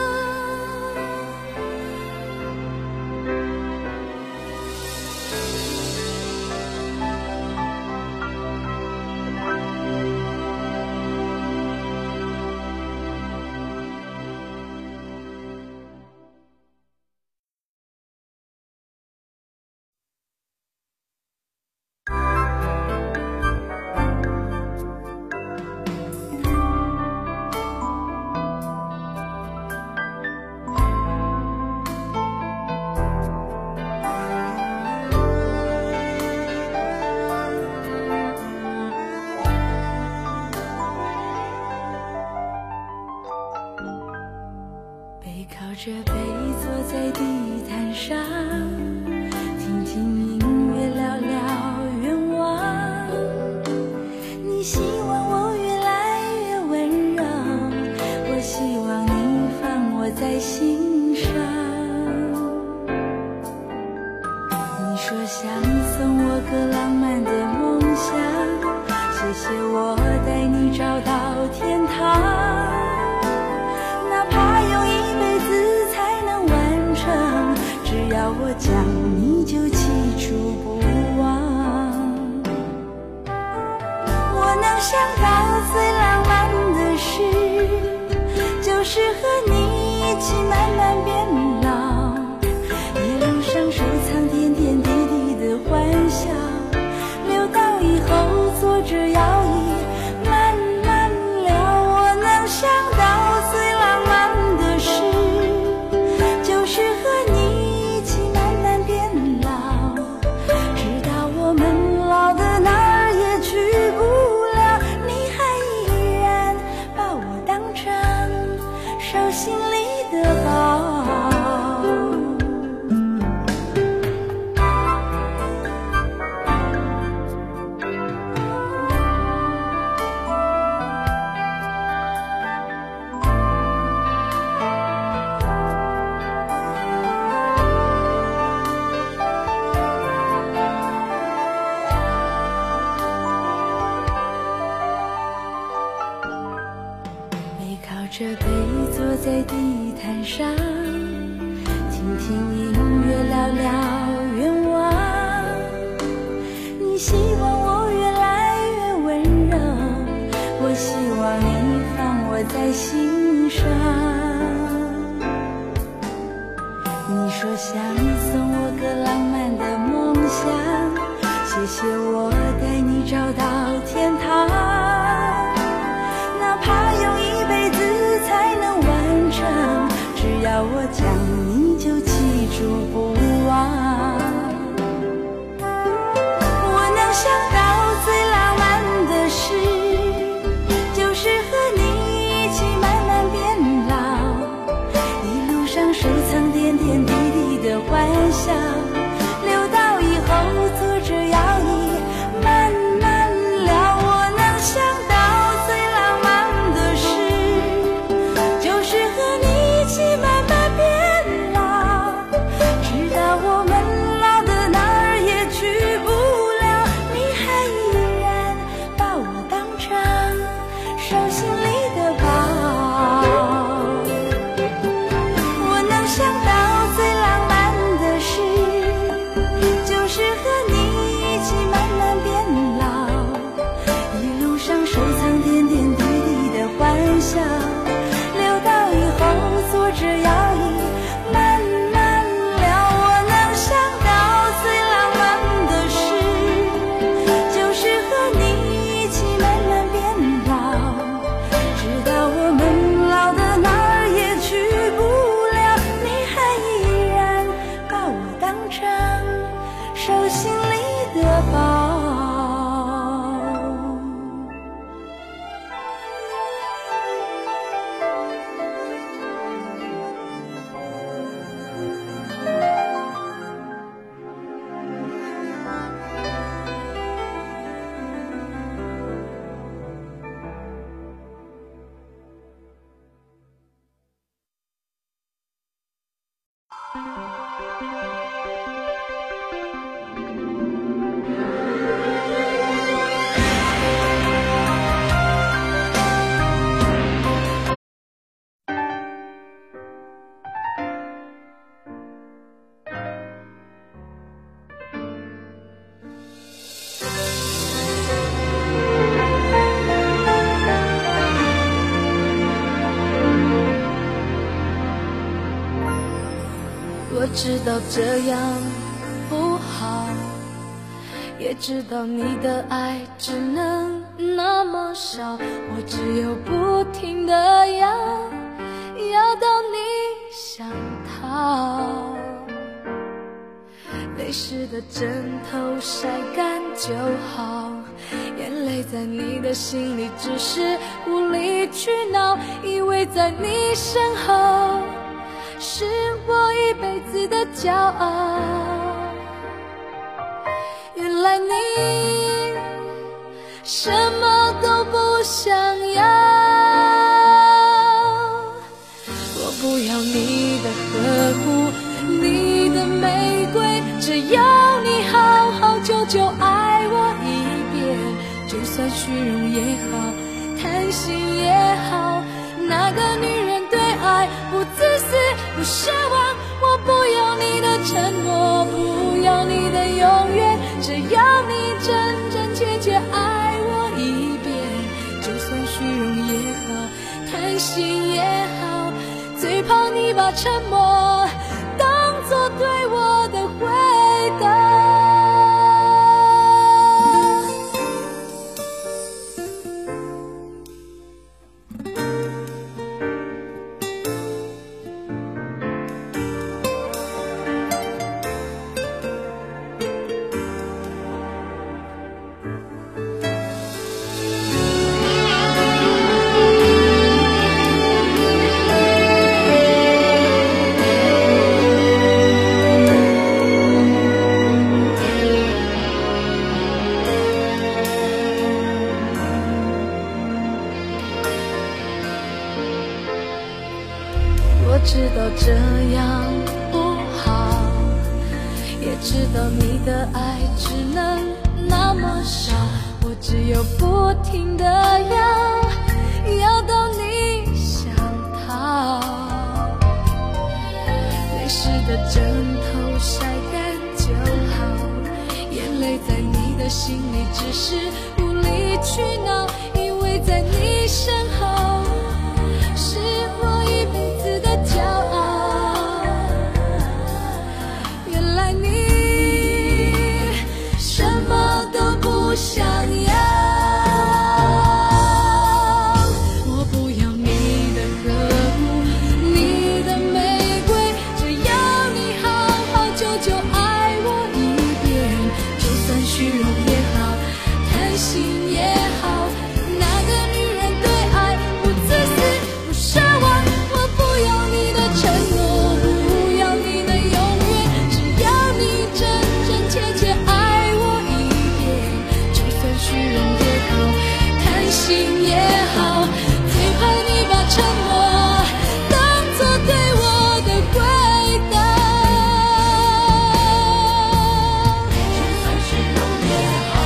背靠着背坐在地毯上，听听音乐，聊聊愿望。你希望我越来越温柔，我希望你放我在心上。你说想送我个浪漫的梦想，谢谢我带你找到天堂。只要我讲，你就记住不忘。我能想到最浪漫的事，就是和你一起慢慢变老，一路上收藏点点滴滴的欢笑，留到以后坐着摇椅慢慢聊。我能想到最浪漫的事，就是和你心里的宝。背靠着背坐在地毯上，听听音乐，聊聊愿望。你希望我越来越温柔，我希望你放我在心上。你说想送我个浪漫的梦想，谢谢我带你找到天堂。哪怕用一辈子才能完成，只要我讲，你就记住不忘。我能想到最浪漫的事，就是和你一起慢慢变老，一路上收藏点点滴滴的欢笑，留到以后坐着摇椅慢慢聊。我能想到知道这样不好，也知道你的爱只能那么少，我只有不停地要到你想逃。泪湿的枕头晒干就好，眼泪在你的心里只是无理取闹，以为在你身后是我一辈子的骄傲。原来你什么都不想要，我不要你的呵护，你的玫瑰，只要你好好久久爱我一遍，就算虚荣也好，贪心也好，那个女人对爱不自私不奢望，我不要你的承诺，不要你的永远，只要你真真切切爱我一遍，就算虚荣也好，贪心也好，最怕你把沉默当作对我的回答。我知道这样不好，也知道你的爱只能那么少，我只有不停地要到你想逃。泪湿的枕头晒干就好，眼泪在你的心里只是无理取闹，以为在你身后是我一辈子的骄傲。原来你什么都不想要，我不要你的呵护，你的玫瑰，只要你好好久久爱我一遍，就算虚荣也好，贪心也好，那个女人对爱不自私不奢望，我不要你的承诺，不要你的永远，只要你真真切切爱我一遍，就算虚荣也好，贪心也好，最怕你把沉默当作对我的回答。就算虚荣也好，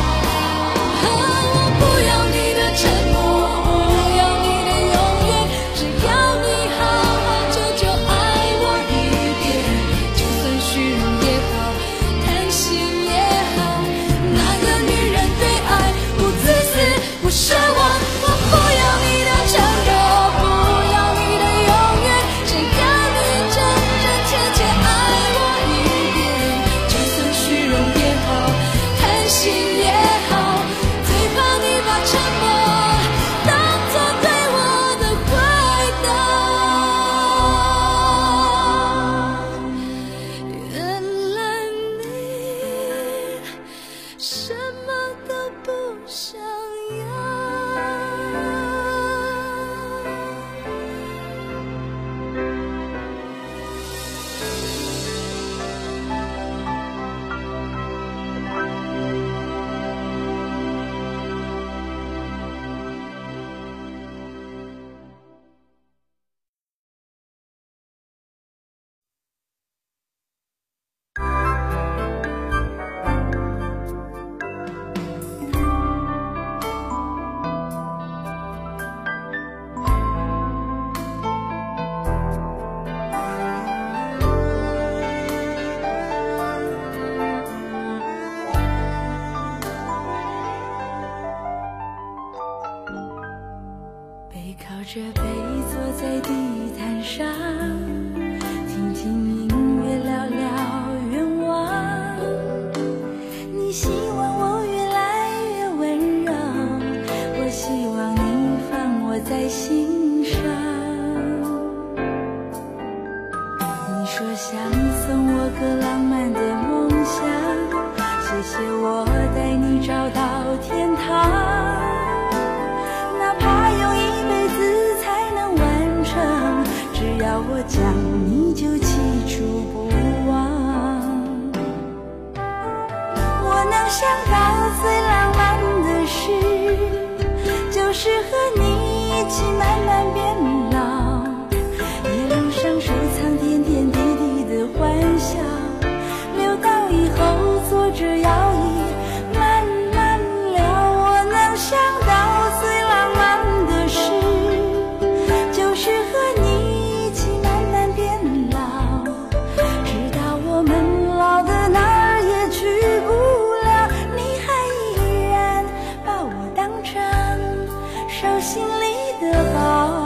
我不要你的承诺，不要你的永远，只要你好好久久爱我一遍，就算虚荣也好，贪心也好，那个女人对爱不自私不奢望，我不要你的承诺，不要你的永远，只要你真真切切爱我一遍，就算虚荣也好，贪心也好，最怕你把沉默当作对我的回答。原来你什么都不想要。背靠着背坐在地毯上，听听音乐希望我越来越温柔，我希望你放我在心上。你说想送我个浪漫的梦想，谢谢我带你找到天堂，哪怕用一辈子才能完成，只要我讲你就记住不忘。我能想到最浪漫的事，就是和你一起慢慢变老，一路上收藏点点滴滴的欢笑，留到以后坐着摇椅慢慢聊。我能想到最浪漫的事，就是和你一起慢慢变老，直到我们老的哪儿也去不了，你还依然把我当成手心里的宝。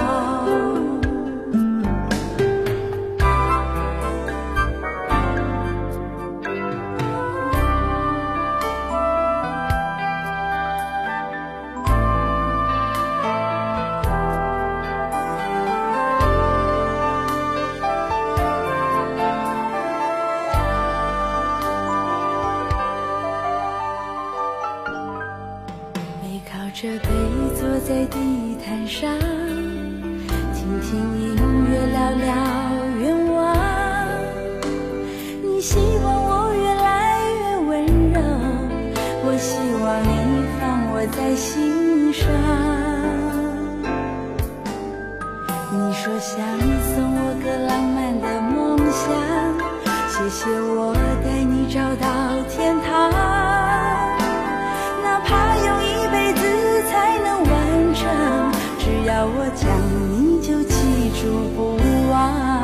这杯坐在地毯上，听听音乐，聊聊愿望。你希望我越来越温柔，我希望你放我在心上。你说想送我个浪漫的梦想，谢谢我带你找到天堂，哪怕用一辈子才能完成，只要我讲你就记住不忘。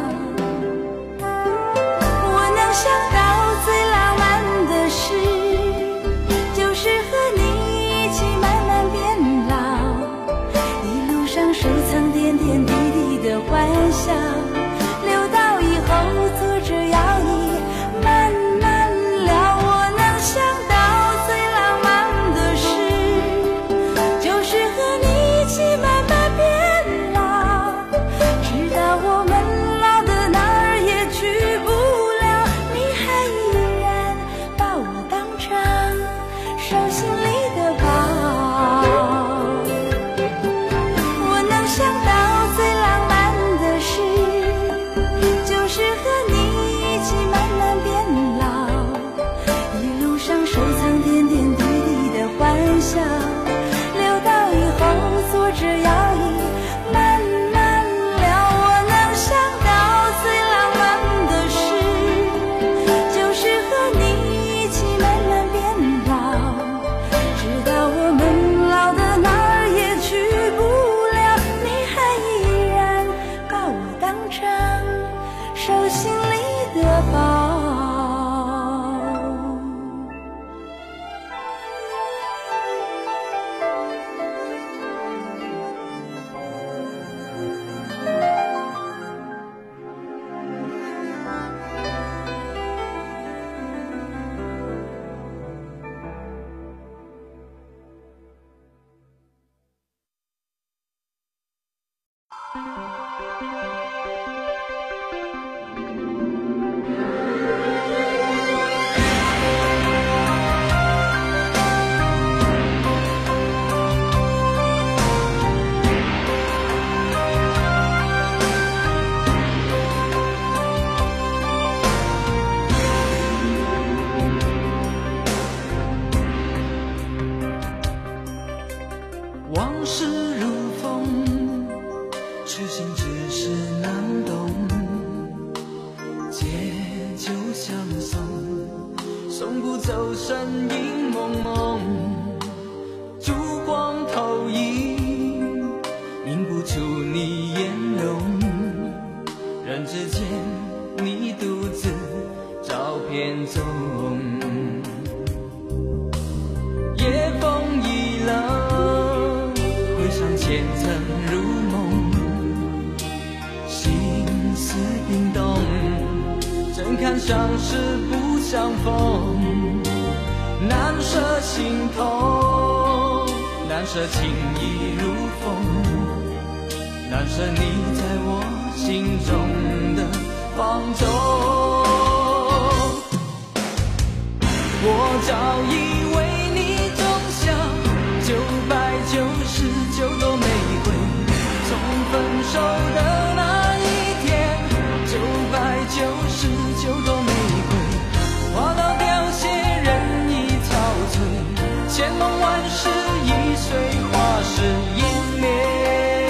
我能想到最浪漫的事，就是和你一起慢慢变老，一路上收藏点点滴滴的欢笑，留到以后坐着摇椅慢慢聊。我能想到最浪漫的事，就是和你一起慢慢变老，直到我们老的哪儿也去不了，你还依然把我当成手心里的宝。我能想到最浪漫的事，就是和你一起慢慢变老，一路上收藏点点滴滴的欢笑，留到以后坐着摇椅慢慢聊。我能想到最浪漫的事，就是和你一起慢慢变老，直到我们老的哪儿也去不了，你还依然把我当成手心里的宝。 往事如风，痴心只是难懂。借酒相送，送不走身影蒙蒙。烛光投影，映不出你颜容。人之间，你独自照片中。夜风已冷，回想前尘如梦，心思冰冻，怎堪相识不相逢。 难舍心头，难舍情意如风，难舍你在我心中的放纵。我早已为你种下999朵玫瑰，从分手的那一天，999朵玫瑰花到凋谢，人已憔悴，千梦万世已随花事湮灭。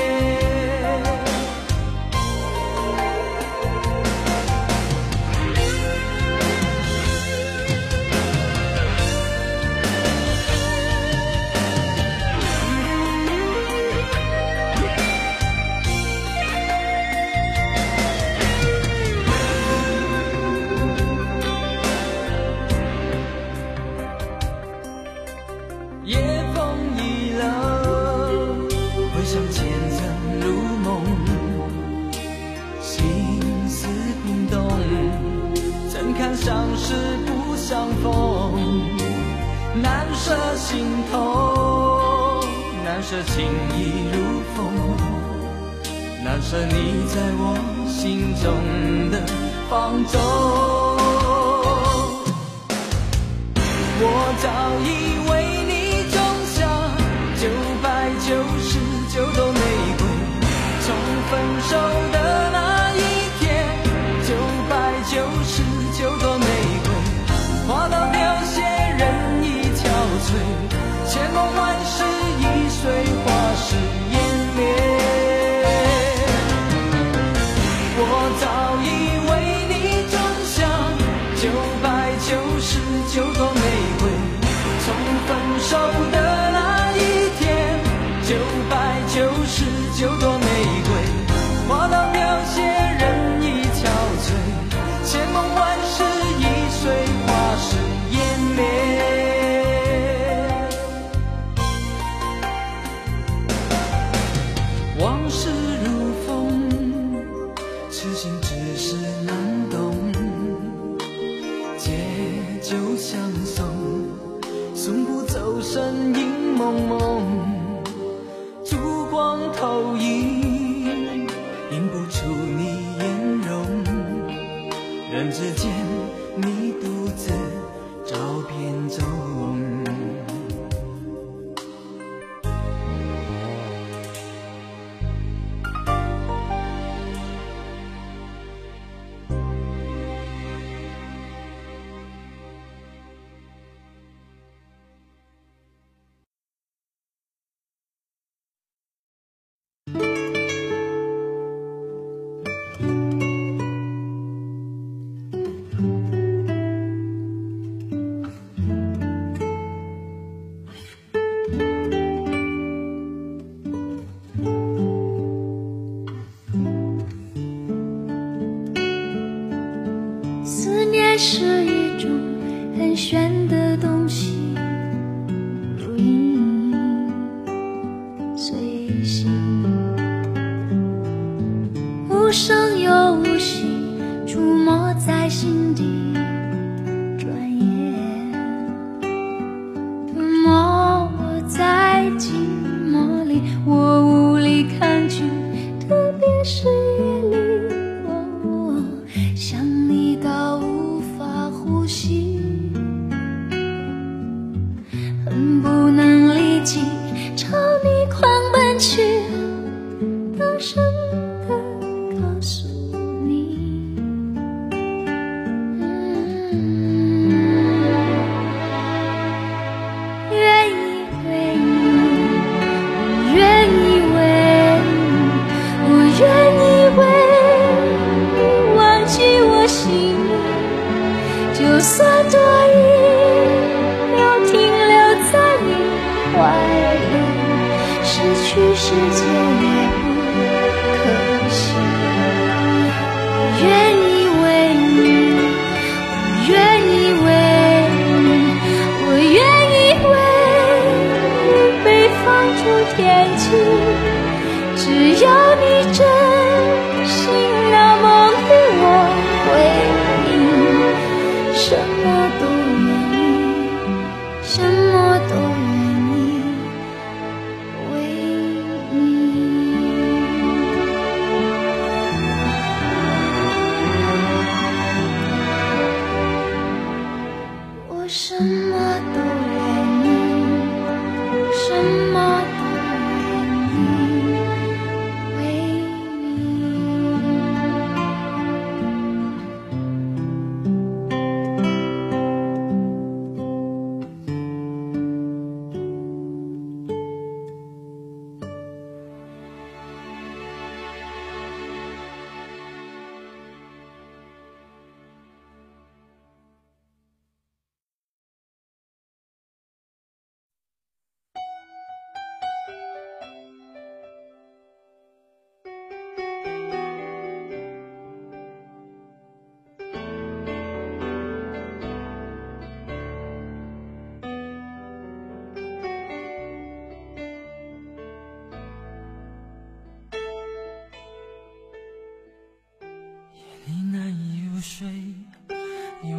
夜风已冷，回想前尘如梦，心思冰冻，怎堪相识不相逢？难舍心头，难舍情意如风，难舍你在我心中的放纵。我早已为你种下999朵玫瑰，从分手的那一天，999朵玫瑰花到凋谢，人已憔悴，千梦万世已随花事湮灭。我早已为你种下999朵玫瑰，从分手的那一天，999朵玫瑰花到凋谢，人已憔悴，千梦万世已随花事湮灭。往事如风，痴心只是难懂，借酒相送，送不走身影蒙蒙，烛光投影，映不出你颜容，人之间你独自照片中。 思念是一种很玄的东西，如影随形，无声又无息，触摸在心底，转眼吞没我在寂寞里，我无力抗拒，特别是夜里，想你到无法呼吸，恨不能立即朝你狂奔去，大声地告诉你，愿意为你，我愿意为你，我愿意为你忘记我心里，就算多一秒停留在你怀里，失去世界也不可惜。我愿意为你，我愿意为你，我愿意为你被放逐天际，只要你真心那么对我回应，什么都愿意。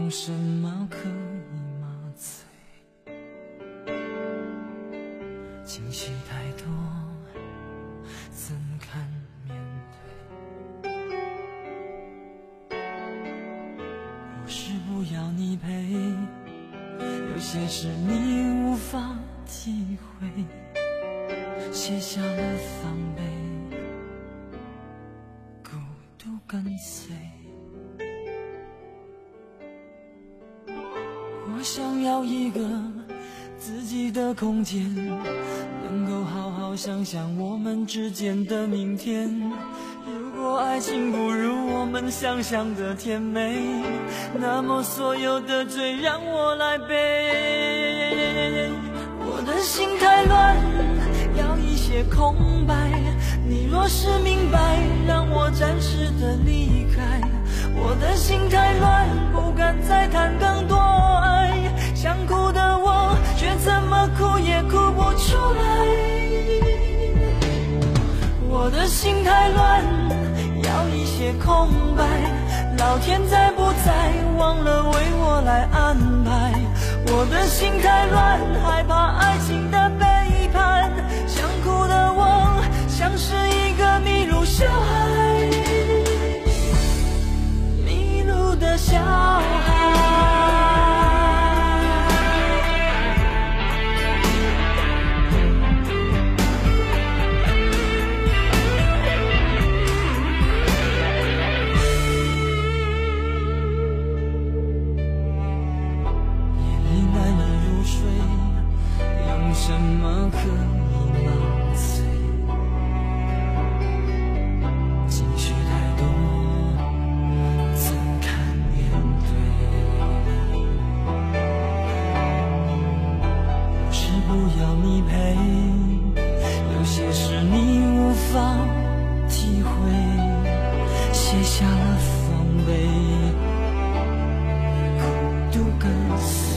用什么可以麻醉？情绪太多，怎敢面对？不是不要你陪，有些事你无法体会，卸下了防备，孤独跟随。我想要一个自己的空间，能够好好想想我们之间的明天。如果爱情不如我们想象的甜美，那么所有的罪让我来背。我的心太乱，要一些空白，你若是明白，让我暂时的离开。我的心太乱，不敢再谈更多爱，想哭的我却怎么哭也哭不出来。我的心太乱，要一些空白，老天在不在忘了为我来安排。我的心太乱，害怕爱情的背叛，想哭的我像是一个迷路小孩，迷路的小孩。什么可以麻醉？情绪太多，怎敢面对？不是不要你陪，有些事你无法体会，卸下了防备，孤独跟随。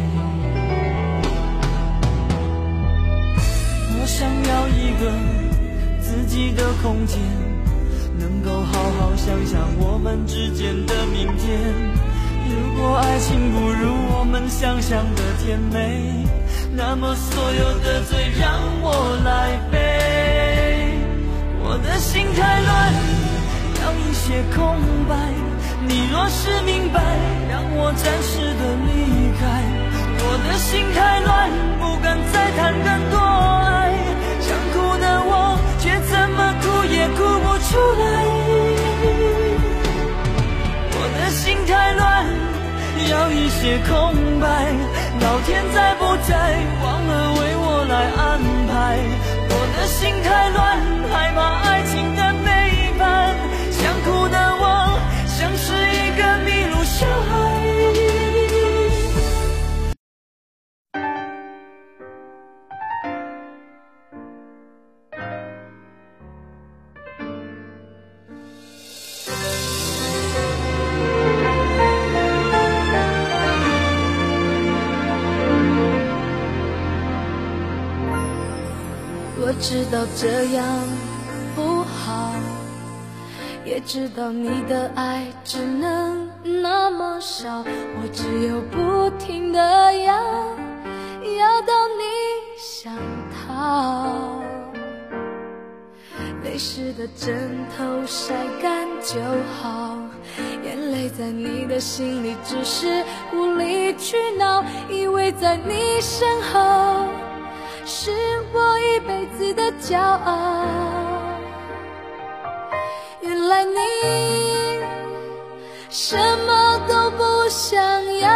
我想要一个自己的空间，能够好好想想我们之间的明天。如果爱情不如我们想象的甜美，那么所有的罪让我来背。我的心太乱，要一些空白，你若是明白，让我暂时的离开。我的心太乱，不敢再谈更多爱，想哭的我却怎么哭也哭不出来。我的心太乱，要一些空白，老天在不在忘了为我来安排。我的心太乱，害怕爱情的背叛，想哭的我像是一个迷路小孩。 我知道这样不好，也知道你的爱只能那么少，我只有不停地要到你想逃。泪湿的枕头晒干就好，眼泪在你的心里只是无理取闹，以为在你身后是我一辈子的骄傲，原来你什么都不想要。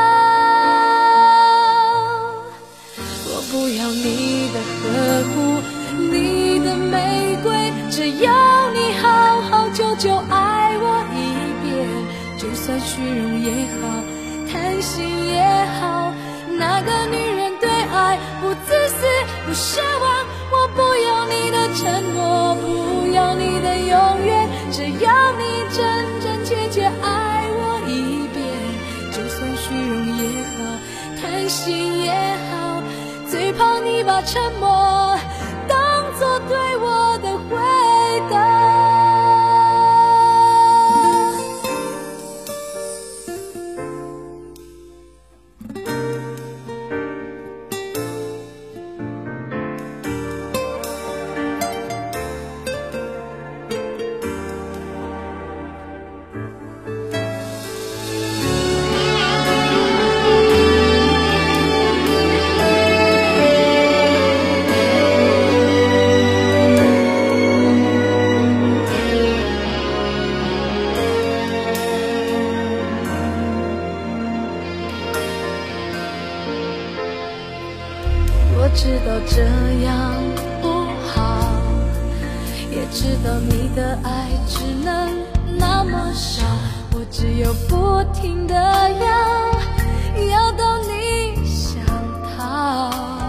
我不要你的呵护，你的玫瑰，只要你好好久久爱我一遍，就算虚荣也好，贪心也好，那个女人对爱不自私不奢望。我不要你的承诺，不要你的永远，只要你真真切切爱我一遍，就算虚荣也好，贪心也好，最怕你把沉默当作对我的回答。 知道你的爱只能那么少，我只有不停地要到你想逃。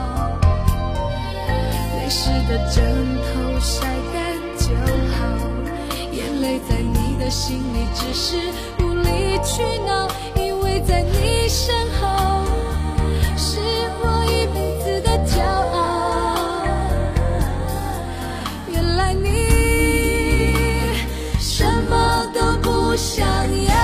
泪湿的枕头晒干就好，眼泪在你的心里只是无理取闹，因为在你身后是我一辈子的骄傲。原来你什么都不想要，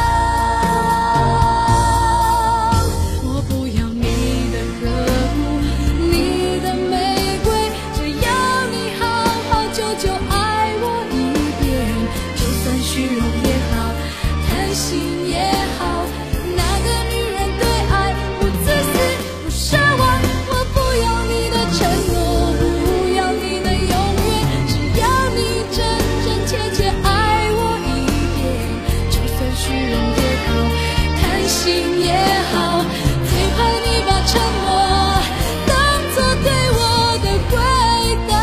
我不要你的呵护，你的玫瑰，只要你好好久久爱我一遍。就算虚荣也好，贪心也好，哪个女人对爱不自私不奢望？我不要你的承诺，不要你的永远，只要你真真切切爱我一遍。就算虚荣也好，贪心也好，最怕你把沉默当作对我的回答。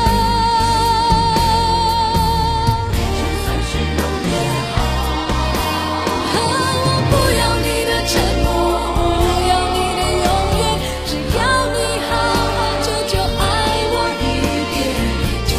就算虚荣也好，我不要你的沉默，不要你的永远，只要你好好久久爱我一遍。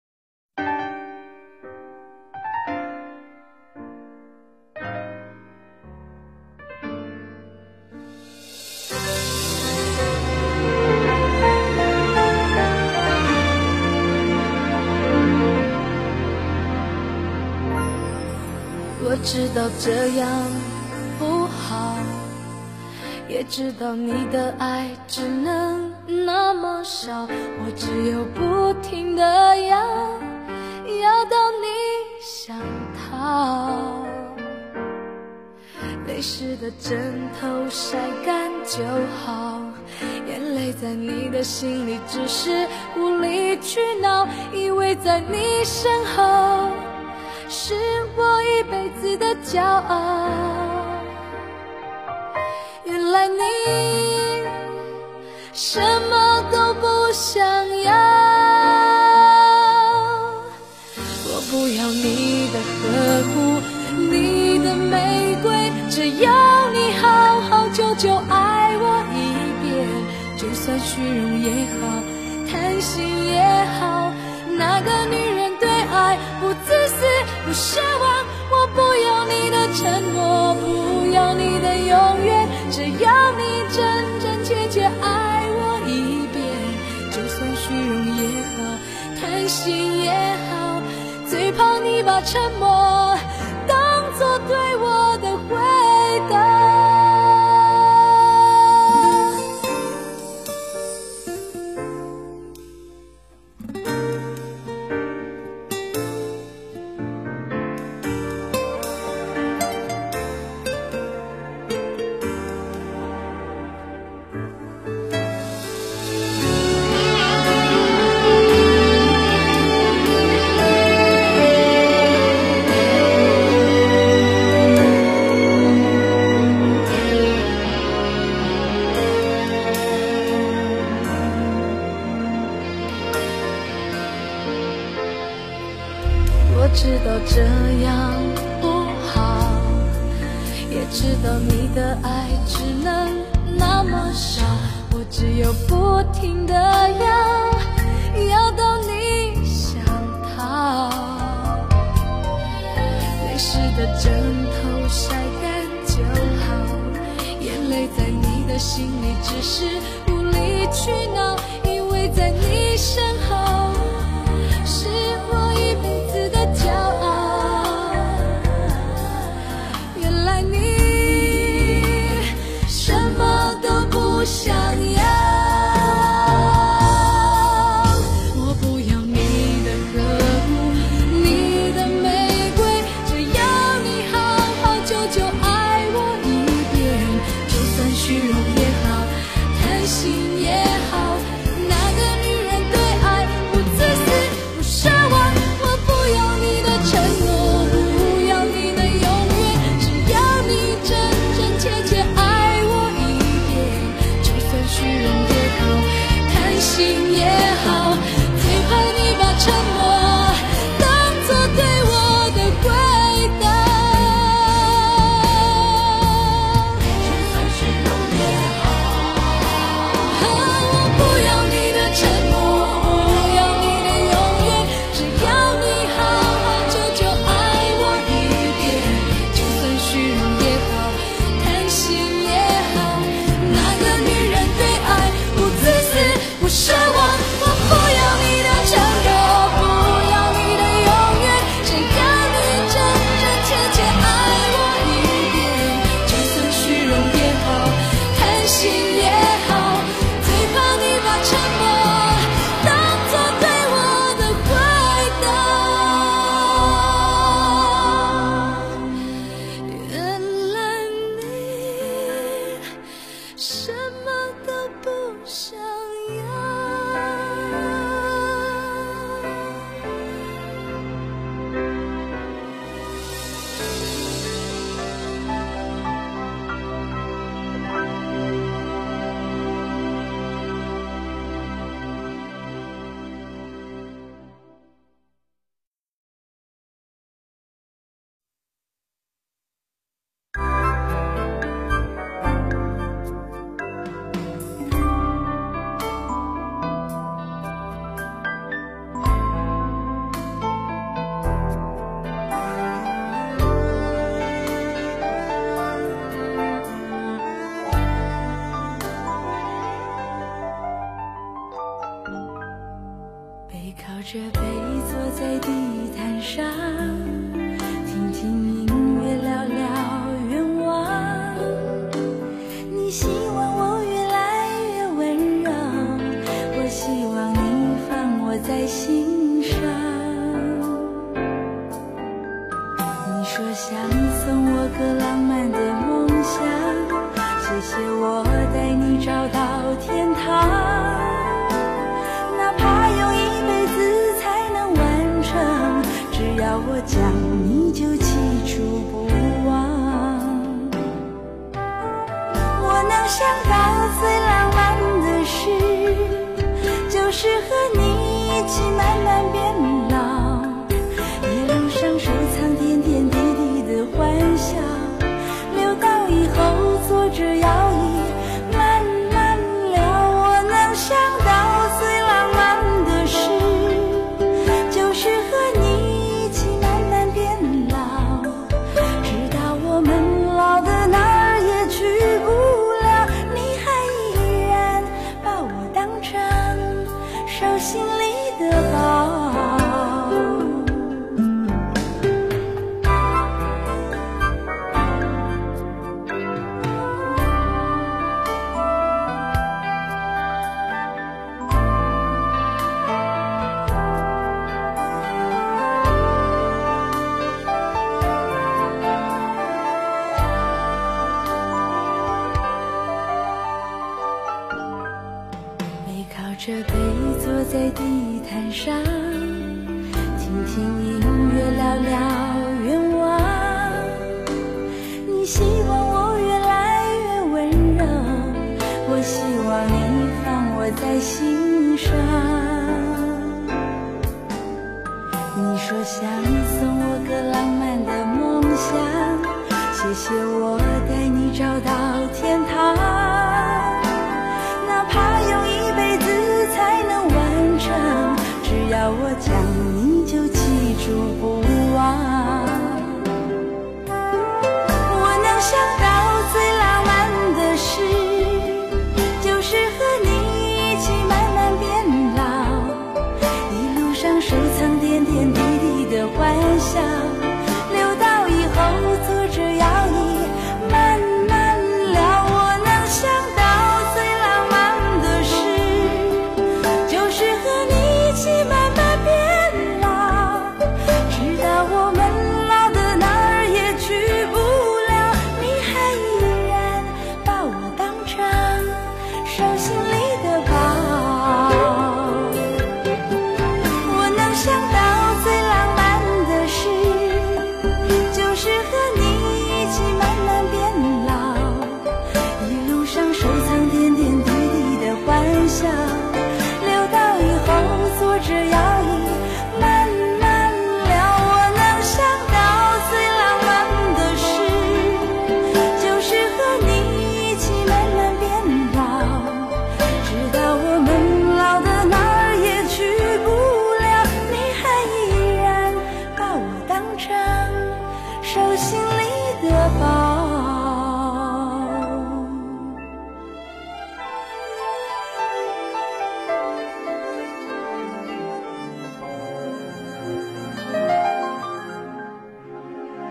我知道这样不好，也知道你的爱只能那么少，我只有不停地要到你想逃。泪湿的枕头晒干就好，眼泪在你的心里只是无理取闹，因为在你身后是我一辈子的骄傲。原来你什么都不想要，我不要你的呵护，你的玫瑰，只要你好好久久爱我一遍。就算虚荣也好，贪心也好，哪个女人对爱不自私不奢望？我不要你的承诺，不要你的永远，只要你真真切切爱我一遍。就算虚荣也好，贪心也好，最怕你把沉默当作对我的回答。我知道这样不好，也知道你的爱只能那么少，我只有不停地要到你想逃。泪湿的枕头晒干就好，眼泪在你的心里只是无理取闹，因为在你身后是我一辈子的骄傲。原来你什么都不想要，我不要你的呵护，你的玫瑰，只要你好好久久爱我一遍。就算虚荣也好，贪心也好，哪个女人对爱想送我个浪漫的梦想，谢谢我带你找到天堂，哪怕用一辈子才能完成，只要我讲你就记住不忘。我能想到最浪漫的事，就是和你一起慢慢变老，一路上收藏点点滴滴的欢笑，留到以后坐着摇椅慢慢聊。我能想到最浪漫的事，就是和你一起慢慢变老，直到我们老的哪儿也去不了，你还依然把我当成手心里的宝。这杯坐在地毯上，听听音乐，聊聊愿望。你希望我越来越温柔，我希望你放我在心上。你说想送我个浪漫的梦想，谢谢我带你找到天堂，哪怕用一辈子才能完成，只要我讲你就记住不忘。我能想到最浪漫的事，就是和你一起慢慢变老，一路上收藏点点滴滴的欢笑，留到以后坐着摇椅慢慢聊。我能想到最浪漫的事，就是和你一起慢慢变老，直到我们老的哪儿也去不了，你还依然把我当成手心里的宝。我能想到最浪漫的事，就是和你一起慢慢变老，一路上收藏点点滴滴的欢笑，留到以后坐着摇椅慢慢聊。我能想到最浪漫的事，就是和你一起慢慢变老，直到我们老的哪儿也去不了，你还依然把我当成手心里的宝。